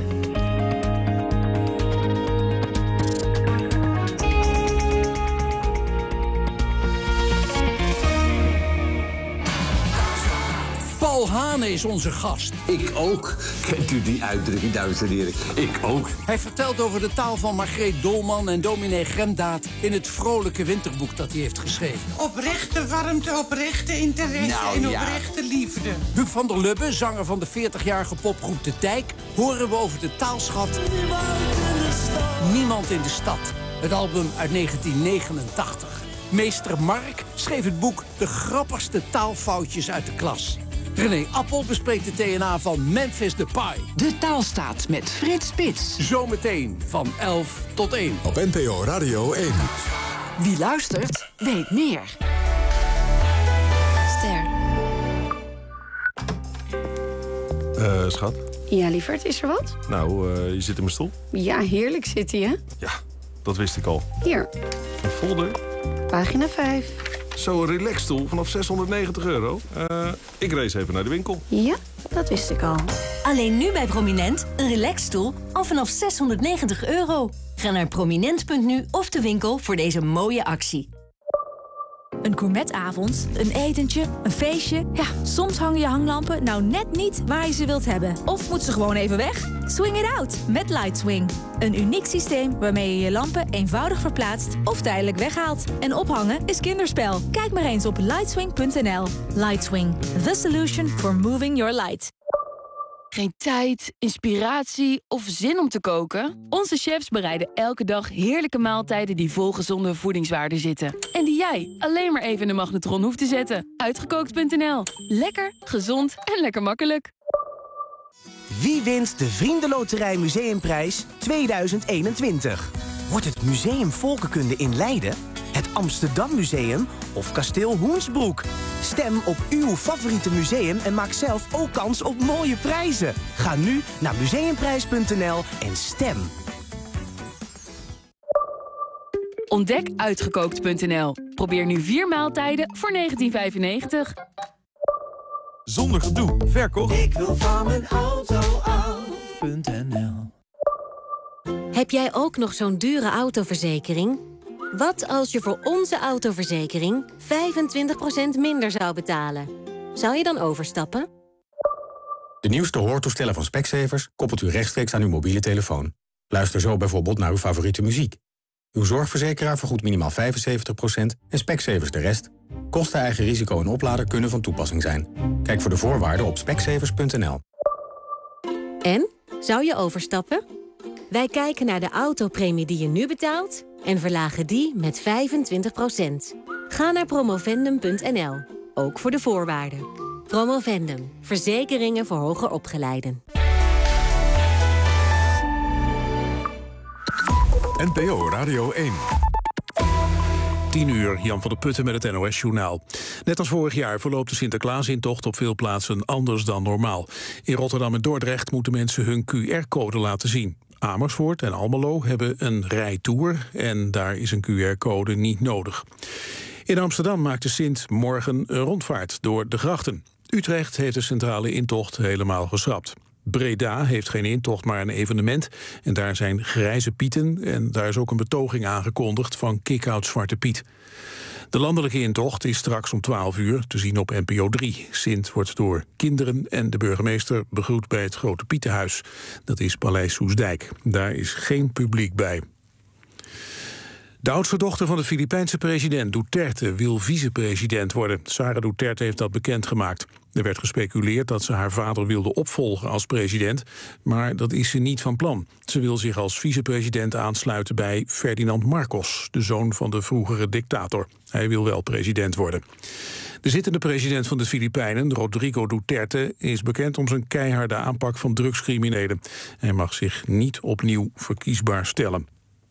Paul Hane is onze gast. Ik ook. Kent u die uitdrukking, dames en heren? Ik ook. Hij vertelt over de taal van Margreet Dolman en dominee Gremdaad in het vrolijke winterboek dat hij heeft geschreven. Oprechte warmte, oprechte interesse nou, en ja. oprechte liefde. Huub van der Lubbe, zanger van de veertigjarige popgroep De Dijk, horen we over de taalschat Niemand in de Stad. Het album uit negentien negenentachtig. Meester Mark schreef het boek De grappigste taalfoutjes uit de klas. René Appel bespreekt de D N A van Memphis Depay. De Taalstaat met Frits Spits. Zometeen van elf tot één. Op N P O Radio één. Wie luistert, weet meer. Ster. Uh, schat? Ja, lieverd, is er wat? Nou, uh, je zit in mijn stoel. Ja, heerlijk zit hij, hè? Ja, dat wist ik al. Hier. Een folder? Pagina vijf. Zo'n relaxstoel vanaf zeshonderdnegentig euro. Uh, ik race even naar de winkel. Ja, dat wist ik al. Alleen nu bij Prominent, een relaxstoel al vanaf zeshonderdnegentig euro. Ga naar prominent punt nu of de winkel voor deze mooie actie. Een gourmetavond, een etentje, een feestje. Ja, soms hangen je hanglampen nou net niet waar je ze wilt hebben. Of moet ze gewoon even weg? Swing it out met Lightswing. Een uniek systeem waarmee je je lampen eenvoudig verplaatst of tijdelijk weghaalt. En ophangen is kinderspel. Kijk maar eens op lightswing punt n l. Lightswing, the solution for moving your light. Geen tijd, inspiratie of zin om te koken? Onze chefs bereiden elke dag heerlijke maaltijden die vol gezonde voedingswaarden zitten. En die jij alleen maar even in de magnetron hoeft te zetten. Uitgekookt punt n l. Lekker, gezond en lekker makkelijk. Wie wint de Vriendenloterij Museumprijs tweeduizend eenentwintig? Wordt het Museum Volkenkunde in Leiden, het Amsterdam Museum of Kasteel Hoensbroek? Stem op uw favoriete museum en maak zelf ook kans op mooie prijzen. Ga nu naar museumprijs punt n l en stem. Ontdek uitgekookt punt n l. Probeer nu vier maaltijden voor negentien vijfennegentig. Zonder gedoe, verkocht. Ik wil van mijn auto af punt n l. Heb jij ook nog zo'n dure autoverzekering? Wat als je voor onze autoverzekering vijfentwintig procent minder zou betalen? Zou je dan overstappen? De nieuwste hoortoestellen van Specsavers koppelt u rechtstreeks aan uw mobiele telefoon. Luister zo bijvoorbeeld naar uw favoriete muziek. Uw zorgverzekeraar vergoedt minimaal vijfenzeventig procent en Specsavers de rest. Kosten, eigen risico en oplader kunnen van toepassing zijn. Kijk voor de voorwaarden op specsavers punt n l. En? Zou je overstappen? Wij kijken naar de autopremie die je nu betaalt en verlagen die met vijfentwintig procent. Ga naar promovendum punt n l, ook voor de voorwaarden. Promovendum, verzekeringen voor hoger opgeleiden. N P O Radio één. tien uur, Jan van der Putten met het N O S-journaal. Net als vorig jaar verloopt de Sinterklaasintocht op veel plaatsen anders dan normaal. In Rotterdam en Dordrecht moeten mensen hun Q R-code laten zien. Amersfoort en Almelo hebben een rijtour en daar is een Q R-code niet nodig. In Amsterdam maakt de Sint morgen een rondvaart door de grachten. Utrecht heeft de centrale intocht helemaal geschrapt. Breda heeft geen intocht, maar een evenement. En daar zijn grijze pieten en daar is ook een betoging aangekondigd van Kick-Out Zwarte Piet. De landelijke intocht is straks om twaalf uur te zien op N P O drie. Sint wordt door kinderen en de burgemeester begroet bij het Grote Pietenhuis. Dat is Paleis Soesdijk. Daar is geen publiek bij. De oudste dochter van de Filipijnse president Duterte wil vicepresident worden. Sara Duterte heeft dat bekendgemaakt. Er werd gespeculeerd dat ze haar vader wilde opvolgen als president, maar dat is ze niet van plan. Ze wil zich als vicepresident aansluiten bij Ferdinand Marcos, de zoon van de vroegere dictator. Hij wil wel president worden. De zittende president van de Filipijnen, Rodrigo Duterte, is bekend om zijn keiharde aanpak van drugscriminelen. Hij mag zich niet opnieuw verkiesbaar stellen.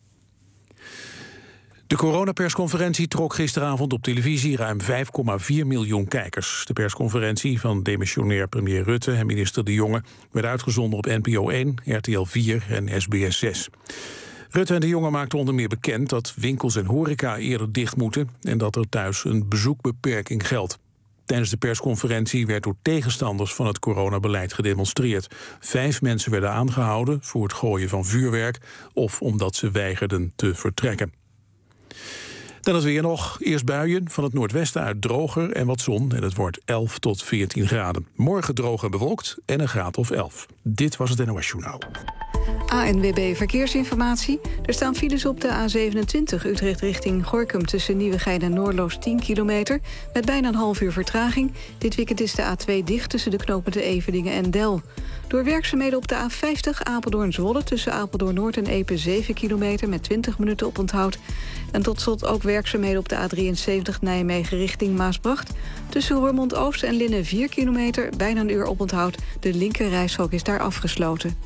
De coronapersconferentie trok gisteravond op televisie ruim vijf komma vier miljoen kijkers. De persconferentie van demissionair premier Rutte en minister De Jonge werd uitgezonden op N P O één, R T L vier en S B S zes. Rutte en De Jonge maakten onder meer bekend dat winkels en horeca eerder dicht moeten en dat er thuis een bezoekbeperking geldt. Tijdens de persconferentie werd door tegenstanders van het coronabeleid gedemonstreerd. Vijf mensen werden aangehouden voor het gooien van vuurwerk of omdat ze weigerden te vertrekken. Dan het weer nog. Eerst buien, van het noordwesten uit droger en wat zon. En het wordt elf tot veertien graden. Morgen droog en bewolkt en een graad of elf. Dit was het N O S-journaal. A N W B Verkeersinformatie. Er staan files op de A zevenentwintig Utrecht richting Gorinchem tussen Nieuwegein en Noordloos tien kilometer. Met bijna een half uur vertraging. Dit weekend is de A twee dicht tussen de knopende Everdingen en Del. Door werkzaamheden op de A vijftig Apeldoorn-Zwolle tussen Apeldoorn-Noord en Epe zeven kilometer met twintig minuten oponthoud. En tot slot ook werkzaamheden op de A drieënzeventig Nijmegen richting Maasbracht. Tussen Roermond-Oost en Linnen vier kilometer, bijna een uur oponthoud. De linker reishok is daar afgesloten.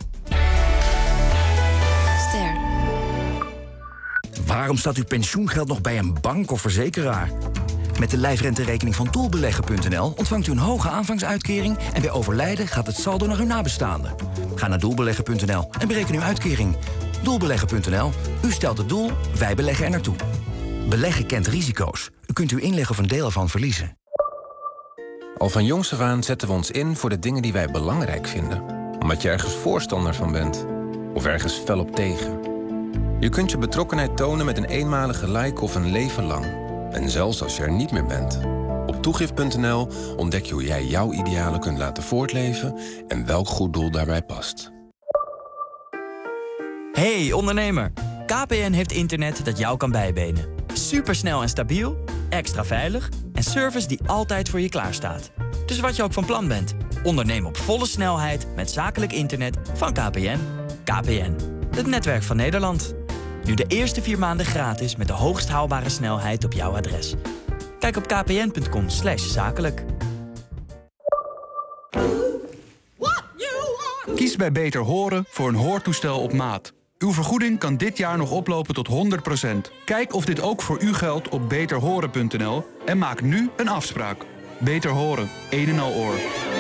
Ster. Waarom staat uw pensioengeld nog bij een bank of verzekeraar? Met de lijfrenterekening van doelbeleggen punt n l ontvangt u een hoge aanvangsuitkering en bij overlijden gaat het saldo naar uw nabestaanden. Ga naar doelbeleggen punt n l en bereken uw uitkering. Doelbeleggen punt n l. U stelt het doel, wij beleggen er naartoe. Beleggen kent risico's. U kunt uw inleg of een deel ervan verliezen. Al van jongs af aan zetten we ons in voor de dingen die wij belangrijk vinden. Omdat je ergens voorstander van bent. Of ergens fel op tegen. Je kunt je betrokkenheid tonen met een eenmalige like of een leven lang. En zelfs als je er niet meer bent. Op toegift punt n l ontdek je hoe jij jouw idealen kunt laten voortleven en welk goed doel daarbij past. Hey ondernemer, K P N heeft internet dat jou kan bijbenen. Supersnel en stabiel, extra veilig en service die altijd voor je klaarstaat. Dus wat je ook van plan bent, onderneem op volle snelheid met zakelijk internet van K P N. K P N, het netwerk van Nederland. Nu de eerste vier maanden gratis met de hoogst haalbare snelheid op jouw adres. Kijk op kpn punt com slash zakelijk. Kies bij Beter Horen voor een hoortoestel op maat. Uw vergoeding kan dit jaar nog oplopen tot honderd procent. Kijk of dit ook voor u geldt op beter horen punt n l en maak nu een afspraak. Beter Horen, een en al oor.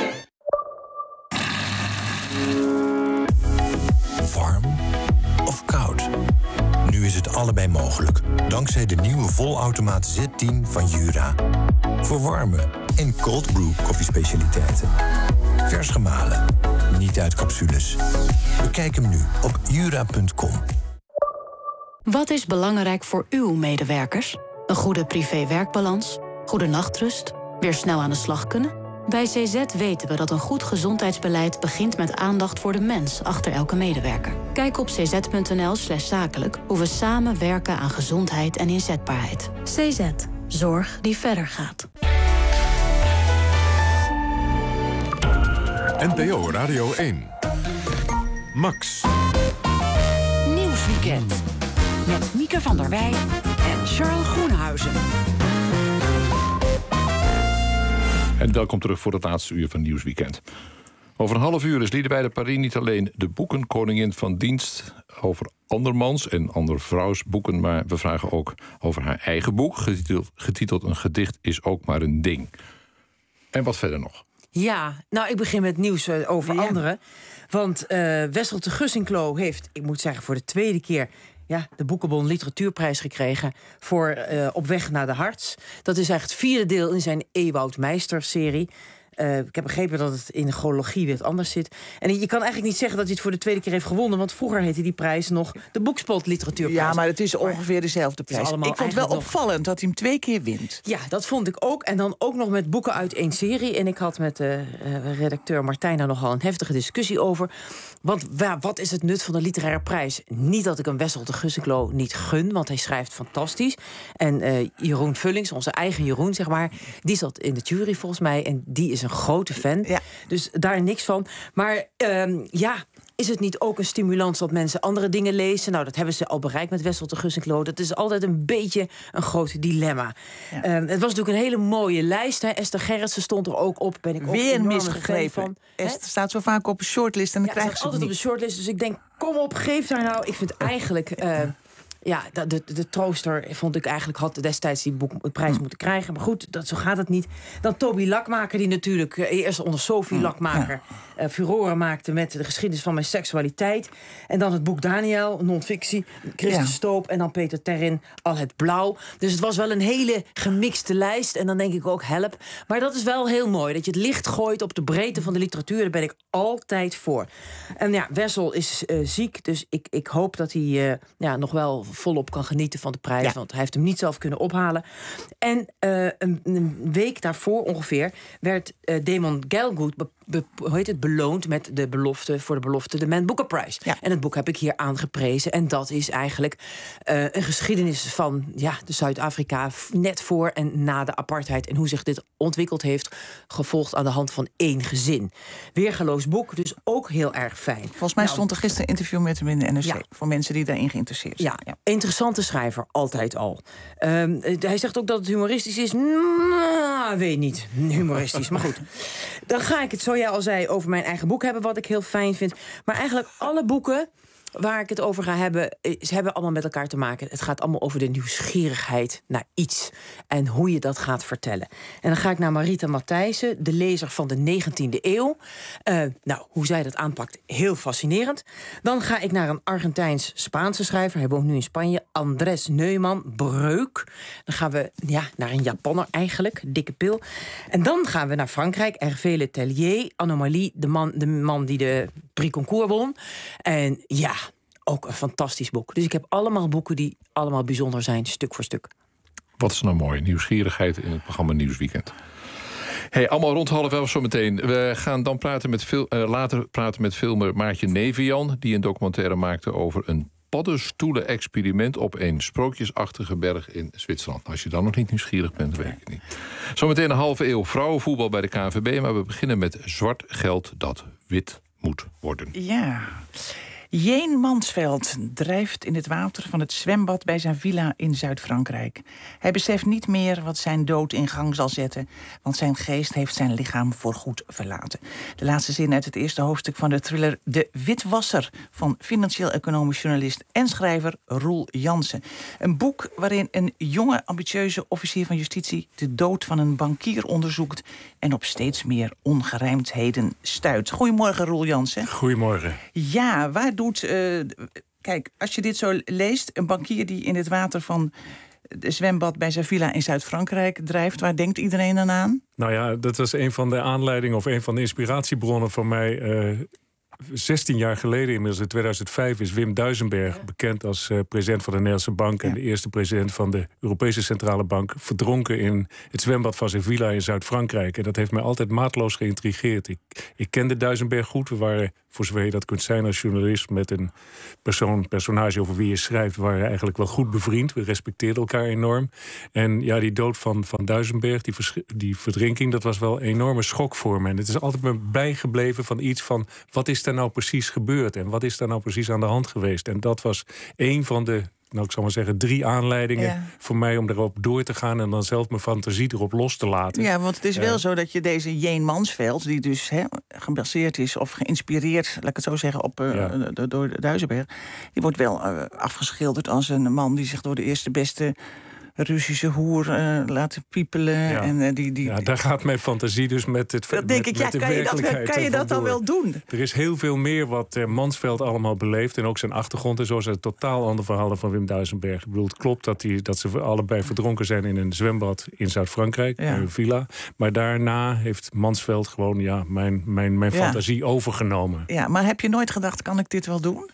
Warm of koud? Nu is het allebei mogelijk, dankzij de nieuwe volautomaat Z tien van Jura. Voor warme en cold brew koffiespecialiteiten. Vers gemalen, niet uit capsules. Bekijk hem nu op jura punt com. Wat is belangrijk voor uw medewerkers? Een goede privé-werkbalans, goede nachtrust, weer snel aan de slag kunnen? Bij C Z weten we dat een goed gezondheidsbeleid begint met aandacht voor de mens achter elke medewerker. Kijk op cz punt n l slash zakelijk hoe we samen werken aan gezondheid en inzetbaarheid. C Z. Zorg die verder gaat. N P O Radio één. Max. Nieuwsweekend. Met Mieke van der Wij en Charles Groenhuizen. En welkom terug voor het laatste uur van Nieuwsweekend. Over een half uur is Liederwijde Paris niet alleen de boekenkoningin van dienst over andermans en andervrouws boeken, maar we vragen ook over haar eigen boek, getiteld, getiteld Een gedicht is ook maar een ding. En wat verder nog? Ja, nou, ik begin met nieuws uh, over ja. anderen. Want uh, Wessel te Gussinklo heeft, ik moet zeggen, voor de tweede keer ja, de Boekenbon Literatuurprijs gekregen voor uh, Op weg naar de Harts. Dat is eigenlijk het vierde deel in zijn Ewout Meister-serie. Uh, ik heb begrepen dat het in de chronologie weer anders zit. En je kan eigenlijk niet zeggen dat hij het voor de tweede keer heeft gewonnen, want vroeger heette die prijs nog de Boekspot Literatuurprijs. Ja, maar het is ongeveer dezelfde prijs. Ik vond het wel opvallend dat hij hem twee keer wint. Ja, dat vond ik ook. En dan ook nog met boeken uit één serie. En ik had met de uh, redacteur Martijn daar nogal een heftige discussie over. Want ja, wat is het nut van de literaire prijs? Niet dat ik een Wessel te Gussinklo niet gun, want hij schrijft fantastisch. En uh, Jeroen Vullings, onze eigen Jeroen, zeg maar, die zat in de jury volgens mij. En die is een grote fan. Ja. Dus daar niks van. Maar um, ja, is het niet ook een stimulans dat mensen andere dingen lezen? Nou, dat hebben ze al bereikt met Wessel te Gussinklo. Dat is altijd een beetje een groot dilemma. Ja. Um, het was natuurlijk een hele mooie lijst. Hè. Esther Gerritsen stond er ook op. Ben ik ook weer misgegrepen. Van. Esther staat zo vaak op een shortlist en dan ja, krijgen ze altijd niet. op de shortlist. Dus ik denk, kom op, geef daar nou. Ik vind eigenlijk Uh, ja, de, de, de trooster vond ik eigenlijk had destijds die boek de prijs moeten krijgen. Maar goed, dat, zo gaat het niet. Dan Toby Lakmaker, die natuurlijk uh, eerst onder Sophie Lakmaker uh, furoren maakte met de geschiedenis van mijn seksualiteit. En dan het boek Daniel, non-fictie, Christus ja. Stoop en dan Peter Terrin, Al het Blauw. Dus het was wel een hele gemixte lijst. En dan denk ik ook, help. Maar dat is wel heel mooi, dat je het licht gooit op de breedte van de literatuur. Daar ben ik altijd voor. En ja, Wessel is uh, ziek, dus ik, ik hoop dat hij uh, ja, nog wel volop kan genieten van de prijs, ja. want hij heeft hem niet zelf kunnen ophalen. En uh, een, een week daarvoor ongeveer werd uh, Damon Galgut be, be, hoe heet het, beloond met de belofte voor de belofte de Man Booker Prize. Ja. En het boek heb ik hier aangeprezen. En dat is eigenlijk uh, een geschiedenis van ja, de Zuid-Afrika net voor en na de apartheid en hoe zich dit ontwikkeld heeft, gevolgd aan de hand van één gezin. Weergeloos boek, dus ook heel erg fijn. Volgens mij nou, stond er gisteren een interview met hem in de N R C ja. voor mensen die daarin geïnteresseerd zijn. Ja, ja. Interessante schrijver, altijd al. Um, hij zegt ook dat het humoristisch is. Nou, weet niet, humoristisch, maar goed. Dan ga ik het, zoals jij al zei, over mijn eigen boek hebben, wat ik heel fijn vind. Maar eigenlijk alle boeken waar ik het over ga hebben, ze hebben allemaal met elkaar te maken. Het gaat allemaal over de nieuwsgierigheid naar iets en hoe je dat gaat vertellen. En dan ga ik naar Marita Matthijssen, de lezer van de negentiende eeuw. Uh, nou, hoe zij dat aanpakt, heel fascinerend. Dan ga ik naar een Argentijns-Spaanse schrijver, hij woont nu in Spanje, Andrés Neumann, Breuk. Dan gaan we ja, naar een Japanner eigenlijk, dikke pil. En dan gaan we naar Frankrijk, Hervé Le Tellier, Anomalie, de man, de man die de Prix Goncourt won. En ja, ook een fantastisch boek. Dus ik heb allemaal boeken die allemaal bijzonder zijn, stuk voor stuk. Wat is nou mooi, nieuwsgierigheid in het programma Nieuwsweekend. Hey, allemaal rond half elf zo meteen. We gaan dan praten met veel, uh, later praten met filmer Maartje Nevian, die een documentaire maakte over een paddenstoelen-experiment op een sprookjesachtige berg in Zwitserland. Als je dan nog niet nieuwsgierig bent, weet ik niet. Zometeen een halve eeuw vrouwenvoetbal bij de K N V B, maar we beginnen met zwart geld dat wit moet worden. Ja. Jeen Mansveld drijft in het water van het zwembad bij zijn villa in Zuid-Frankrijk. Hij beseft niet meer wat zijn dood in gang zal zetten, want zijn geest heeft zijn lichaam voorgoed verlaten. De laatste zin uit het eerste hoofdstuk van de thriller De Witwasser van financieel-economisch journalist en schrijver Roel Jansen. Een boek waarin een jonge, ambitieuze officier van justitie de dood van een bankier onderzoekt en op steeds meer ongerijmdheden stuit. Goedemorgen, Roel Jansen. Goedemorgen. Ja, waar doet... Uh, kijk, als je dit zo leest, een bankier die in het water van de zwembad bij zijn villa in Zuid-Frankrijk drijft, waar denkt iedereen dan aan? Nou ja, dat was een van de aanleidingen of een van de inspiratiebronnen van mij. Uh, zestien jaar geleden, inmiddels in tweeduizend vijf, is Wim Duisenberg, bekend als uh, president van de Nederlandse Bank en ja. de eerste president van de Europese Centrale Bank, verdronken in het zwembad van zijn villa in Zuid-Frankrijk. En dat heeft mij altijd maatloos geïntrigeerd. Ik, ik kende Duisenberg goed. We waren, voor zover je dat kunt zijn als journalist, met een persoon, personage over wie je schrijft, waren eigenlijk wel goed bevriend. We respecteerden elkaar enorm. En ja, die dood van, van Duisenberg, die, vers, die verdrinking, dat was wel een enorme schok voor me. En het is altijd me bijgebleven van iets van, wat is er nou precies gebeurd en wat is er nou precies aan de hand geweest? En dat was een van de, nou ik zal maar zeggen, drie aanleidingen ja. voor mij om erop door te gaan en dan zelf mijn fantasie erop los te laten. Ja, want het is wel uh, zo dat je deze Jeen Mansveld, die dus he, gebaseerd is of geïnspireerd, laat ik het zo zeggen, op uh, ja. door Duisenberg, die wordt wel uh, afgeschilderd als een man die zich door de eerste beste Russische hoer uh, laten piepelen. Ja. En, uh, die, die, ja, daar gaat mijn fantasie dus met, het, dat denk met, ik, ja, met de kan je werkelijkheid. Dat, kan je dat dan wel doen? Er is heel veel meer wat uh, Mansveld allemaal beleeft en ook zijn achtergrond. En zo is het totaal ander verhaal van Wim Duisenberg. Ik bedoel, het klopt dat, die, dat ze allebei verdronken zijn in een zwembad in Zuid-Frankrijk, ja. in een villa. Maar daarna heeft Mansveld gewoon ja, mijn, mijn, mijn ja. fantasie overgenomen. Ja, maar heb je nooit gedacht, kan ik dit wel doen?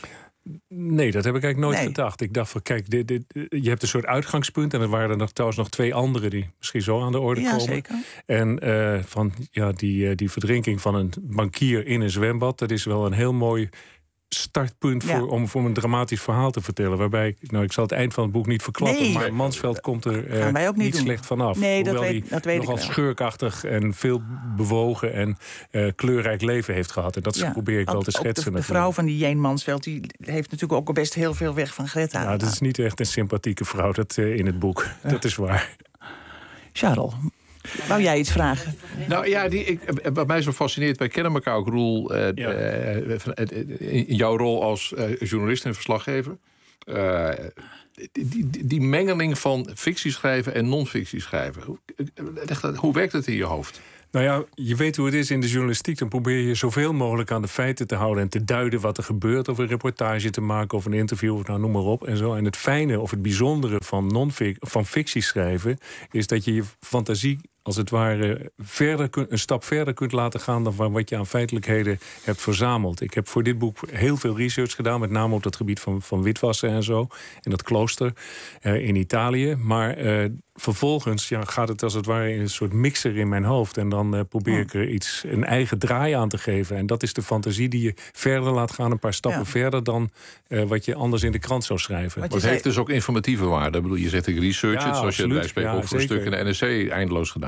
Nee, dat heb ik eigenlijk nooit nee. gedacht. Ik dacht van, kijk, dit, dit, je hebt een soort uitgangspunt en er waren er nog, trouwens nog twee andere die misschien zo aan de orde ja, komen. Zeker. En uh, van ja, die, uh, die verdrinking van een bankier in een zwembad, dat is wel een heel mooi startpunt voor, ja. om voor een dramatisch verhaal te vertellen. Waarbij, nou, ik zal het eind van het boek niet verklappen, nee. maar Mansveld komt er uh, wij ook niet, niet doen. slecht vanaf. Nee, Hoewel dat weet, dat weet hij nogal ik wel. schurkachtig en veel bewogen en uh, kleurrijk leven heeft gehad. En dat ja. probeer ik ook, wel te schetsen. De, de natuurlijk. vrouw van die Jeen Mansveld, die heeft natuurlijk ook best heel veel weg van Greta. Ja, dat is niet echt een sympathieke vrouw dat, uh, in het boek. Ja. Dat is waar. Charles, wou jij iets vragen? Nou ja, die, ik, wat mij zo fascineert, wij kennen elkaar ook, Roel, uh, ja. uh, in jouw rol als uh, journalist en verslaggever. Uh, die, die, die mengeling van fictie schrijven en non-fictie schrijven. Hoe, hoe werkt het in je hoofd? Nou ja, je weet hoe het is in de journalistiek. Dan probeer je zoveel mogelijk aan de feiten te houden en te duiden wat er gebeurt, of een reportage te maken of een interview, of nou, noem maar op. En, zo. En het fijne of het bijzondere van, non-fic- van fictie schrijven is dat je je fantasie als het ware verder kun, een stap verder kunt laten gaan dan wat je aan feitelijkheden hebt verzameld. Ik heb voor dit boek heel veel research gedaan, met name op het gebied van, van witwassen en zo, in dat klooster uh, in Italië. Maar uh, vervolgens ja, gaat het als het ware in een soort mixer in mijn hoofd. En dan uh, probeer ik er iets, een eigen draai aan te geven. En dat is de fantasie die je verder laat gaan, een paar stappen ja. verder dan uh, wat je anders in de krant zou schrijven. Het heeft dus ook informatieve waarde. Ik bedoel, je zegt ik research, ja, zoals absoluut. Je het bij Spreek ja, voor een stuk in de N R C eindeloos gedaan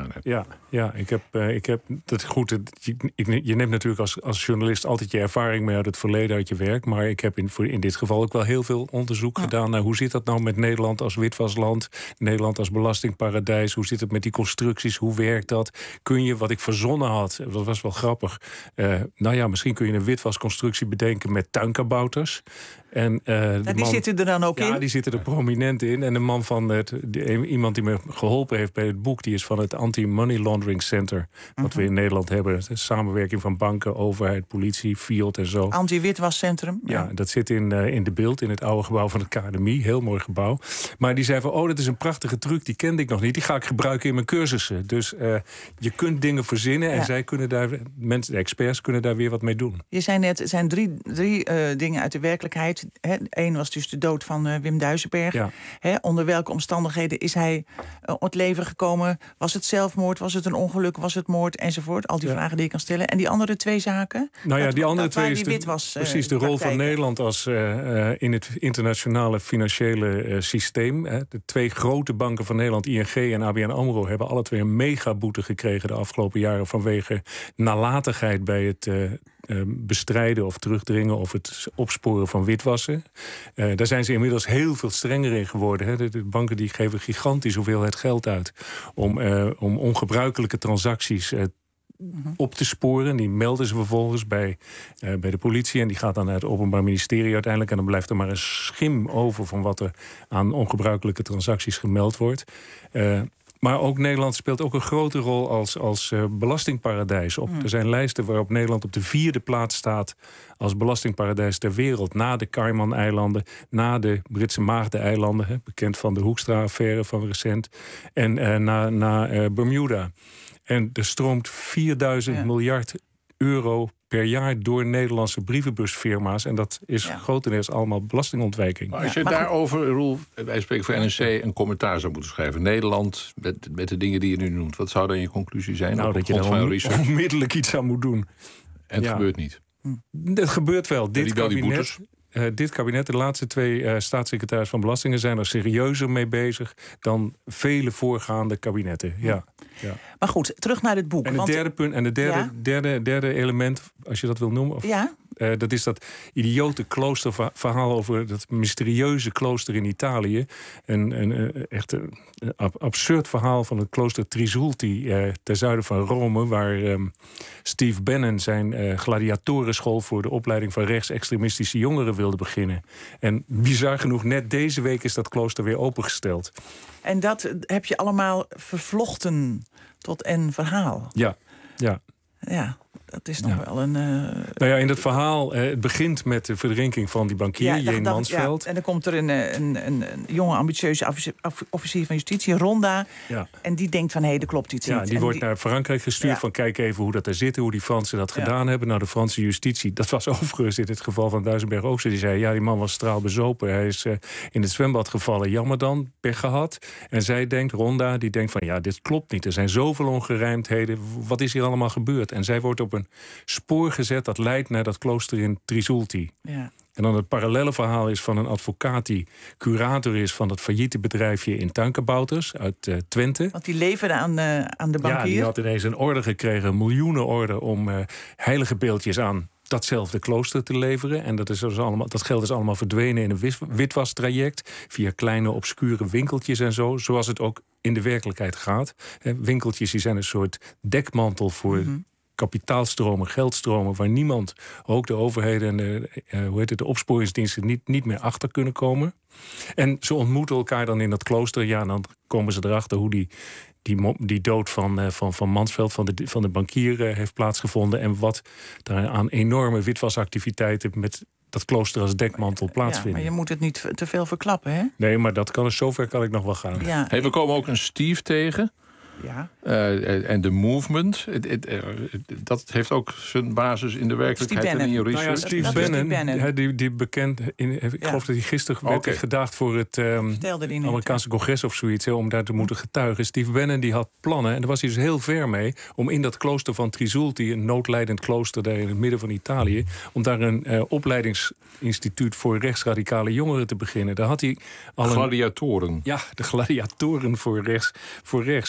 gedaan hebt. Ja, ja ik heb, uh, ik heb dat goed. Je, ik, je neemt natuurlijk als, als journalist altijd je ervaring mee uit het verleden, uit je werk. Maar ik heb in, voor, in dit geval ook wel heel veel onderzoek ja. gedaan naar hoe zit dat nou met Nederland als witwasland, Nederland als belastingparadijs. Hoe zit het met die constructies? Hoe werkt dat? Kun je, wat ik verzonnen had, dat was wel grappig. Uh, nou ja, misschien kun je een witwasconstructie bedenken met tuinkabouters. En, uh, ja, die man, zitten er dan ook ja, in? Ja, die zitten er prominent in. En de man van het, die, iemand die me geholpen heeft bij het boek, die is van het Anti-Money Laundering Center, wat uh-huh. we in Nederland hebben. De samenwerking van banken, overheid, politie, Fiat en zo. Anti-witwascentrum. Ja, ja, dat zit in, uh, in de Beeld, in het oude gebouw van de Academie. Heel mooi gebouw. Maar die zei van, oh, dat is een prachtige truc, die kende ik nog niet. Die ga ik gebruiken in mijn cursussen. Dus uh, je kunt dingen verzinnen en ja. zij kunnen daar, mensen, de experts kunnen daar weer wat mee doen. Je zei net, er zijn drie, drie uh, dingen uit de werkelijkheid. Eén was dus de dood van uh, Wim Duisenberg. Ja. He, onder welke omstandigheden is hij uh, om het leven gekomen? Was het zelfmoord? Was het een ongeluk? Was het moord? Enzovoort. Al die ja. vragen die je kan stellen. En die andere twee zaken? Nou ja, dat, die andere dat twee is die de, witwas, uh, precies de rol praktijken. Van Nederland als uh, uh, in het internationale financiële uh, systeem. Hè. De twee grote banken van Nederland, I N G en A B N AMRO, hebben alle twee een megaboete gekregen de afgelopen jaren vanwege nalatigheid bij het Uh, Uh, bestrijden of terugdringen of het opsporen van witwassen. Uh, daar zijn ze inmiddels heel veel strenger in geworden. Hè. De, de banken die geven gigantisch hoeveelheid geld uit om, uh, om ongebruikelijke transacties uh, mm-hmm. op te sporen. Die melden ze vervolgens bij, uh, bij de politie en die gaat dan naar het Openbaar Ministerie uiteindelijk en dan blijft er maar een schim over van wat er aan ongebruikelijke transacties gemeld wordt. Uh, Maar ook Nederland speelt ook een grote rol als, als uh, belastingparadijs. Op, mm. Er zijn lijsten waarop Nederland op de vierde plaats staat als belastingparadijs ter wereld. Na de Cayman-eilanden, na de Britse Maagdeneilanden, hè, bekend van de Hoekstra-affaire van recent, en uh, na, na uh, Bermuda. En er stroomt vierduizend ja. miljard euro per jaar door Nederlandse brievenbusfirma's. En dat is ja. grotendeels allemaal belastingontwijking. Maar als je ja, maar daarover, Roel, wij spreken voor N R C, een commentaar zou moeten schrijven. Nederland, met, met de dingen die je nu noemt. Wat zou dan je conclusie zijn? Nou, dat je er on, onmiddellijk iets aan moet doen. En het ja. gebeurt niet. Het gebeurt wel. Dit ja, kabinet, uh, dit kabinet, de laatste twee uh, staatssecretaris van Belastingen zijn er serieuzer mee bezig dan vele voorgaande kabinetten. Ja. Ja. Maar goed, terug naar het boek. En het want... derde punt en het derde, ja? derde, derde element, als je dat wil noemen. Of, ja? uh, dat is dat idiote kloosterverhaal over dat mysterieuze klooster in Italië. Een, een, een echt een, een absurd verhaal van het klooster Trisulti uh, ten zuiden van Rome, waar um, Steve Bannon zijn uh, gladiatorenschool voor de opleiding van rechtsextremistische jongeren wilde beginnen. En bizar genoeg, net deze week is dat klooster weer opengesteld. En dat heb je allemaal vervlochten tot een verhaal. Ja, ja. Ja, dat is nog ja. wel een... Uh... Nou ja, in dat verhaal, uh, het begint met de verdrinking van die bankier, ja, Jeen Mansveld. Ja, en dan komt er een, een, een, een jonge, ambitieuze officier, officier van justitie, Ronda. Ja. En die denkt van, hé, hey, er klopt iets ja, niet. Die en wordt die... naar Frankrijk gestuurd ja. van, kijk even hoe dat er zit, hoe die Fransen dat ja. gedaan hebben. Nou, de Franse justitie, dat was overigens in het geval van Duisenberg ook zo. Die zei, ja, die man was straalbezopen. Hij is uh, in het zwembad gevallen. Jammer dan, pech gehad. En zij denkt, Ronda, die denkt van, ja, dit klopt niet. Er zijn zoveel ongerijmdheden. Wat is hier allemaal gebeurd? En zij wordt op een spoor gezet dat leidt naar dat klooster in Trisulti. Ja. En dan het parallelle verhaal is van een advocaat die curator is van dat failliete bedrijfje in tuinkabouters uit uh, Twente. Want die leverde aan, uh, aan de bankier. Ja, die had ineens een order gekregen, een miljoenenorde om uh, heilige beeldjes aan datzelfde klooster te leveren. En dat, is dus allemaal, dat geld is allemaal verdwenen in een witwastraject via kleine obscure winkeltjes en zo, zoals het ook in de werkelijkheid gaat. He, winkeltjes die zijn een soort dekmantel voor mm-hmm. kapitaalstromen, geldstromen, waar niemand, ook de overheden en de, uh, hoe heet het, de opsporingsdiensten niet, niet meer achter kunnen komen. En ze ontmoeten elkaar dan in dat klooster. Ja, en dan komen ze erachter hoe die, die, die dood van, uh, van, van Mansveld, van de, van de bankier, uh, heeft plaatsgevonden. En wat daar aan enorme witwasactiviteiten met dat klooster als dekmantel plaatsvinden. Ja, maar je moet het niet te veel verklappen, hè? Nee, maar dat kan, zover kan ik nog wel gaan. Ja. Hey, we komen ook een Steve tegen. Ja. Uh, en de movement, it, it, uh, dat heeft ook zijn basis in de werkelijkheid en in je research. Nou ja, Steve dat, dat Bannon, Bannon. Ja, die, die bekend, in, ik ja. geloof dat hij gisteren werd okay. gedaagd voor het um, Amerikaanse congres of zoiets, he, om daar te moeten getuigen. Steve Bannon die had plannen, en daar was hij dus heel ver mee, om in dat klooster van Trisulti, een noodlijdend klooster daar in het midden van Italië, om daar een uh, opleidingsinstituut voor rechtsradicale jongeren te beginnen. Daar had hij al gladiatoren. Een, ja, de gladiatoren voor rechts, voor rechts. En daar had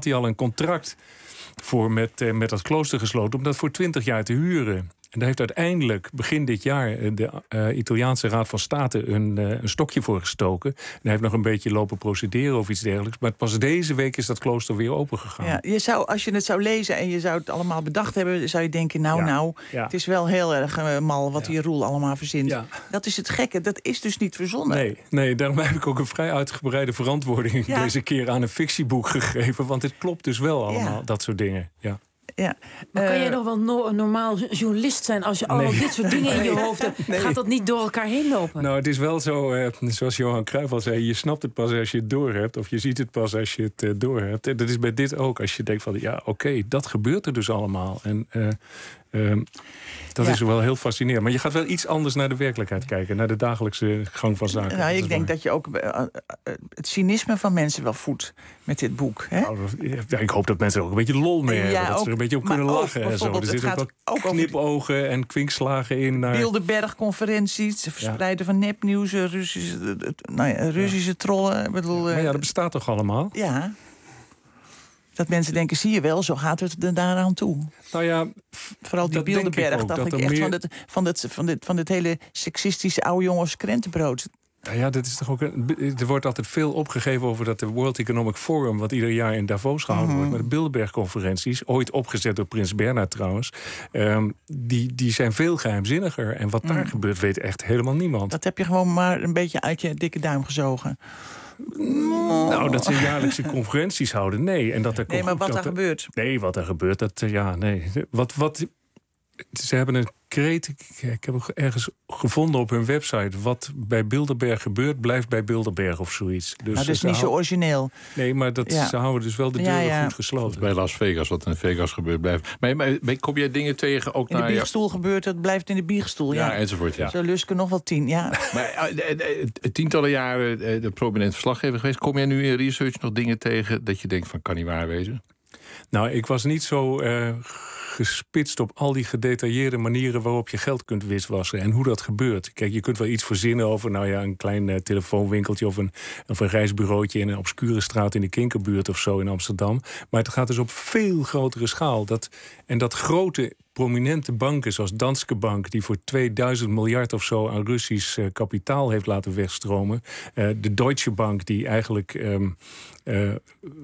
had hij al een contract voor met, uh, met dat klooster gesloten om dat voor twintig jaar te huren. En daar heeft uiteindelijk begin dit jaar de uh, Italiaanse Raad van State een, uh, een stokje voor gestoken. En hij heeft nog een beetje lopen procederen of iets dergelijks. Maar pas deze week is dat klooster weer opengegaan. Ja, je zou, als je het zou lezen en je zou het allemaal bedacht hebben, zou je denken, nou, ja. nou, ja. het is wel heel erg uh, mal wat ja. die Roel allemaal verzint. Ja. Dat is het gekke, dat is dus niet verzonnen. Nee, nee, daarom heb ik ook een vrij uitgebreide verantwoording ja. deze keer aan een fictieboek gegeven. Want het klopt dus wel allemaal, ja. dat soort dingen. Ja. Ja. Maar kan uh, jij nog wel no- normaal journalist zijn als je allemaal nee. dit soort dingen in je hoofd hebt? Nee. Gaat dat niet door elkaar heen lopen? Nou, het is wel zo, uh, zoals Johan Cruijff al zei, je snapt het pas als je het door hebt, of je ziet het pas als je het uh, door hebt. En dat is bij dit ook, als je denkt van, ja, oké, okay, dat gebeurt er dus allemaal. En uh, uh, dat ja. is wel heel fascinerend. Maar je gaat wel iets anders naar de werkelijkheid kijken, naar de dagelijkse gang van zaken. Nou, ik dat denk waar. dat je ook uh, uh, het cynisme van mensen wel voedt met dit boek. Hè? Nou, ja, ik hoop dat mensen er ook een beetje lol mee ja, hebben. Dat ook, ze er een beetje op kunnen lachen. En zo. Er zitten ook wat knipogen en kwinkslagen in. Naar... Bilderberg-conferenties, het verspreiden ja. van nepnieuws, Russische, nou ja, Russische ja. trollen. Ik bedoel, maar ja, dat bestaat toch allemaal? Ja. Dat mensen denken, zie je wel, zo gaat het er daaraan toe. Nou ja, vooral die Bilderberg, dacht ik echt meer... van, dit, van, dit, van, dit, van dit hele seksistische oude jongens krentenbrood. Nou ja, dat is toch ook een, er wordt altijd veel opgegeven over dat de World Economic Forum, wat ieder jaar in Davos gehouden mm-hmm. wordt, maar de Bilderberg-conferenties, ooit opgezet door Prins Bernhard trouwens, um, die, die zijn veel geheimzinniger. En wat mm. daar gebeurt, weet echt helemaal niemand. Dat heb je gewoon maar een beetje uit je dikke duim gezogen. Nou, dat ze jaarlijkse conferenties houden, nee. En dat er nee, maar wat dat er gebeurt? Nee, wat er gebeurt, dat, ja, nee. Wat, wat, ze hebben een kreet, ik heb het ergens gevonden op hun website, wat bij Bilderberg gebeurt, blijft bij Bilderberg of zoiets. Dus nou, dat is niet zo origineel. Nee, maar dat, ja. ze houden dus wel de deuren ja, ja. goed gesloten. Bij Las Vegas, wat in Vegas gebeurt, blijft. Maar, maar kom jij dingen tegen ook in de naar... biechtstoel gebeurt, het blijft in de biechtstoel. Ja, ja enzovoort, ja. Zo lusken nog wel tien, ja. Maar uh, tientallen jaren de prominent verslaggever geweest. Kom jij nu in research nog dingen tegen dat je denkt van, kan niet waar wezen? Nou, ik was niet zo... Uh, gespitst op al die gedetailleerde manieren waarop je geld kunt witwassen en hoe dat gebeurt. Kijk, je kunt wel iets verzinnen over nou ja, een klein uh, telefoonwinkeltje of een, of een reisbureautje in een obscure straat in de Kinkerbuurt of zo in Amsterdam. Maar het gaat dus op veel grotere schaal. Dat, en dat grote prominente banken zoals Danske Bank, die voor tweeduizend miljard of zo aan Russisch uh, kapitaal heeft laten wegstromen. Uh, de Deutsche Bank, die eigenlijk Um, uh,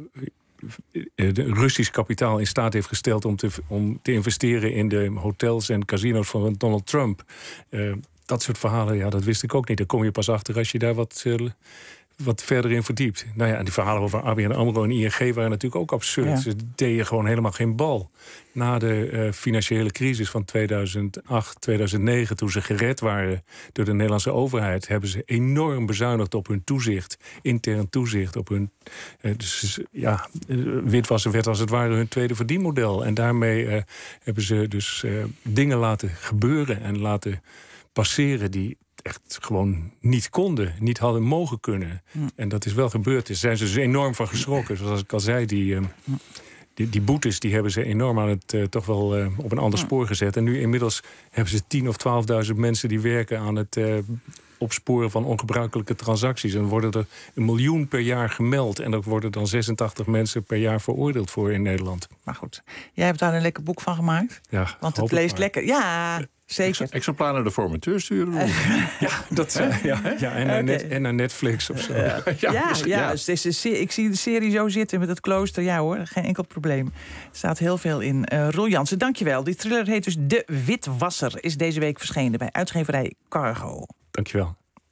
de Russisch kapitaal in staat heeft gesteld om te, om te investeren in de hotels en casino's van Donald Trump. Uh, dat soort verhalen, ja, dat wist ik ook niet. Daar kom je pas achter als je daar wat, uh, wat verder in verdiept. Nou ja, en die verhalen over A B N AMRO en I N G waren natuurlijk ook absurd. Ja. Ze deden gewoon helemaal geen bal. Na de uh, financiële crisis van tweeduizend acht, tweeduizend negen... toen ze gered waren door de Nederlandse overheid, hebben ze enorm bezuinigd op hun toezicht. Intern toezicht op hun... Uh, dus ja, uh, witwassen werd als het ware hun tweede verdienmodel. En daarmee uh, hebben ze dus uh, dingen laten gebeuren en laten passeren die echt gewoon niet konden, niet hadden mogen kunnen. Ja. En dat is wel gebeurd. Daar zijn ze dus enorm van geschrokken. Zoals ik al zei, die... Uh, ja. Die, die boetes die hebben ze enorm aan het uh, toch wel uh, op een ander spoor gezet. En nu inmiddels hebben ze tien of twaalfduizend mensen die werken aan het uh, opsporen van ongebruikelijke transacties. En worden er een miljoen per jaar gemeld. En er worden dan zesentachtig mensen per jaar veroordeeld voor in Nederland. Maar goed, jij hebt daar een lekker boek van gemaakt. Ja, want het leest maar. lekker. Ja, zeker. Exemplaar naar de formateur sturen. Ja, dat uh, ja, ja, en, naar net, en naar Netflix of zo. Uh, ja, ja, ja, ja. Dus het is een, ik zie de serie zo zitten met het klooster. Ja hoor, geen enkel probleem. Er staat heel veel in. Uh, Roel Jansen, dankjewel. Die thriller heet dus De Witwasser. Is deze week verschenen bij uitgeverij Cargo. Dankjewel.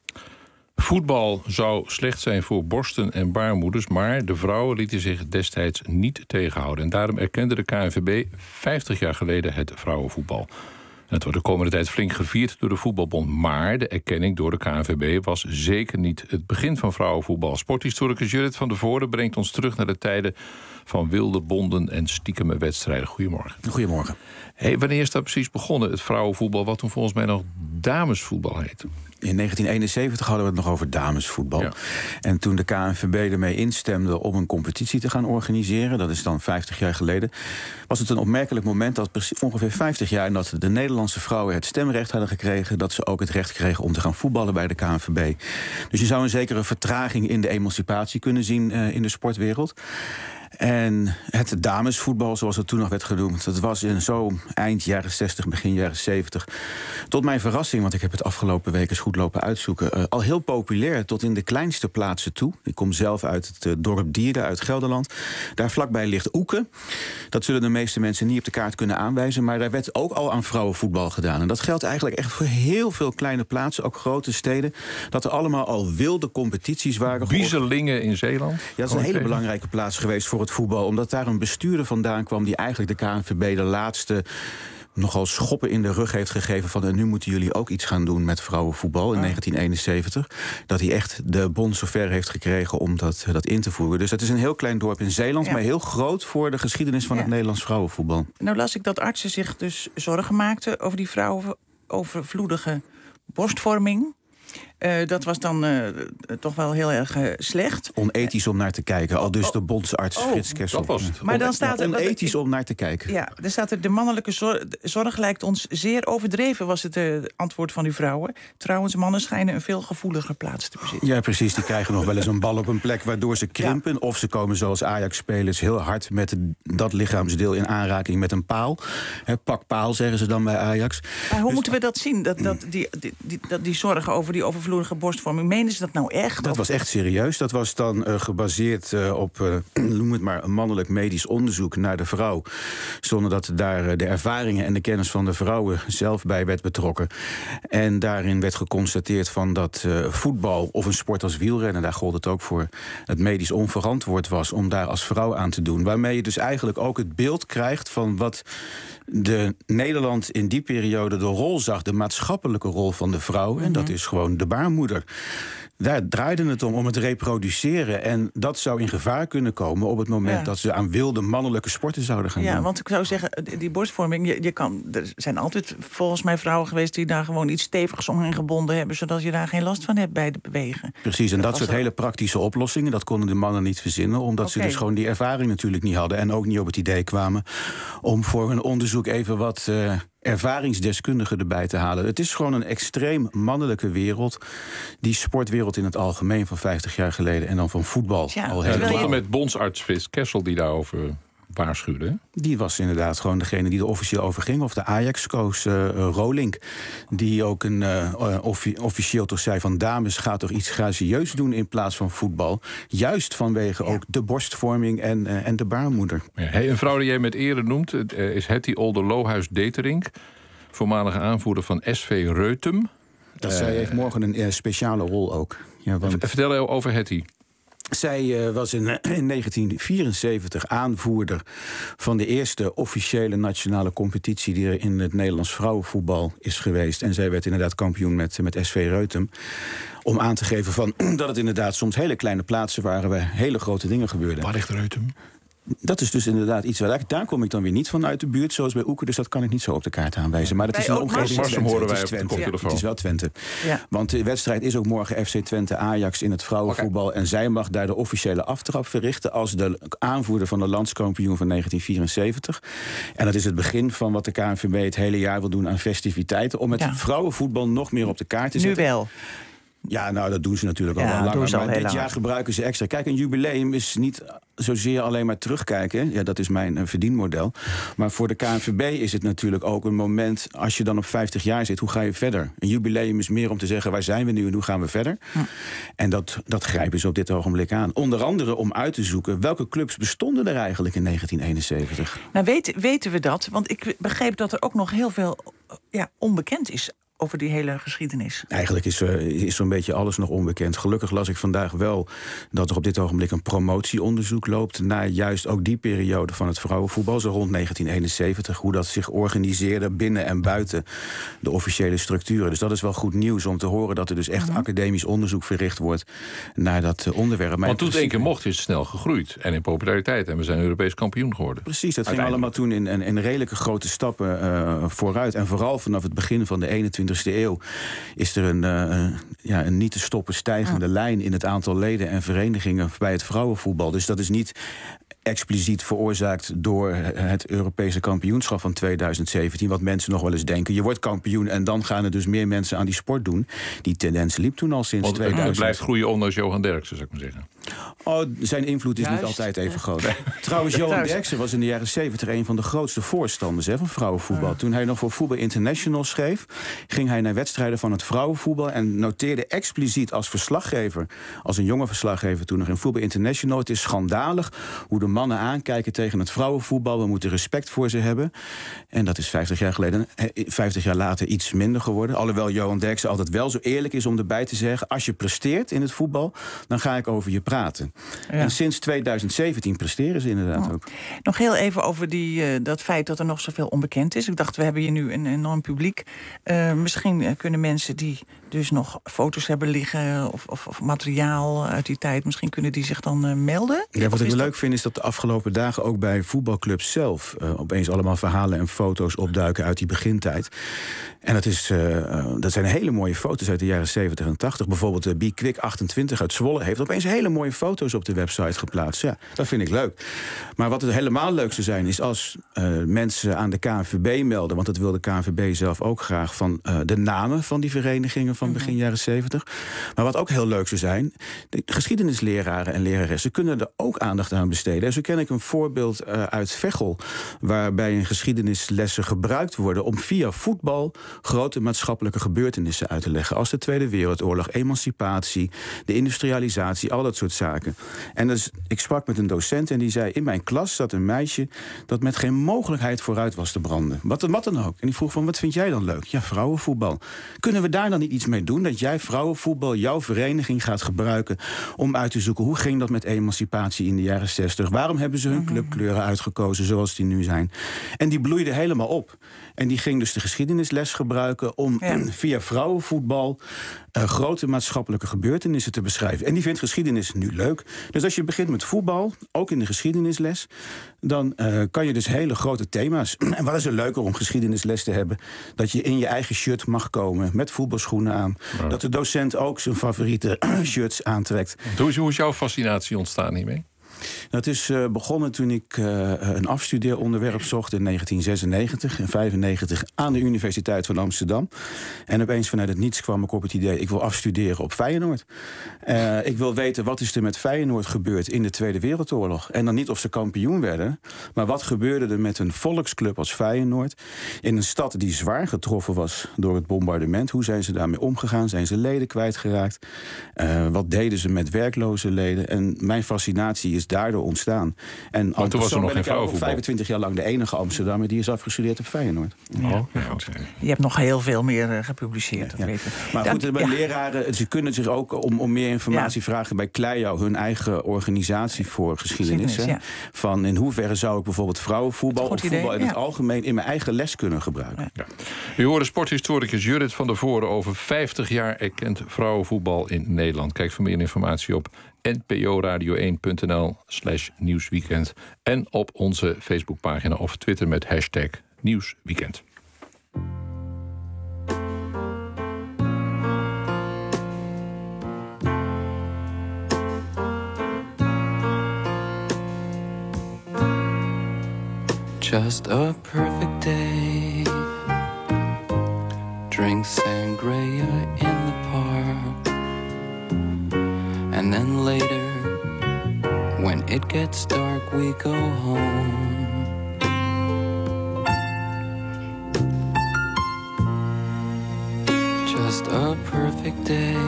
Voetbal zou slecht zijn voor borsten en baarmoeders, maar de vrouwen lieten zich destijds niet tegenhouden. En daarom erkende de K N V B vijftig jaar geleden het vrouwenvoetbal. En het wordt de komende tijd flink gevierd door de Voetbalbond. Maar de erkenning door de K N V B was zeker niet het begin van vrouwenvoetbal. Sporthistoricus Judith van der Voorde brengt ons terug naar de tijden van wilde bonden en stiekeme wedstrijden. Goedemorgen. Goedemorgen. Hey, wanneer is dat precies begonnen, het vrouwenvoetbal, wat toen volgens mij nog damesvoetbal heette? In negentien eenenzeventig hadden we het nog over damesvoetbal. Ja. En toen de K N V B ermee instemde om een competitie te gaan organiseren, dat is dan vijftig jaar geleden, was het een opmerkelijk moment dat ongeveer vijftig jaar nadat de Nederlandse vrouwen het stemrecht hadden gekregen, dat ze ook het recht kregen om te gaan voetballen bij de K N V B. Dus je zou een zekere vertraging in de emancipatie kunnen zien uh, in de sportwereld. En het damesvoetbal, zoals het toen nog werd genoemd, dat was in zo eind jaren zestig, begin jaren zeventig. Tot mijn verrassing, want ik heb het afgelopen week eens goed lopen uitzoeken, uh, al heel populair tot in de kleinste plaatsen toe. Ik kom zelf uit het uh, dorp Dieren uit Gelderland. Daar vlakbij ligt Oeken. Dat zullen de meeste mensen niet op de kaart kunnen aanwijzen, maar daar werd ook al aan vrouwenvoetbal gedaan. En dat geldt eigenlijk echt voor heel veel kleine plaatsen, ook grote steden, dat er allemaal al wilde competities waren. Biezelingen in Zeeland? Ja, dat is een hele belangrijke plaats geweest voor het voetbal, omdat daar een bestuurder vandaan kwam die eigenlijk de K N V B de laatste nogal schoppen in de rug heeft gegeven van en nu moeten jullie ook iets gaan doen met vrouwenvoetbal in negentien eenenzeventig. Dat hij echt de bond zover heeft gekregen om dat, dat in te voeren. Dus het is een heel klein dorp in Zeeland, ja. maar heel groot voor de geschiedenis van ja. het Nederlands vrouwenvoetbal. Nou las ik dat artsen zich dus zorgen maakten over die vrouwen overvloedige borstvorming. Uh, dat was dan uh, toch wel heel erg uh, slecht. Onethisch om naar te kijken, al dus de bondsarts oh, Frits Kessel. Dat was het. Maar dan staat er, onethisch om naar te kijken. Ja, er staat er, de mannelijke zorg, zorg lijkt ons zeer overdreven, was het uh, antwoord van die vrouwen. Trouwens, mannen schijnen een veel gevoeliger plaats te bezitten. Ja, precies. Die krijgen nog wel eens een bal op een plek waardoor ze krimpen. Ja. Of ze komen zoals Ajax-spelers heel hard met dat lichaamsdeel in aanraking met een paal. He, pak paal, zeggen ze dan bij Ajax. Maar hoe dus, moeten we dat zien? Dat, dat, die, die, die, dat die zorgen over die overvloedige borstvorming, menen ze dat nou echt? Dat of? was echt serieus. Dat was dan uh, gebaseerd uh, op, uh, noem het maar, een mannelijk medisch onderzoek naar de vrouw. Zonder dat daar uh, de ervaringen en de kennis van de vrouwen zelf bij werd betrokken. En daarin werd geconstateerd van dat uh, voetbal of een sport als wielrennen, daar gold het ook voor, het medisch onverantwoord was om daar als vrouw aan te doen. Waarmee je dus eigenlijk ook het beeld krijgt van wat de Nederland in die periode de rol zag, de maatschappelijke rol van de vrouw. Mm-hmm. En dat is gewoon de baarmoeder. Daar draaide het om, om het reproduceren. En dat zou in gevaar kunnen komen op het moment ja. dat ze aan wilde mannelijke sporten zouden gaan ja, doen. Ja, want ik zou zeggen, die borstvorming, je, je kan, er zijn altijd volgens mij vrouwen geweest die daar gewoon iets stevigs omheen gebonden hebben, zodat je daar geen last van hebt bij de bewegen. Precies, en dat, dat soort er... hele praktische oplossingen, dat konden de mannen niet verzinnen, omdat okay. ze dus gewoon die ervaring natuurlijk niet hadden en ook niet op het idee kwamen om voor een onderzoek even wat Uh, ervaringsdeskundigen erbij te halen. Het is gewoon een extreem mannelijke wereld. Die sportwereld in het algemeen van vijftig jaar geleden en dan van voetbal ja, al heel lang. Met bondsarts Frits Kessel die daarover waarschuwde. Die was inderdaad gewoon degene die er officieel over ging. Of de Ajax-coach uh, Rolink. Die ook een uh, offi- officieel toch zei van dames, gaat toch iets gracieus doen in plaats van voetbal. Juist vanwege ja. ook de borstvorming en, uh, en de baarmoeder. Ja, hey, een vrouw die jij met ere noemt uh, is Hetty Olderlohuis-Deterink. Voormalige aanvoerder van S V Reutem. Dat uh, zij heeft morgen een uh, speciale rol ook. Ja, want vertel over Hetty. Zij uh, was in, uh, in negentien vierenzeventig aanvoerder van de eerste officiële nationale competitie die er in het Nederlands vrouwenvoetbal is geweest. En zij werd inderdaad kampioen met, met S V Reutem. Om aan te geven van, dat het inderdaad soms hele kleine plaatsen waren waar hele grote dingen gebeurden. Waar ligt Reutem? Dat is dus inderdaad iets waar daar kom ik dan weer niet van uit de buurt, zoals bij Oeken. Dus dat kan ik niet zo op de kaart aanwijzen. Maar dat is een omgeving Twente. Horen wij het, is Twente. Ja. Het is wel Twente. Ja. Want de wedstrijd is ook morgen F C Twente Ajax in het vrouwenvoetbal. Okay. En zij mag daar de officiële aftrap verrichten als de aanvoerder van de landskampioen van negentien vierenzeventig. En dat is het begin van wat de K N V B het hele jaar wil doen aan festiviteiten. Om het ja. vrouwenvoetbal nog meer op de kaart te zetten. Nu wel. Ja, nou, dat doen ze natuurlijk al ja, wel langer. Maar dit lang. jaar gebruiken ze extra. Kijk, een jubileum is niet zozeer alleen maar terugkijken. Ja, dat is mijn uh, verdienmodel. Maar voor de K N V B is het natuurlijk ook een moment, als je dan op vijftig jaar zit, hoe ga je verder? Een jubileum is meer om te zeggen, waar zijn we nu en hoe gaan we verder? Hm. En dat, dat grijpen ze op dit ogenblik aan. Onder andere om uit te zoeken, welke clubs bestonden er eigenlijk in negentien eenenzeventig? Nou, weet, weten we dat? Want ik begreep dat er ook nog heel veel ja, onbekend is over die hele geschiedenis. Eigenlijk is, uh, is zo'n beetje alles nog onbekend. Gelukkig las ik vandaag wel dat er op dit ogenblik een promotieonderzoek loopt naar juist ook die periode van het vrouwenvoetbal, zo rond negentien eenenzeventig, hoe dat zich organiseerde binnen en buiten de officiële structuren. Dus dat is wel goed nieuws om te horen dat er dus echt mm-hmm. academisch onderzoek verricht wordt naar dat uh, onderwerp. Maar Want toen het één keer mocht, is het snel gegroeid en in populariteit. En we zijn Europees kampioen geworden. Precies, dat ging allemaal toen in, in, in redelijke grote stappen uh, vooruit. En vooral vanaf het begin van de eenentwintigste eeuw is er een, uh, ja, een niet te stoppen stijgende ja. lijn in het aantal leden en verenigingen bij het vrouwenvoetbal. Dus dat is niet expliciet veroorzaakt door het Europese kampioenschap van tweeduizend zeventien. Wat mensen nog wel eens denken. Je wordt kampioen en dan gaan er dus meer mensen aan die sport doen. Die tendens liep toen al sinds Want tweeduizend. het blijft groeien ondanks Johan Derksen, zou ik maar zeggen. Oh, zijn invloed is Juist. niet altijd even groot. Trouwens, Johan Trouwens. Derksen was in de jaren zeventig een van de grootste voorstanders hè, van vrouwenvoetbal. Ja. Toen hij nog voor Voetbal International schreef, ging hij naar wedstrijden van het vrouwenvoetbal en noteerde expliciet als verslaggever, als een jonge verslaggever toen nog in Voetbal International: het is schandalig hoe de mannen aankijken tegen het vrouwenvoetbal. We moeten respect voor ze hebben. En dat is vijftig jaar geleden, vijftig jaar later iets minder geworden. Alhoewel Johan Derksen altijd wel zo eerlijk is om erbij te zeggen: als je presteert in het voetbal, dan ga ik over je praten. Ja. En sinds tweeduizend zeventien presteren ze inderdaad oh. ook. Nog heel even over die, uh, dat feit dat er nog zoveel onbekend is. Ik dacht, we hebben hier nu een enorm publiek. Uh, misschien uh, kunnen mensen die dus nog foto's hebben liggen of, of, of materiaal uit die tijd, misschien kunnen die zich dan uh, melden? Ja, wat ik dat... leuk vind is dat de afgelopen dagen ook bij voetbalclubs zelf uh, opeens allemaal verhalen en foto's opduiken uit die begintijd. En dat, is, uh, dat zijn hele mooie foto's uit de jaren zeventig en tachtig. Bijvoorbeeld uh, Be Quick achtentwintig uit Zwolle heeft opeens hele mooie foto's op de website geplaatst. Ja, dat vind ik leuk. Maar wat het helemaal leuk zou zijn is als uh, mensen aan de K N V B melden, want dat wil de K N V B zelf ook graag, van uh, de namen van die verenigingen van begin mm-hmm. jaren zeventig. Maar wat ook heel leuk zou zijn, de geschiedenisleraren en leraressen kunnen er ook aandacht aan besteden. En zo ken ik een voorbeeld uh, uit Veghel, waarbij een geschiedenislessen gebruikt worden om via voetbal grote maatschappelijke gebeurtenissen uit te leggen. Als de Tweede Wereldoorlog, emancipatie, de industrialisatie, al dat soort zaken. En dus, ik sprak met een docent en die zei: in mijn klas zat een meisje dat met geen mogelijkheid vooruit was te branden. Wat, wat dan ook. En die vroeg van: wat vind jij dan leuk? Ja, vrouwenvoetbal. Kunnen we daar dan niet iets mee doen? Dat jij vrouwenvoetbal, jouw vereniging gaat gebruiken om uit te zoeken hoe ging dat met emancipatie in de jaren zestig? Waarom hebben ze hun clubkleuren uitgekozen zoals die nu zijn? En die bloeide helemaal op. En die ging dus de geschiedenisles gebruiken om ja. via vrouwenvoetbal uh, grote maatschappelijke gebeurtenissen te beschrijven. En die vindt geschiedenis nu leuk. Dus als je begint met voetbal, ook in de geschiedenisles, dan uh, kan je dus hele grote thema's. En wat is er leuker om geschiedenisles te hebben? Dat je in je eigen shirt mag komen met voetbalschoenen aan. Ja. Dat de docent ook zijn favoriete shirts aantrekt. Hoe is, hoe is jouw fascinatie ontstaan hiermee? Dat is uh, begonnen toen ik uh, een afstudeeronderwerp zocht in negentien zesennegentig en vijfennegentig aan de Universiteit van Amsterdam. En opeens vanuit het niets kwam ik op het idee: ik wil afstuderen op Feyenoord. Uh, ik wil weten wat is er met Feyenoord gebeurd in de Tweede Wereldoorlog. En dan niet of ze kampioen werden, maar wat gebeurde er met een volksclub als Feyenoord in een stad die zwaar getroffen was door het bombardement. Hoe zijn ze daarmee omgegaan? Zijn ze leden kwijtgeraakt? Uh, wat deden ze met werkloze leden? En mijn fascinatie is daardoor ontstaan. En want toen was er nog geen vrouwenvoetbal. vijfentwintig jaar lang de enige Amsterdammer die is afgestudeerd op Feyenoord. Ja. Oh, ja. Je hebt nog heel veel meer uh, gepubliceerd. Dat ja. weet ik. Maar Dan, goed, bij ja. leraren, ze kunnen zich ook om, om meer informatie ja. vragen bij Kleijouw, hun eigen organisatie voor geschiedenis. geschiedenis ja. Van in hoeverre zou ik bijvoorbeeld vrouwenvoetbal of voetbal in ja. het algemeen in mijn eigen les kunnen gebruiken. Ja. U hoorde sporthistoricus Judith van der Voorde over vijftig jaar erkend vrouwenvoetbal in Nederland. Kijk voor meer informatie op n p o radio één punt n l slash nieuwsweekend en op onze Facebookpagina of Twitter met hashtag Nieuwsweekend. Just a perfect day. Drink sangria in the park. And then later, when it gets dark, we go home. Just a perfect day.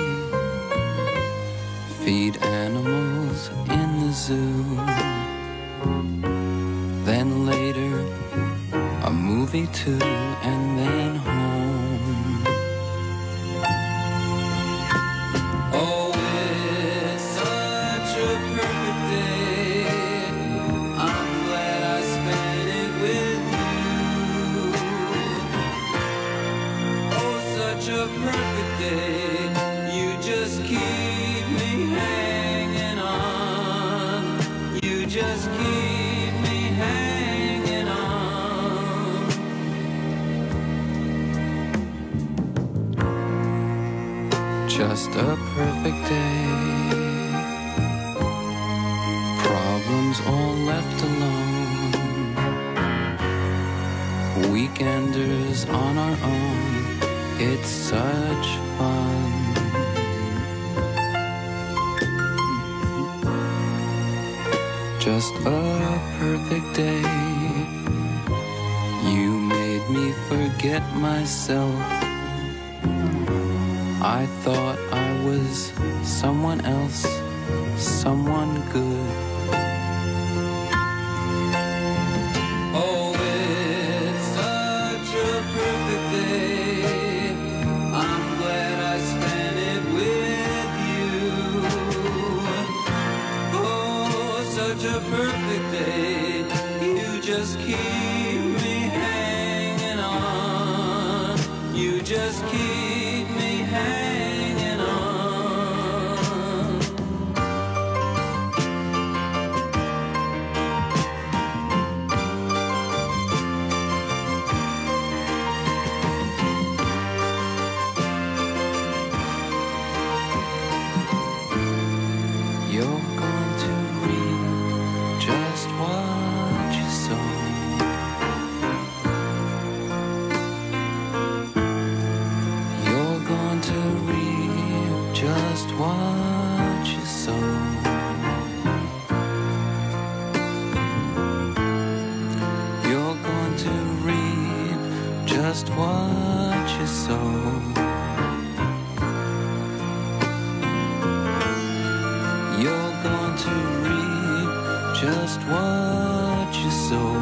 Feed animals in the zoo. Then later, a movie too, and then home. Oh, it's such a perfect day. I'm glad I spent it with you. Oh, such a perfect day. You just keep me hanging on. You just keep me hanging on. Just a perfect day. problems all left alone. Weekenders on our own, it's such fun. Just a perfect day. You made me forget myself. I thought I was someone else, someone good. Oh, it's such a perfect day. I'm glad I spent it with you. Oh, such a perfect day. You just keep me hanging on. You just keep me hanging on. You're going to reap just what you sow. You're going to reap just what you sow. You're going to reap just what you sow. You're going to reap just what you sow.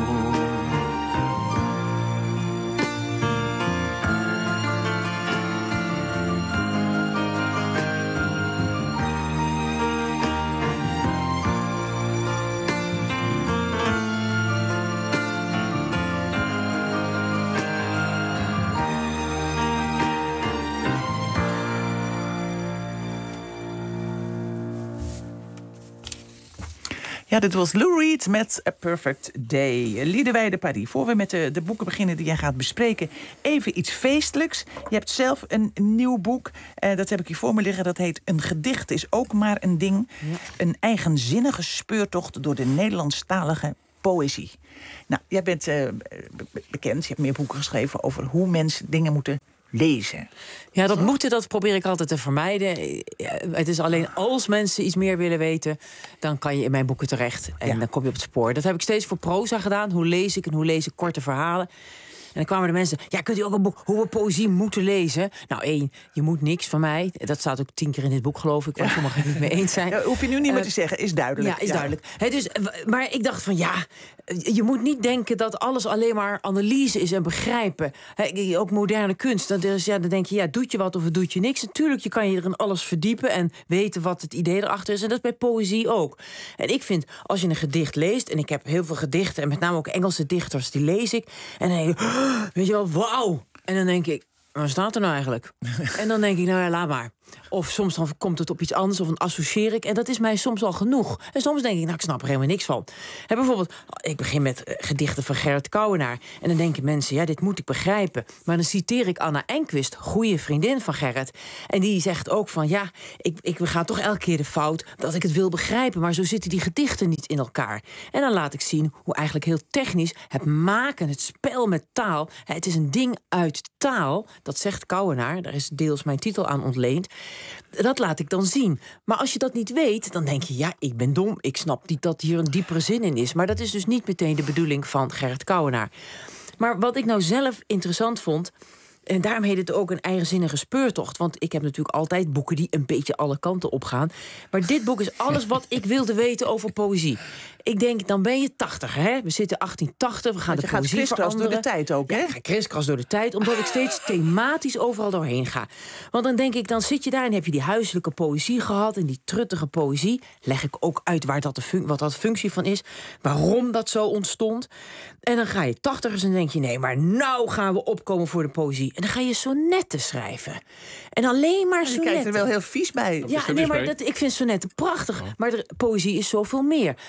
Ja, dit was Lou Reed met A Perfect Day. Liedewij de Paris. Voor we met de, de boeken beginnen die jij gaat bespreken, even iets feestelijks. Je hebt zelf een nieuw boek. Uh, dat heb ik hier voor me liggen. Dat heet Een gedicht is ook maar een ding. Ja. Een eigenzinnige speurtocht door de Nederlandstalige poëzie. Nou, jij bent uh, bekend. Je hebt meer boeken geschreven over hoe mensen dingen moeten lezen. Ja, dat moeten, dat probeer ik altijd te vermijden. Het is alleen als mensen iets meer willen weten, dan kan je in mijn boeken terecht. En ja. dan kom je op het spoor. Dat heb ik steeds voor proza gedaan. Hoe lees ik en hoe lees ik korte verhalen. En dan kwamen de mensen, ja, kunt u ook een boek hoe we poëzie moeten lezen? Nou, één, je moet niks van mij. Dat staat ook tien keer in dit boek, geloof ik. Waar sommigen het niet mee eens zijn. Ja, hoef je nu niet meer uh, te zeggen, is duidelijk. Ja, is ja. duidelijk. He, dus, maar ik dacht van, ja, je moet niet denken dat alles alleen maar analyse is en begrijpen. He, ook moderne kunst. Dan, dus, ja, dan denk je, ja, doet je wat of het doet je niks. Natuurlijk, je kan je er in alles verdiepen en weten wat het idee erachter is. En dat is bij poëzie ook. En ik vind, als je een gedicht leest, en ik heb heel veel gedichten, en met name ook Engelse dichters, die lees ik. En dan denk ik, oh, weet je wel, wauw. En dan denk ik, waar staat er nou eigenlijk? En dan denk ik, nou ja, laat maar. Of soms dan komt het op iets anders, of dan associeer ik. En dat is mij soms al genoeg. En soms denk ik, nou, ik snap er helemaal niks van. He, bijvoorbeeld, ik begin met uh, gedichten van Gerrit Kouwenaar. En dan denken mensen, ja, dit moet ik begrijpen. Maar dan citeer ik Anna Enquist, goede vriendin van Gerrit. En die zegt ook van, ja, ik, ik ga toch elke keer de fout dat ik het wil begrijpen. Maar zo zitten die gedichten niet in elkaar. En dan laat ik zien hoe eigenlijk heel technisch het maken, het spel met taal. He, het is een ding uit taal, dat zegt Kouwenaar. Daar is deels mijn titel aan ontleend. Dat laat ik dan zien. Maar als je dat niet weet, dan denk je, ja, ik ben dom. Ik snap niet dat hier een diepere zin in is. Maar dat is dus niet meteen de bedoeling van Gerrit Kouwenaar. Maar wat ik nou zelf interessant vond, en daarom heet het ook een eigenzinnige speurtocht. Want ik heb natuurlijk altijd boeken die een beetje alle kanten opgaan. Maar dit boek is alles wat ik wilde weten over poëzie. Ik denk, dan ben je tachtig, hè? We zitten achttien tachtig, we gaan Want de je gaat poëzie kriskras veranderen. door de tijd ook, hè? Ja, ik ga kriskras door de tijd, omdat ik steeds thematisch overal doorheen ga. Want dan denk ik, dan zit je daar en heb je die huiselijke poëzie gehad en die truttige poëzie. Leg ik ook uit waar dat de fun- wat dat functie van is, waarom dat zo ontstond. En dan ga je tachtigers en denk je, nee, maar nou gaan we opkomen voor de poëzie. En dan ga je sonetten schrijven. En alleen maar sonetten. Je kijkt er wel heel vies bij. Ja, nee, maar dat, ik vind sonetten prachtig. Maar de poëzie is zoveel meer. En dan probeer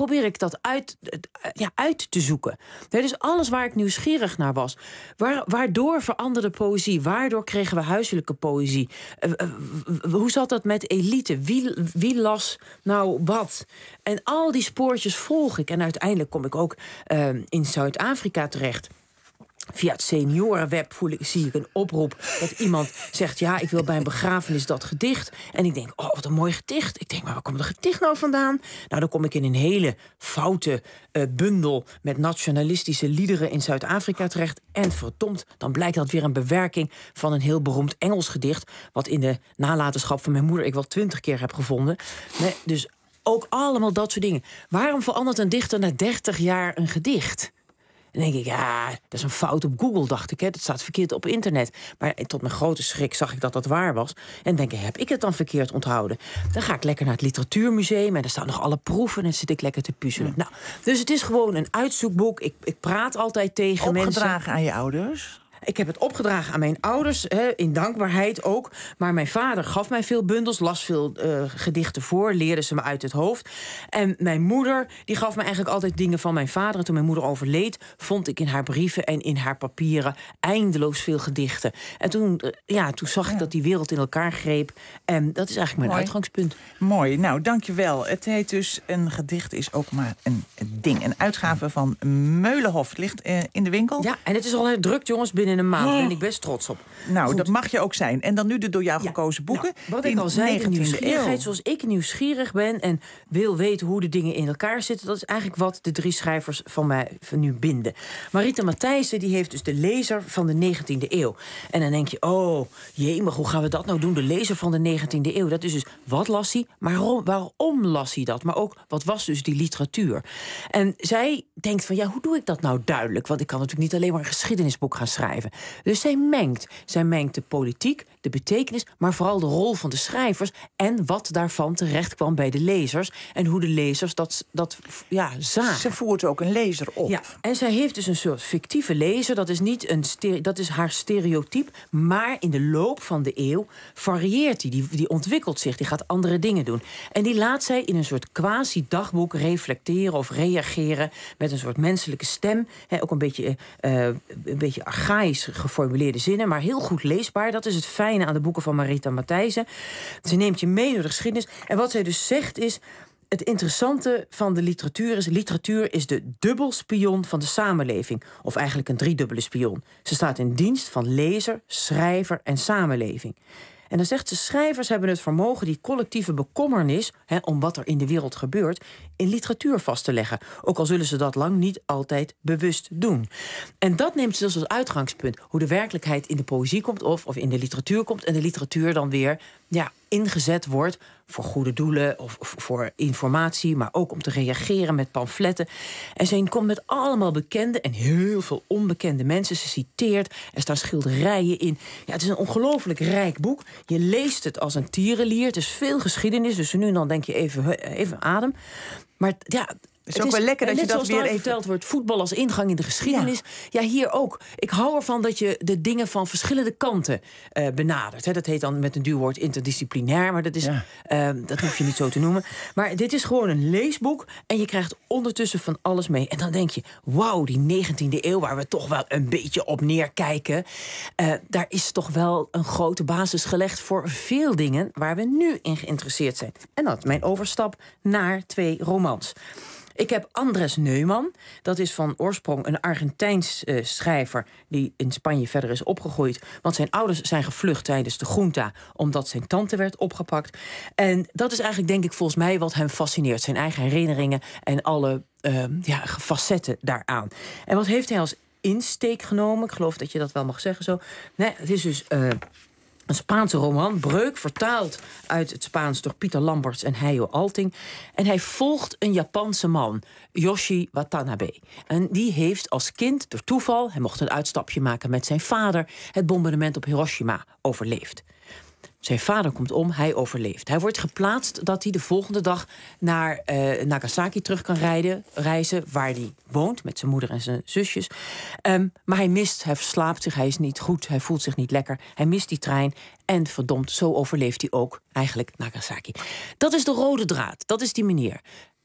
probeer ik dat uit, ja, uit te zoeken. Nee, dus alles waar ik nieuwsgierig naar was. Waar, waardoor veranderde poëzie? Waardoor kregen we huiselijke poëzie? Uh, uh, hoe zat dat met elite? Wie, wie las nou wat? En al die spoortjes volg ik. En uiteindelijk kom ik ook uh, in Zuid-Afrika terecht. Via het seniorenweb voel ik, zie ik een oproep dat iemand zegt... ja, ik wil bij een begrafenis dat gedicht. En ik denk, oh, wat een mooi gedicht. Ik denk, maar waar komt dat gedicht nou vandaan? Nou, dan kom ik in een hele foute uh, bundel... met nationalistische liederen in Zuid-Afrika terecht. En verdomd, dan blijkt dat weer een bewerking... van een heel beroemd Engels gedicht... wat in de nalatenschap van mijn moeder ik wel twintig keer heb gevonden. Nee, dus ook allemaal dat soort dingen. Waarom verandert een dichter na dertig jaar een gedicht? Dan denk ik, ja, dat is een fout op Google, dacht ik. Hè. Dat staat verkeerd op internet. Maar tot mijn grote schrik zag ik dat dat waar was. En denk ik, heb ik het dan verkeerd onthouden? Dan ga ik lekker naar het literatuurmuseum... en daar staan nog alle proeven en dan zit ik lekker te puzzelen. Nou, dus het is gewoon een uitzoekboek. Ik, ik praat altijd tegen Opgedragen mensen. Opgedragen aan je ouders? Ik heb het opgedragen aan mijn ouders, hè, in dankbaarheid ook. Maar mijn vader gaf mij veel bundels, las veel uh, gedichten voor... leerde ze me uit het hoofd. En mijn moeder, die gaf me eigenlijk altijd dingen van mijn vader. En toen mijn moeder overleed, vond ik in haar brieven en in haar papieren... eindeloos veel gedichten. En toen, uh, ja, toen zag ja. ik dat die wereld in elkaar greep. En dat is eigenlijk mijn Mooi. uitgangspunt. Mooi, nou, dankjewel. Het heet dus Een gedicht is ook maar een ding. Een uitgave van Meulenhof. Het ligt uh, in de winkel. Ja, en het is al heel druk, jongens, binnen een maand. Daar ben ik best trots op. Nou, Goed. dat mag je ook zijn. En dan nu de door jou ja. gekozen boeken. Nou, wat ik al zei, de nieuwsgierigheid, eeuw. zoals ik nieuwsgierig ben... en wil weten hoe de dingen in elkaar zitten... dat is eigenlijk wat de drie schrijvers van mij van nu binden. Marita Matthijssen, die heeft dus de lezer van de negentiende eeuw. En dan denk je, oh, jemig, hoe gaan we dat nou doen? De lezer van de negentiende eeuw. Dat is dus, wat las hij? Maar waarom, waarom las hij dat? Maar ook, wat was dus die literatuur? En zij denkt van, ja, hoe doe ik dat nou duidelijk? Want ik kan natuurlijk niet alleen maar een geschiedenisboek gaan schrijven. Dus zij mengt. Zij mengt de politiek, de betekenis... maar vooral de rol van de schrijvers... en wat daarvan terecht kwam bij de lezers... en hoe de lezers dat, dat ja, zagen. Ze voert ook een lezer op. Ja, en zij heeft dus een soort fictieve lezer. Dat is, niet een stere- dat is haar stereotype. Maar in de loop van de eeuw varieert die. die. Die ontwikkelt zich, die gaat andere dingen doen. En die laat zij in een soort quasi-dagboek reflecteren... of reageren met een soort menselijke stem. He, ook een beetje, uh, een beetje archaïs geformuleerde zinnen... maar heel goed leesbaar. Dat is het fijne aan de boeken van Marita Matthijssen. Ze neemt je mee door de geschiedenis. En wat zij dus zegt is... Het interessante van de literatuur is... literatuur is de dubbelspion van de samenleving. Of eigenlijk een driedubbele spion. Ze staat in dienst van lezer, schrijver en samenleving. En dan zegt ze, schrijvers hebben het vermogen... die collectieve bekommernis, hè, om wat er in de wereld gebeurt... in literatuur vast te leggen. Ook al zullen ze dat lang niet altijd bewust doen. En dat neemt ze dus als uitgangspunt. Hoe de werkelijkheid in de poëzie komt of, of in de literatuur komt... en de literatuur dan weer ja, ingezet wordt... voor goede doelen of, of voor informatie... maar ook om te reageren met pamfletten. En ze komt met allemaal bekende en heel veel onbekende mensen. Ze citeert, er staan schilderijen in. Ja, het is een ongelooflijk rijk boek. Je leest het als een tierenlier. Het is veel geschiedenis, dus nu en dan denk je even, even adem. Maar ja... Het is ook wel lekker dat je dat weer even... verteld wordt, voetbal als ingang in de geschiedenis. Ja. ja, hier ook. Ik hou ervan dat je de dingen van verschillende kanten uh, benadert. He, dat heet dan met een duur woord interdisciplinair, maar dat, is, ja. uh, dat hoef je niet zo te noemen. Maar dit is gewoon een leesboek en je krijgt ondertussen van alles mee. En dan denk je, wauw, die negentiende eeuw... waar we toch wel een beetje op neerkijken... Uh, daar is toch wel een grote basis gelegd voor veel dingen... waar we nu in geïnteresseerd zijn. En dat is mijn overstap naar twee romans. Ik heb Andres Neumann. Dat is van oorsprong een Argentijns uh, schrijver... die in Spanje verder is opgegroeid. Want zijn ouders zijn gevlucht tijdens de junta... omdat zijn tante werd opgepakt. En dat is eigenlijk, denk ik, volgens mij wat hem fascineert. Zijn eigen herinneringen en alle uh, ja, facetten daaraan. En wat heeft hij als insteek genomen? Ik geloof dat je dat wel mag zeggen zo. Nee, het is dus... Uh, Een Spaanse roman, Breuk, vertaald uit het Spaans door Pieter Lamberts en Heio Alting. En hij volgt een Japanse man, Yoshi Watanabe. En die heeft als kind, door toeval, hij mocht een uitstapje maken met zijn vader, het bombardement op Hiroshima overleefd. Zijn vader komt om, hij overleeft. Hij wordt geplaatst dat hij de volgende dag naar uh, Nagasaki terug kan rijden, reizen... waar hij woont met zijn moeder en zijn zusjes. Um, maar hij mist, hij verslaapt zich, hij is niet goed... hij voelt zich niet lekker, hij mist die trein... en verdomd, zo overleeft hij ook eigenlijk Nagasaki. Dat is de rode draad, dat is die meneer.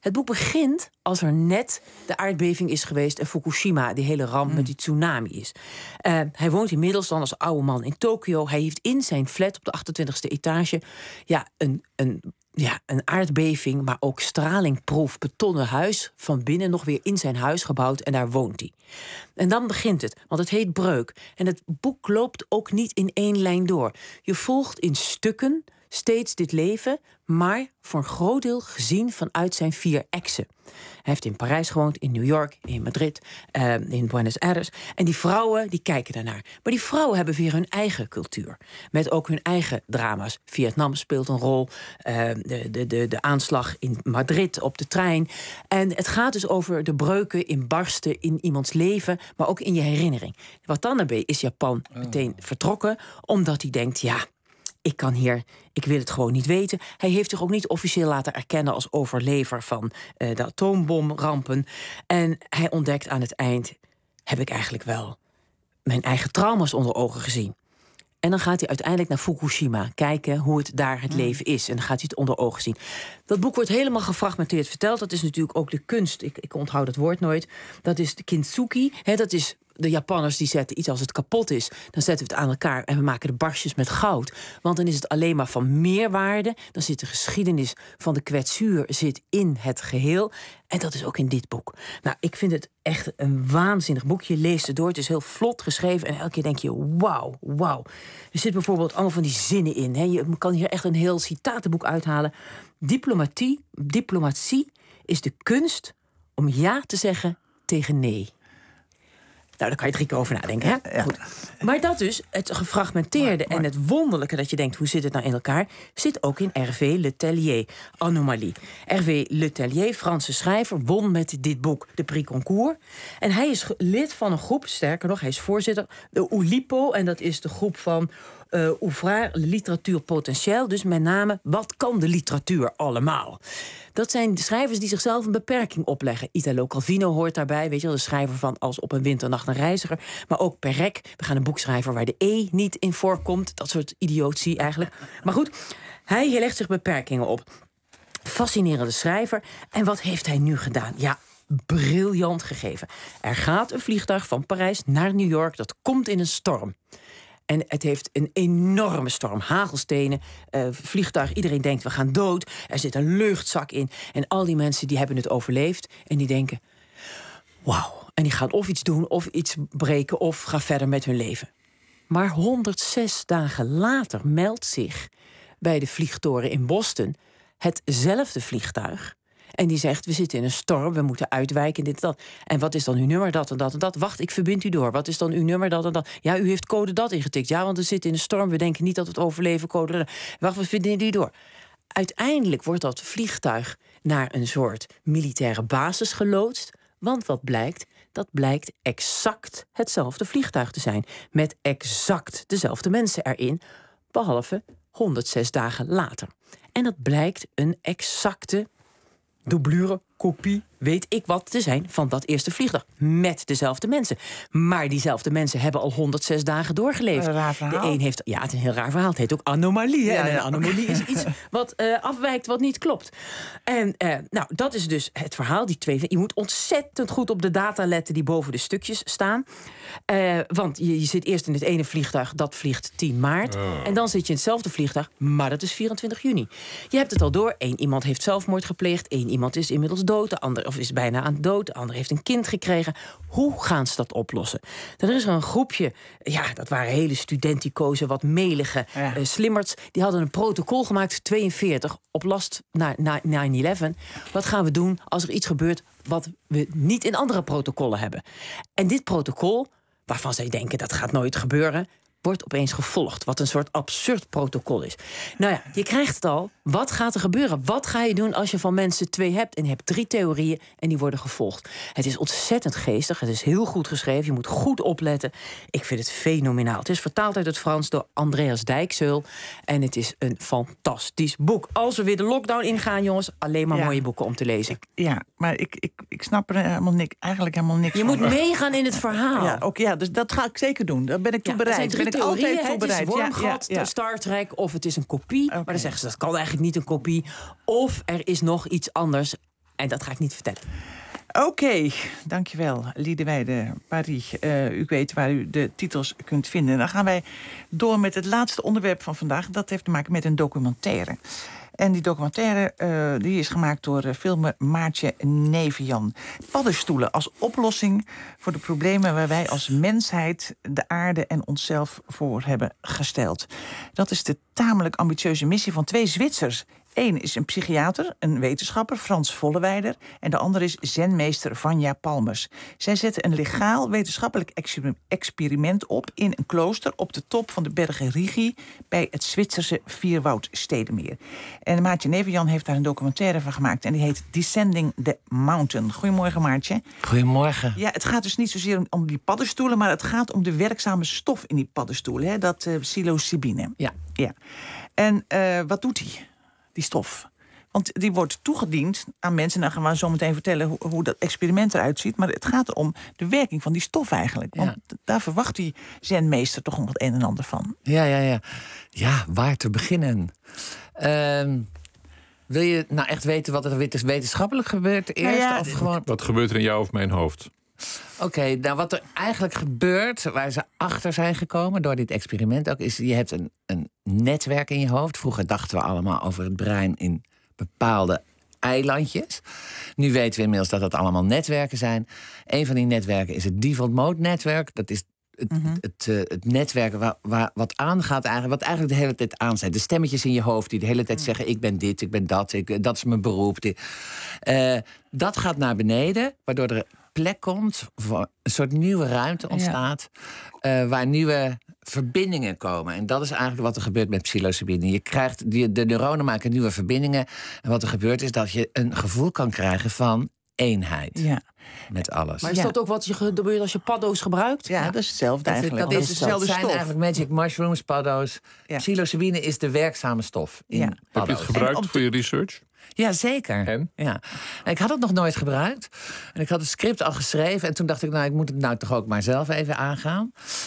Het boek begint als er net de aardbeving is geweest en Fukushima, die hele ramp mm. met die tsunami is. Uh, hij woont inmiddels dan als oude man in Tokio. Hij heeft in zijn flat op de achtentwintigste etage ja, een, een, ja, een aardbeving, maar ook stralingproof betonnen huis van binnen nog weer in zijn huis gebouwd en daar woont hij. En dan begint het, want het heet Breuk. En het boek loopt ook niet in één lijn door. Je volgt in stukken steeds dit leven, maar voor een groot deel gezien vanuit zijn vier exen. Hij heeft in Parijs gewoond, in New York, in Madrid, uh, in Buenos Aires. En die vrouwen, die kijken daarnaar. Maar die vrouwen hebben weer hun eigen cultuur. Met ook hun eigen drama's. Vietnam speelt een rol. Uh, de, de, de, de aanslag in Madrid op de trein. En het gaat dus over de breuken in barsten in iemands leven, maar ook in je herinnering. Watanabe is Japan meteen vertrokken, omdat hij denkt, ja, ik kan hier, ik wil het gewoon niet weten. Hij heeft zich ook niet officieel laten erkennen als overlever van uh, de atoombomrampen. En hij ontdekt aan het eind, heb ik eigenlijk wel mijn eigen trauma's onder ogen gezien. En dan gaat hij uiteindelijk naar Fukushima kijken hoe het daar het leven is. En dan gaat hij het onder ogen zien. Dat boek wordt helemaal gefragmenteerd verteld. Dat is natuurlijk ook de kunst. Ik, ik onthoud het woord nooit. Dat is de kintsugi. He, dat is de Japanners die zetten iets als het kapot is. Dan zetten we het aan elkaar en we maken de barstjes met goud. Want dan is het alleen maar van meerwaarde. Dan zit de geschiedenis van de kwetsuur zit in het geheel. En dat is ook in dit boek. Nou, ik vind het echt een waanzinnig boek. Je leest het door, het is heel vlot geschreven. En elke keer denk je, wauw, wauw. Er zit bijvoorbeeld allemaal van die zinnen in. Hè. Je kan hier echt een heel citatenboek uithalen. Diplomatie, diplomatie is de kunst om ja te zeggen tegen nee. Nou, daar kan je drie keer over nadenken, hè? Ja, ja. Goed. Maar dat dus, het gefragmenteerde maar, maar... en het wonderlijke dat je denkt, hoe zit het nou in elkaar, zit ook in Hervé Le Tellier, Anomalie. Hervé Le Tellier, Franse schrijver, won met dit boek de Prix Goncourt. En hij is lid van een groep, sterker nog, hij is voorzitter, de Oulipo, en dat is de groep van Uh, Ouvrir literatuur potentieel. Dus met name, wat kan de literatuur allemaal? Dat zijn de schrijvers die zichzelf een beperking opleggen. Italo Calvino hoort daarbij, weet je wel, de schrijver van Als op een winternacht een reiziger. Maar ook Perec. We gaan een boek schrijven waar de E niet in voorkomt. Dat soort idiotie eigenlijk. Maar goed, hij legt zich beperkingen op. Fascinerende schrijver. En wat heeft hij nu gedaan? Ja, briljant gegeven. Er gaat een vliegtuig van Parijs naar New York. Dat komt in een storm. En het heeft een enorme storm, hagelstenen, uh, vliegtuig. Iedereen denkt, we gaan dood. Er zit een luchtzak in. En al die mensen die hebben het overleefd. En die denken, wauw. En die gaan of iets doen, of iets breken, of gaan verder met hun leven. Maar honderdzes dagen later meldt zich bij de vliegtoren in Boston hetzelfde vliegtuig. En die zegt, we zitten in een storm, we moeten uitwijken, dit en dat. En wat is dan uw nummer, dat en dat en dat? Wacht, ik verbind u door. Wat is dan uw nummer, dat en dat? Ja, u heeft code dat ingetikt. Ja, want we zitten in een storm, we denken niet dat we het overleven. Code dat. Wacht, we verbinden u door. Uiteindelijk wordt dat vliegtuig naar een soort militaire basis geloodst. Want wat blijkt? Dat blijkt exact hetzelfde vliegtuig te zijn. Met exact dezelfde mensen erin, behalve honderdzes dagen later. En dat blijkt een exacte doublure, kopie, weet ik wat te zijn van dat eerste vliegtuig. Met dezelfde mensen. Maar diezelfde mensen hebben al honderdzes dagen doorgeleefd. Een raar verhaal. De een heeft, ja, het is een heel raar verhaal. Het heet ook anomalie. Hè? Ja, en een ja. anomalie is iets wat uh, afwijkt, wat niet klopt. En uh, nou, dat is dus het verhaal. Die twee, je moet ontzettend goed op de data letten die boven de stukjes staan. Uh, want je, je zit eerst in het ene vliegtuig, dat vliegt tien maart. Oh. En dan zit je in hetzelfde vliegtuig, maar dat is vierentwintig juni. Je hebt het al door. Eén iemand heeft zelfmoord gepleegd. Één iemand is inmiddels dood. De ander of is bijna aan dood. De ander heeft een kind gekregen. Hoe gaan ze dat oplossen? Dan is er een groepje, ja, dat waren hele studenticozen, wat melige ja. uh, slimmerts. Die hadden een protocol gemaakt, tweeënveertig, op last naar nine eleven. Wat gaan we doen als er iets gebeurt wat we niet in andere protocollen hebben? En dit protocol, waarvan zij denken dat gaat nooit gebeuren, wordt opeens gevolgd. Wat een soort absurd protocol is. Nou ja, je krijgt het al. Wat gaat er gebeuren? Wat ga je doen als je van mensen twee hebt? En je hebt drie theorieën en die worden gevolgd. Het is ontzettend geestig. Het is heel goed geschreven. Je moet goed opletten. Ik vind het fenomenaal. Het is vertaald uit het Frans door Andreas Dijkseul. En het is een fantastisch boek. Als we weer de lockdown ingaan, jongens, alleen maar ja. mooie boeken om te lezen. Ik, ja, maar ik, ik, ik snap er helemaal niks, eigenlijk helemaal niks je van. Je moet meegaan in het verhaal. Ja, ook, ja, dus dat ga ik zeker doen. Daar ben ik toe ja, bereid. Ben ik altijd toe bereid. Het is Wormgat, ja, ja, ja. Star Trek, of het is een kopie. Okay. Maar dan zeggen ze, dat kan eigenlijk niet een kopie. Of er is nog iets anders. En dat ga ik niet vertellen. Oké, okay, dankjewel. Liedewijde Paris. Uh, u weet waar u de titels kunt vinden. Dan gaan wij door met het laatste onderwerp van vandaag. Dat heeft te maken met een documentaire. En die documentaire uh, die is gemaakt door uh, filmer Maartje Nevian. Paddenstoelen als oplossing voor de problemen waar wij als mensheid de aarde en onszelf voor hebben gesteld. Dat is de tamelijk ambitieuze missie van twee Zwitsers. Eén is een psychiater, een wetenschapper, Frans Vollewijder. En de andere is zenmeester Vanja Palmers. Zij zetten een legaal wetenschappelijk experiment op in een klooster op de top van de bergen Rigi bij het Zwitserse Vierwoudstedenmeer. En Maartje Nevian heeft daar een documentaire van gemaakt. En die heet Descending the Mountain. Goedemorgen, Maartje. Goedemorgen. Ja, het gaat dus niet zozeer om, om die paddenstoelen, maar het gaat om de werkzame stof in die paddenstoelen. Hè? Dat uh, psilocybine. Ja. ja. En uh, wat doet die? Die stof. Want die wordt toegediend aan mensen. Nou gaan we zo meteen vertellen hoe, hoe dat experiment eruit ziet. Maar het gaat om de werking van die stof eigenlijk. Want ja. daar verwacht die zenmeester toch nog wat een en ander van. Ja, ja, ja. Ja, waar te beginnen? Uh, wil je nou echt weten wat er wetenschappelijk gebeurt eerst? Nou ja, of gewoon... Wat gebeurt er in jou of mijn hoofd? Oké, okay, nou wat er eigenlijk gebeurt, waar ze achter zijn gekomen door dit experiment ook, is je hebt een, een netwerk in je hoofd. Vroeger dachten we allemaal over het brein in bepaalde eilandjes. Nu weten we inmiddels dat dat allemaal netwerken zijn. Een van die netwerken is het default mode netwerk. Dat is het, mm-hmm. het, het, het netwerk waar, waar, wat aangaat eigenlijk, wat eigenlijk de hele tijd aanzet. De stemmetjes in je hoofd die de hele tijd zeggen, ik ben dit, ik ben dat, ik, dat is mijn beroep. Dit. Uh, dat gaat naar beneden, waardoor er plek komt, voor een soort nieuwe ruimte ontstaat, ja. uh, waar nieuwe verbindingen komen. En dat is eigenlijk wat er gebeurt met psilocybine. Je krijgt, die, de neuronen maken nieuwe verbindingen. En wat er gebeurt is dat je een gevoel kan krijgen van eenheid. Ja. Met alles. Maar is dat ja. ook wat je gebeurt als je paddo's gebruikt? Ja, dat is hetzelfde dat eigenlijk. Dat is hetzelfde stof. Het zijn eigenlijk magic mushrooms, paddo's. Ja. Psilocybine is de werkzame stof in ja. paddo's. Heb je het gebruikt voor je research? Ja, zeker. En? Ja. Ik had het nog nooit gebruikt. En ik had het script al geschreven. En toen dacht ik, nou, ik moet het nou toch ook maar zelf even aangaan.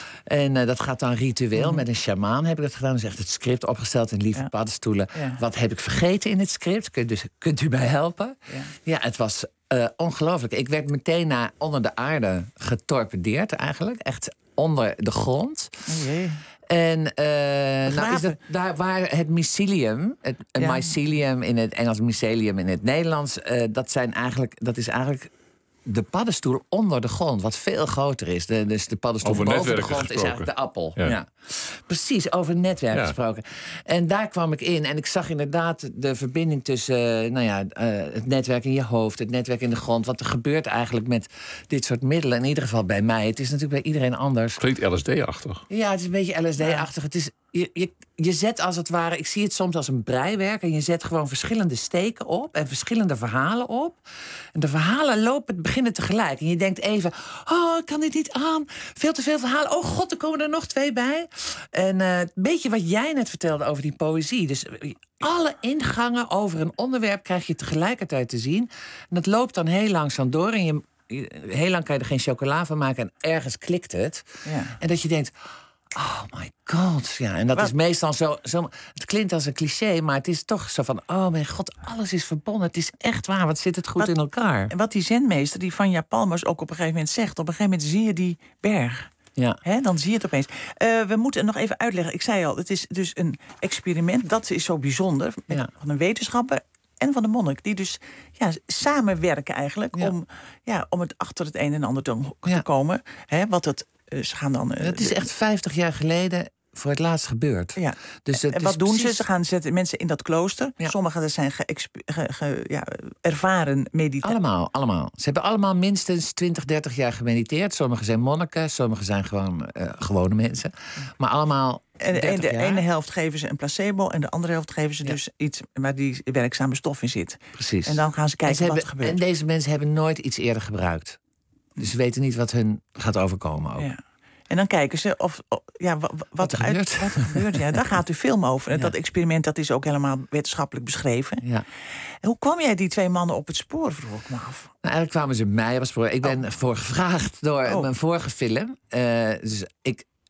En uh, dat gaat dan ritueel. Mm-hmm. Met een sjamaan heb ik dat gedaan. Dus echt het script opgesteld in lieve ja. paddenstoelen. Ja. Wat heb ik vergeten in het script? Kunt, dus, kunt u mij helpen? Ja, ja het was uh, ongelooflijk. Ik werd meteen naar onder de aarde getorpedeerd eigenlijk. Echt onder de grond. Oh jee. En uh, nou is dat daar waar het mycelium, het ja. mycelium in het Engels, mycelium in het Nederlands, uh, dat zijn eigenlijk, dat is eigenlijk de paddenstoel onder de grond, wat veel groter is. De, dus de paddenstoel over boven de grond gesproken. is eigenlijk de appel. Ja. Ja. Precies, over netwerk ja. gesproken. En daar kwam ik in en ik zag inderdaad de verbinding tussen uh, nou ja, uh, het netwerk in je hoofd, het netwerk in de grond. Wat er gebeurt eigenlijk met dit soort middelen, in ieder geval bij mij. Het is natuurlijk bij iedereen anders. Klinkt L S D-achtig. Ja, het is een beetje L S D-achtig. Het is, je, je, je zet als het ware, ik zie het soms als een breiwerk, en je zet gewoon verschillende steken op en verschillende verhalen op. En de verhalen lopen, beginnen tegelijk. En je denkt even, oh, ik kan dit niet aan. Veel te veel verhalen. Oh god, er komen er nog twee bij. En uh, een beetje wat jij net vertelde over die poëzie. Dus alle ingangen over een onderwerp krijg je tegelijkertijd te zien. En dat loopt dan heel langzaam door. En je, heel lang kan je er geen chocola van maken. En ergens klikt het. Ja. En dat je denkt, oh my god. Ja, en dat wat? Is meestal zo, zo... Het klinkt als een cliché, maar het is toch zo van, oh mijn god, alles is verbonden. Het is echt waar, wat zit het goed wat, in elkaar. Wat die zenmeester, die Vanja Palmers ook op een gegeven moment zegt. Op een gegeven moment zie je die berg. Ja. He, dan zie je het opeens. Uh, we moeten het nog even uitleggen. Ik zei al, het is dus een experiment. Dat is zo bijzonder. Met, ja. Van een wetenschapper en van de monnik. Die dus ja, samenwerken eigenlijk. Ja. Om, ja, om het achter het een en ander te, te ja. komen. He, wat het, uh, ze gaan dan... Uh, het is echt vijftig jaar geleden voor het laatst gebeurd. Ja. Dus en wat doen precies... ze? Ze gaan zetten mensen in dat klooster. Ja. Sommigen zijn ge, ge, ge, ja, ervaren mediteren. Allemaal, allemaal. Ze hebben allemaal minstens twintig, dertig jaar gemediteerd. Sommigen zijn monniken, sommigen zijn gewoon uh, gewone mensen. Maar allemaal en de, en de ene helft geven ze een placebo en de andere helft geven ze ja. dus iets waar die werkzame stof in zit. Precies. En dan gaan ze kijken ze wat hebben, er gebeurt. En deze mensen hebben nooit iets eerder gebruikt. Dus ze weten niet wat hun gaat overkomen ook. Ja. En dan kijken ze of, of ja, wat, wat, er uit, wat er gebeurt. Ja, daar gaat de film over. En ja. dat experiment dat is ook helemaal wetenschappelijk beschreven. Ja. En hoe kwam jij die twee mannen op het spoor, vroeg ik me af? Nou, eigenlijk kwamen ze mij op het spoor. Ik ben oh. voor gevraagd door oh. mijn vorige film. Uh, dus ik,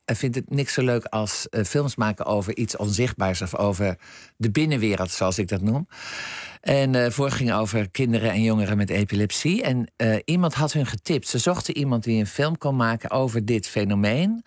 vindt het niks zo leuk als uh, films maken over iets onzichtbaars of over de binnenwereld, zoals ik dat noem. En uh, vorig ging over kinderen en jongeren met epilepsie. En uh, iemand had hun getipt. Ze zochten iemand die een film kon maken over dit fenomeen.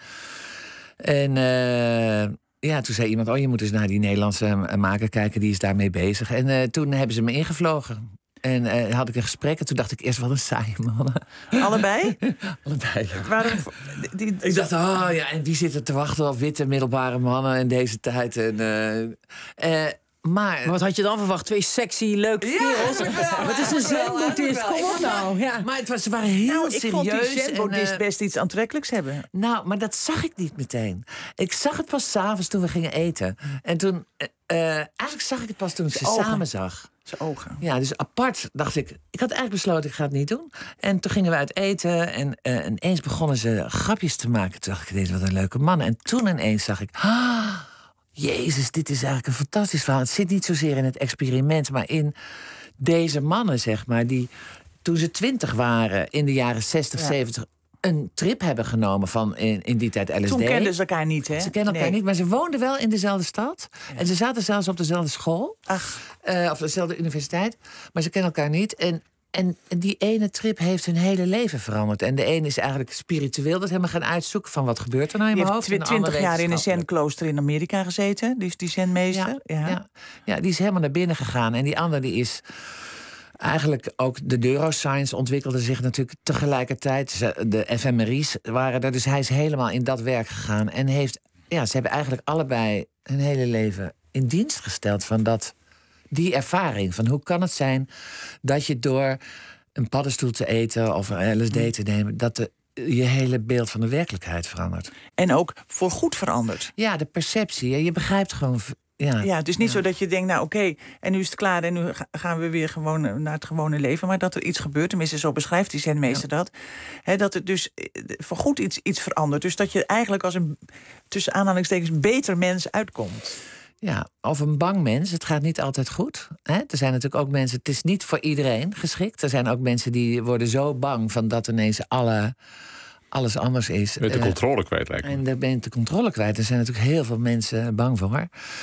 En uh, ja, toen zei iemand, oh, je moet eens naar die Nederlandse uh, maker kijken, die is daarmee bezig. En uh, toen hebben ze me ingevlogen. En uh, had ik een gesprek en toen dacht ik eerst, wat een saaie mannen. Allebei? Allebei, ja. Waarom? Die, die, ik dacht, oh ja, en wie zit er te wachten op witte middelbare mannen in deze tijd? En, uh, uh, maar, maar wat had je dan verwacht? Twee sexy, leuke kerels? Ja, wat is een zenboeddhist? Kom op nou. Ja. Maar het was, ze waren heel nou, serieus. Ik vond die zenboeddhist uh, best iets aantrekkelijks hebben. Nou, maar dat zag ik niet meteen. Ik zag het pas 's avonds toen we gingen eten. En toen, uh, eigenlijk zag ik het pas toen ik ze ogen. samen zag. Zijn ogen. Ja, dus apart dacht ik... Ik had eigenlijk besloten, ik ga het niet doen. En toen gingen we uit eten en uh, ineens begonnen ze grapjes te maken. Toen dacht ik, deze wat een leuke man. En toen ineens zag ik... Ah, Jezus, dit is eigenlijk een fantastisch verhaal. Het zit niet zozeer in het experiment, maar in deze mannen, zeg maar... die toen ze twintig waren, in de jaren zestig, ja. zeventig... een trip hebben genomen van in, in die tijd L S D. Toen kenden ze elkaar niet, hè? Ze kenden elkaar nee. niet, maar ze woonden wel in dezelfde stad. Ja. En ze zaten zelfs op dezelfde school. Ach. Uh, of dezelfde universiteit. Maar ze kennen elkaar niet. En, en, en die ene trip heeft hun hele leven veranderd. En de ene is eigenlijk spiritueel dat helemaal gaan uitzoeken... van wat gebeurt er nou in die mijn hoofd. Die heeft twintig jaar in een zenklooster in Amerika gezeten. Die is die zenmeester. Ja, ja. Ja. Ja, die is helemaal naar binnen gegaan. En die andere die is... Eigenlijk ook de neuroscience ontwikkelde zich natuurlijk tegelijkertijd. De F M R I's waren er, dus hij is helemaal in dat werk gegaan. En heeft, ja, ze hebben eigenlijk allebei hun hele leven in dienst gesteld van dat, die ervaring. Van hoe kan het zijn dat je door een paddenstoel te eten of een L S D te nemen, dat de, je hele beeld van de werkelijkheid verandert. En ook voor goed verandert. Ja, de perceptie. Je begrijpt gewoon... Ja, ja, het is niet ja. zo dat je denkt, nou oké, okay, en nu is het klaar... en nu gaan we weer gewoon naar het gewone leven. Maar dat er iets gebeurt, tenminste zo beschrijft die zenmeester ja. dat. Hè, dat het dus voorgoed iets, iets verandert. Dus dat je eigenlijk als een, tussen aanhalingstekens, beter mens uitkomt. Ja, of een bang mens. Het gaat niet altijd goed. Hè? Er zijn natuurlijk ook mensen... Het is niet voor iedereen geschikt. Er zijn ook mensen die worden zo bang van dat ineens alle... alles anders is. Met de controle kwijt lijkt me. En daar ben je de controle kwijt. Er zijn natuurlijk heel veel mensen bang voor.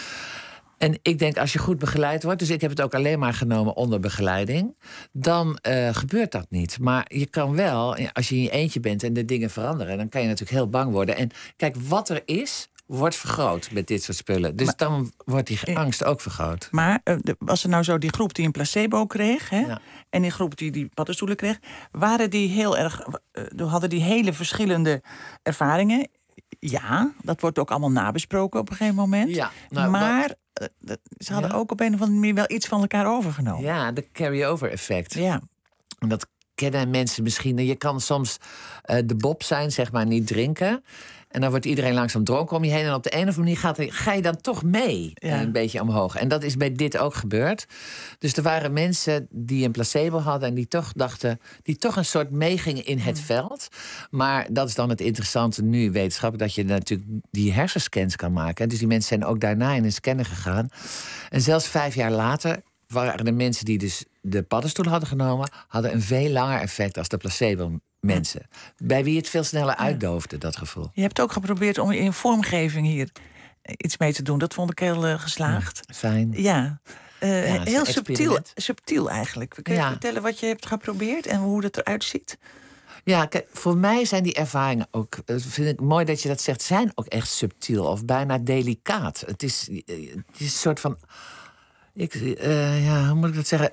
En ik denk, als je goed begeleid wordt... dus ik heb het ook alleen maar genomen onder begeleiding... dan uh, gebeurt dat niet. Maar je kan wel, als je in je eentje bent en de dingen veranderen... dan kan je natuurlijk heel bang worden. En kijk, wat er is... wordt vergroot met dit soort spullen. Dus maar, dan wordt die angst ook vergroot. Maar uh, was er nou zo die groep die een placebo kreeg... Hè, ja. en die groep die die paddenstoelen kreeg... waren die heel erg... Uh, hadden die hele verschillende ervaringen? Ja, dat wordt ook allemaal nabesproken op een gegeven moment. Ja, nou, maar uh, ze hadden ja? ook op een of andere manier... wel iets van elkaar overgenomen. Ja, de carry-over effect. Ja. En dat kennen mensen misschien. Je kan soms uh, de Bob zijn, zeg maar, niet drinken... En dan wordt iedereen langzaam dronken om je heen. En op de een of andere manier gaat er, ga je dan toch mee. Ja. Een beetje omhoog. En dat is bij dit ook gebeurd. Dus er waren mensen die een placebo hadden... en die toch dachten, die toch een soort meegingen in het veld. Maar dat is dan het interessante nu wetenschappelijk... dat je natuurlijk die hersenscans kan maken. En dus die mensen zijn ook daarna in een scanner gegaan. En zelfs vijf jaar later... waren de mensen die dus de paddenstoel hadden genomen... hadden een veel langer effect als de placebo mensen. Bij wie het veel sneller uitdoofde, dat gevoel. Je hebt ook geprobeerd om in vormgeving hier iets mee te doen. Dat vond ik heel uh, geslaagd. Ja, fijn. Ja, uh, ja heel subtiel, subtiel eigenlijk. Kun je ja. vertellen wat je hebt geprobeerd en hoe dat eruit ziet? Ja, kijk, voor mij zijn die ervaringen ook... vind ik mooi dat je dat zegt, zijn ook echt subtiel of bijna delicaat. Het is, het is een soort van... Ik, uh, ja, hoe moet ik dat zeggen?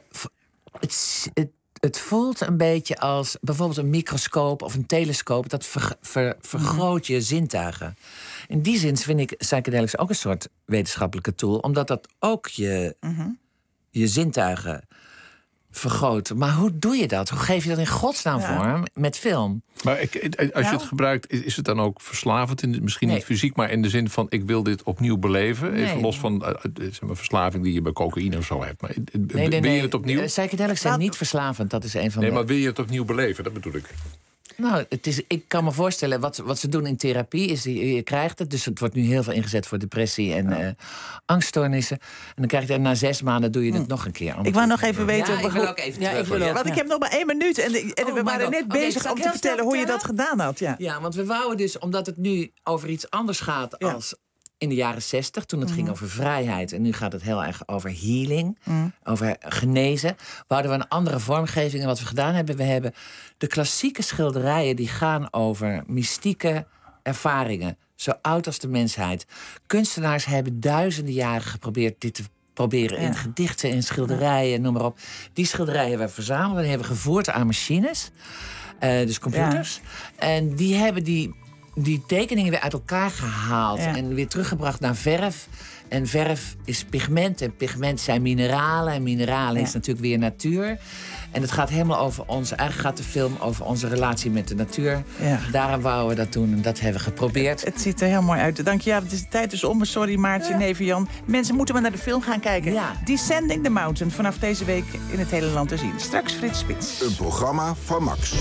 Het, het, het voelt een beetje als bijvoorbeeld een microscoop of een telescoop. Dat ver, ver, vergroot je zintuigen. In die zin vind ik psychedelics ook een soort wetenschappelijke tool. Omdat dat ook je, mm-hmm. je zintuigen vergroot. Maar hoe doe je dat? Hoe geef je dat in godsnaam ja. vorm met film? Maar ik, als je nou, het gebruikt, is het dan ook verslavend? In de, misschien nee. niet fysiek, maar in de zin van... ik wil dit opnieuw beleven. Nee. Even los van uh, zeg maar, verslaving die je bij cocaïne of zo hebt. Maar, nee, nee, wil nee. je het opnieuw? Uh, psychedelics zijn niet verslavend. Dat is een van nee, de... maar wil je het opnieuw beleven? Dat bedoel ik. Nou, het is, ik kan me voorstellen, wat, wat ze doen in therapie is, je, je krijgt het. Dus het wordt nu heel veel ingezet voor depressie en uh, angststoornissen. En dan krijg je het na zes maanden, doe je het hm. nog een keer. Ik wou nog even weten... Ja, ik wil ook even ja, terug. ik wil ook. Want ja. ik heb nog maar één minuut en, de, en oh, we waren net bezig okay, om te vertellen hoe je dat gedaan had. Ja, ja want we wouden dus, omdat het nu over iets anders gaat ja. als... in de jaren zestig, toen het mm. ging over vrijheid. En nu gaat het heel erg over healing, mm. over genezen. We hadden we een andere vormgeving. En wat we gedaan hebben, we hebben de klassieke schilderijen... die gaan over mystieke ervaringen. Zo oud als de mensheid. Kunstenaars hebben duizenden jaren geprobeerd dit te proberen... Ja. in gedichten, in schilderijen, noem maar op. Die schilderijen hebben we verzameld. Die hebben we gevoerd aan machines. Uh, dus computers. Ja. En die hebben die... die tekeningen weer uit elkaar gehaald ja. en weer teruggebracht naar verf. En verf is pigment en pigment zijn mineralen. En mineralen ja. is natuurlijk weer natuur. En het gaat helemaal over ons... Eigenlijk gaat de film over onze relatie met de natuur. Ja. Daarom wouden we dat doen en dat hebben we geprobeerd. Het, het ziet er heel mooi uit. Dank je. Ja, het is de tijd dus om. Sorry Maartje, ja. Neven Jan. Mensen moeten maar naar de film gaan kijken. Ja. Descending the Mountain. Vanaf deze week in het hele land te zien. Straks Frits Spits. Een programma van Max.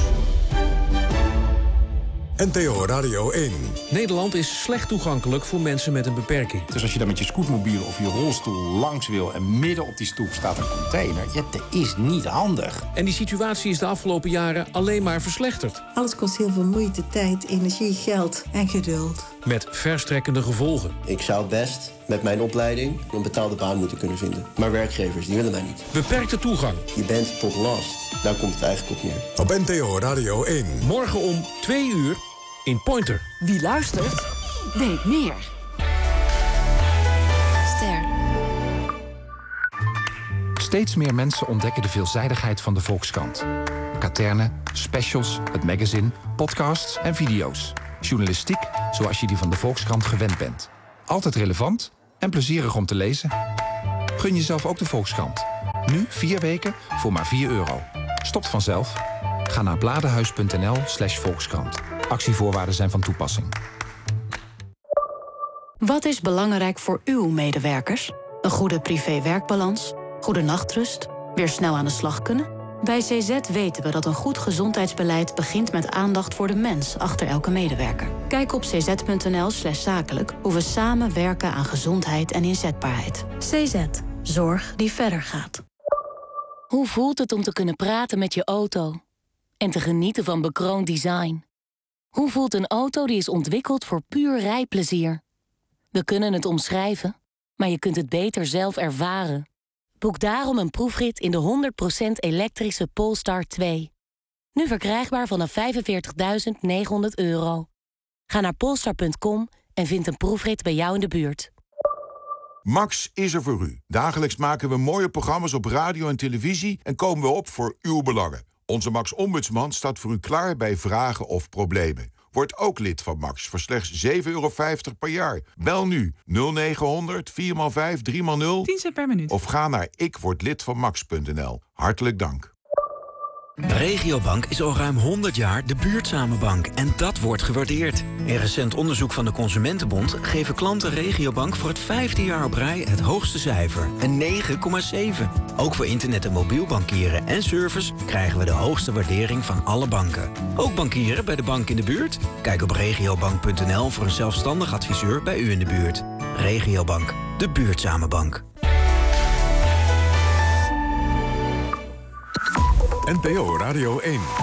N P O Radio één. Nederland is slecht toegankelijk voor mensen met een beperking. Dus als je dan met je scootmobiel of je rolstoel langs wil... en midden op die stoep staat een container... ja, dat is niet handig. En die situatie is de afgelopen jaren alleen maar verslechterd. Alles kost heel veel moeite, tijd, energie, geld en geduld. Met verstrekkende gevolgen. Ik zou best met mijn opleiding een betaalde baan moeten kunnen vinden. Maar werkgevers, die willen mij niet. Beperkte toegang. Je bent tot last. Daar komt het eigenlijk op neer. Op N P O Radio één. Morgen om twee uur in Pointer. Wie luistert, weet meer. Ster. Steeds meer mensen ontdekken de veelzijdigheid van de Volkskrant. Katerne, specials, het magazine, podcasts en video's. Journalistiek zoals je die van de Volkskrant gewend bent. Altijd relevant en plezierig om te lezen. Gun jezelf ook de Volkskrant. Nu vier weken voor maar vier euro. Stopt vanzelf. Ga naar bladenhuis.nl slash Volkskrant. Actievoorwaarden zijn van toepassing. Wat is belangrijk voor uw medewerkers? Een goede privé-werkbalans, goede nachtrust, weer snel aan de slag kunnen? Bij C Z weten we dat een goed gezondheidsbeleid begint met aandacht voor de mens achter elke medewerker. Kijk op cz.nl slash zakelijk hoe we samen werken aan gezondheid en inzetbaarheid. C Z. Zorg die verder gaat. Hoe voelt het om te kunnen praten met je auto? En te genieten van bekroond design? Hoe voelt een auto die is ontwikkeld voor puur rijplezier? We kunnen het omschrijven, maar je kunt het beter zelf ervaren. Boek daarom een proefrit in de honderd procent elektrische Polestar twee. Nu verkrijgbaar vanaf vijfenveertigduizend negenhonderd euro. Ga naar polestar punt com en vind een proefrit bij jou in de buurt. Max is er voor u. Dagelijks maken we mooie programma's op radio en televisie... en komen we op voor uw belangen. Onze Max-ombudsman staat voor u klaar bij vragen of problemen. Word ook lid van Max voor slechts zeven euro vijftig per jaar. Bel nu nul negen honderd vier maal vijf drie maal nul. tien cent per minuut. Of ga naar ik word lid van max punt n l. Hartelijk dank. Regiobank is al ruim honderd jaar de buurtzame bank en dat wordt gewaardeerd. In recent onderzoek van de Consumentenbond geven klanten Regiobank voor het vijfde jaar op rij het hoogste cijfer, een negen komma zeven. Ook voor internet- en mobiel bankieren en service krijgen we de hoogste waardering van alle banken. Ook bankieren bij de bank in de buurt? Kijk op regiobank punt n l voor een zelfstandig adviseur bij u in de buurt. Regiobank, de buurtzame bank. N P O Radio één.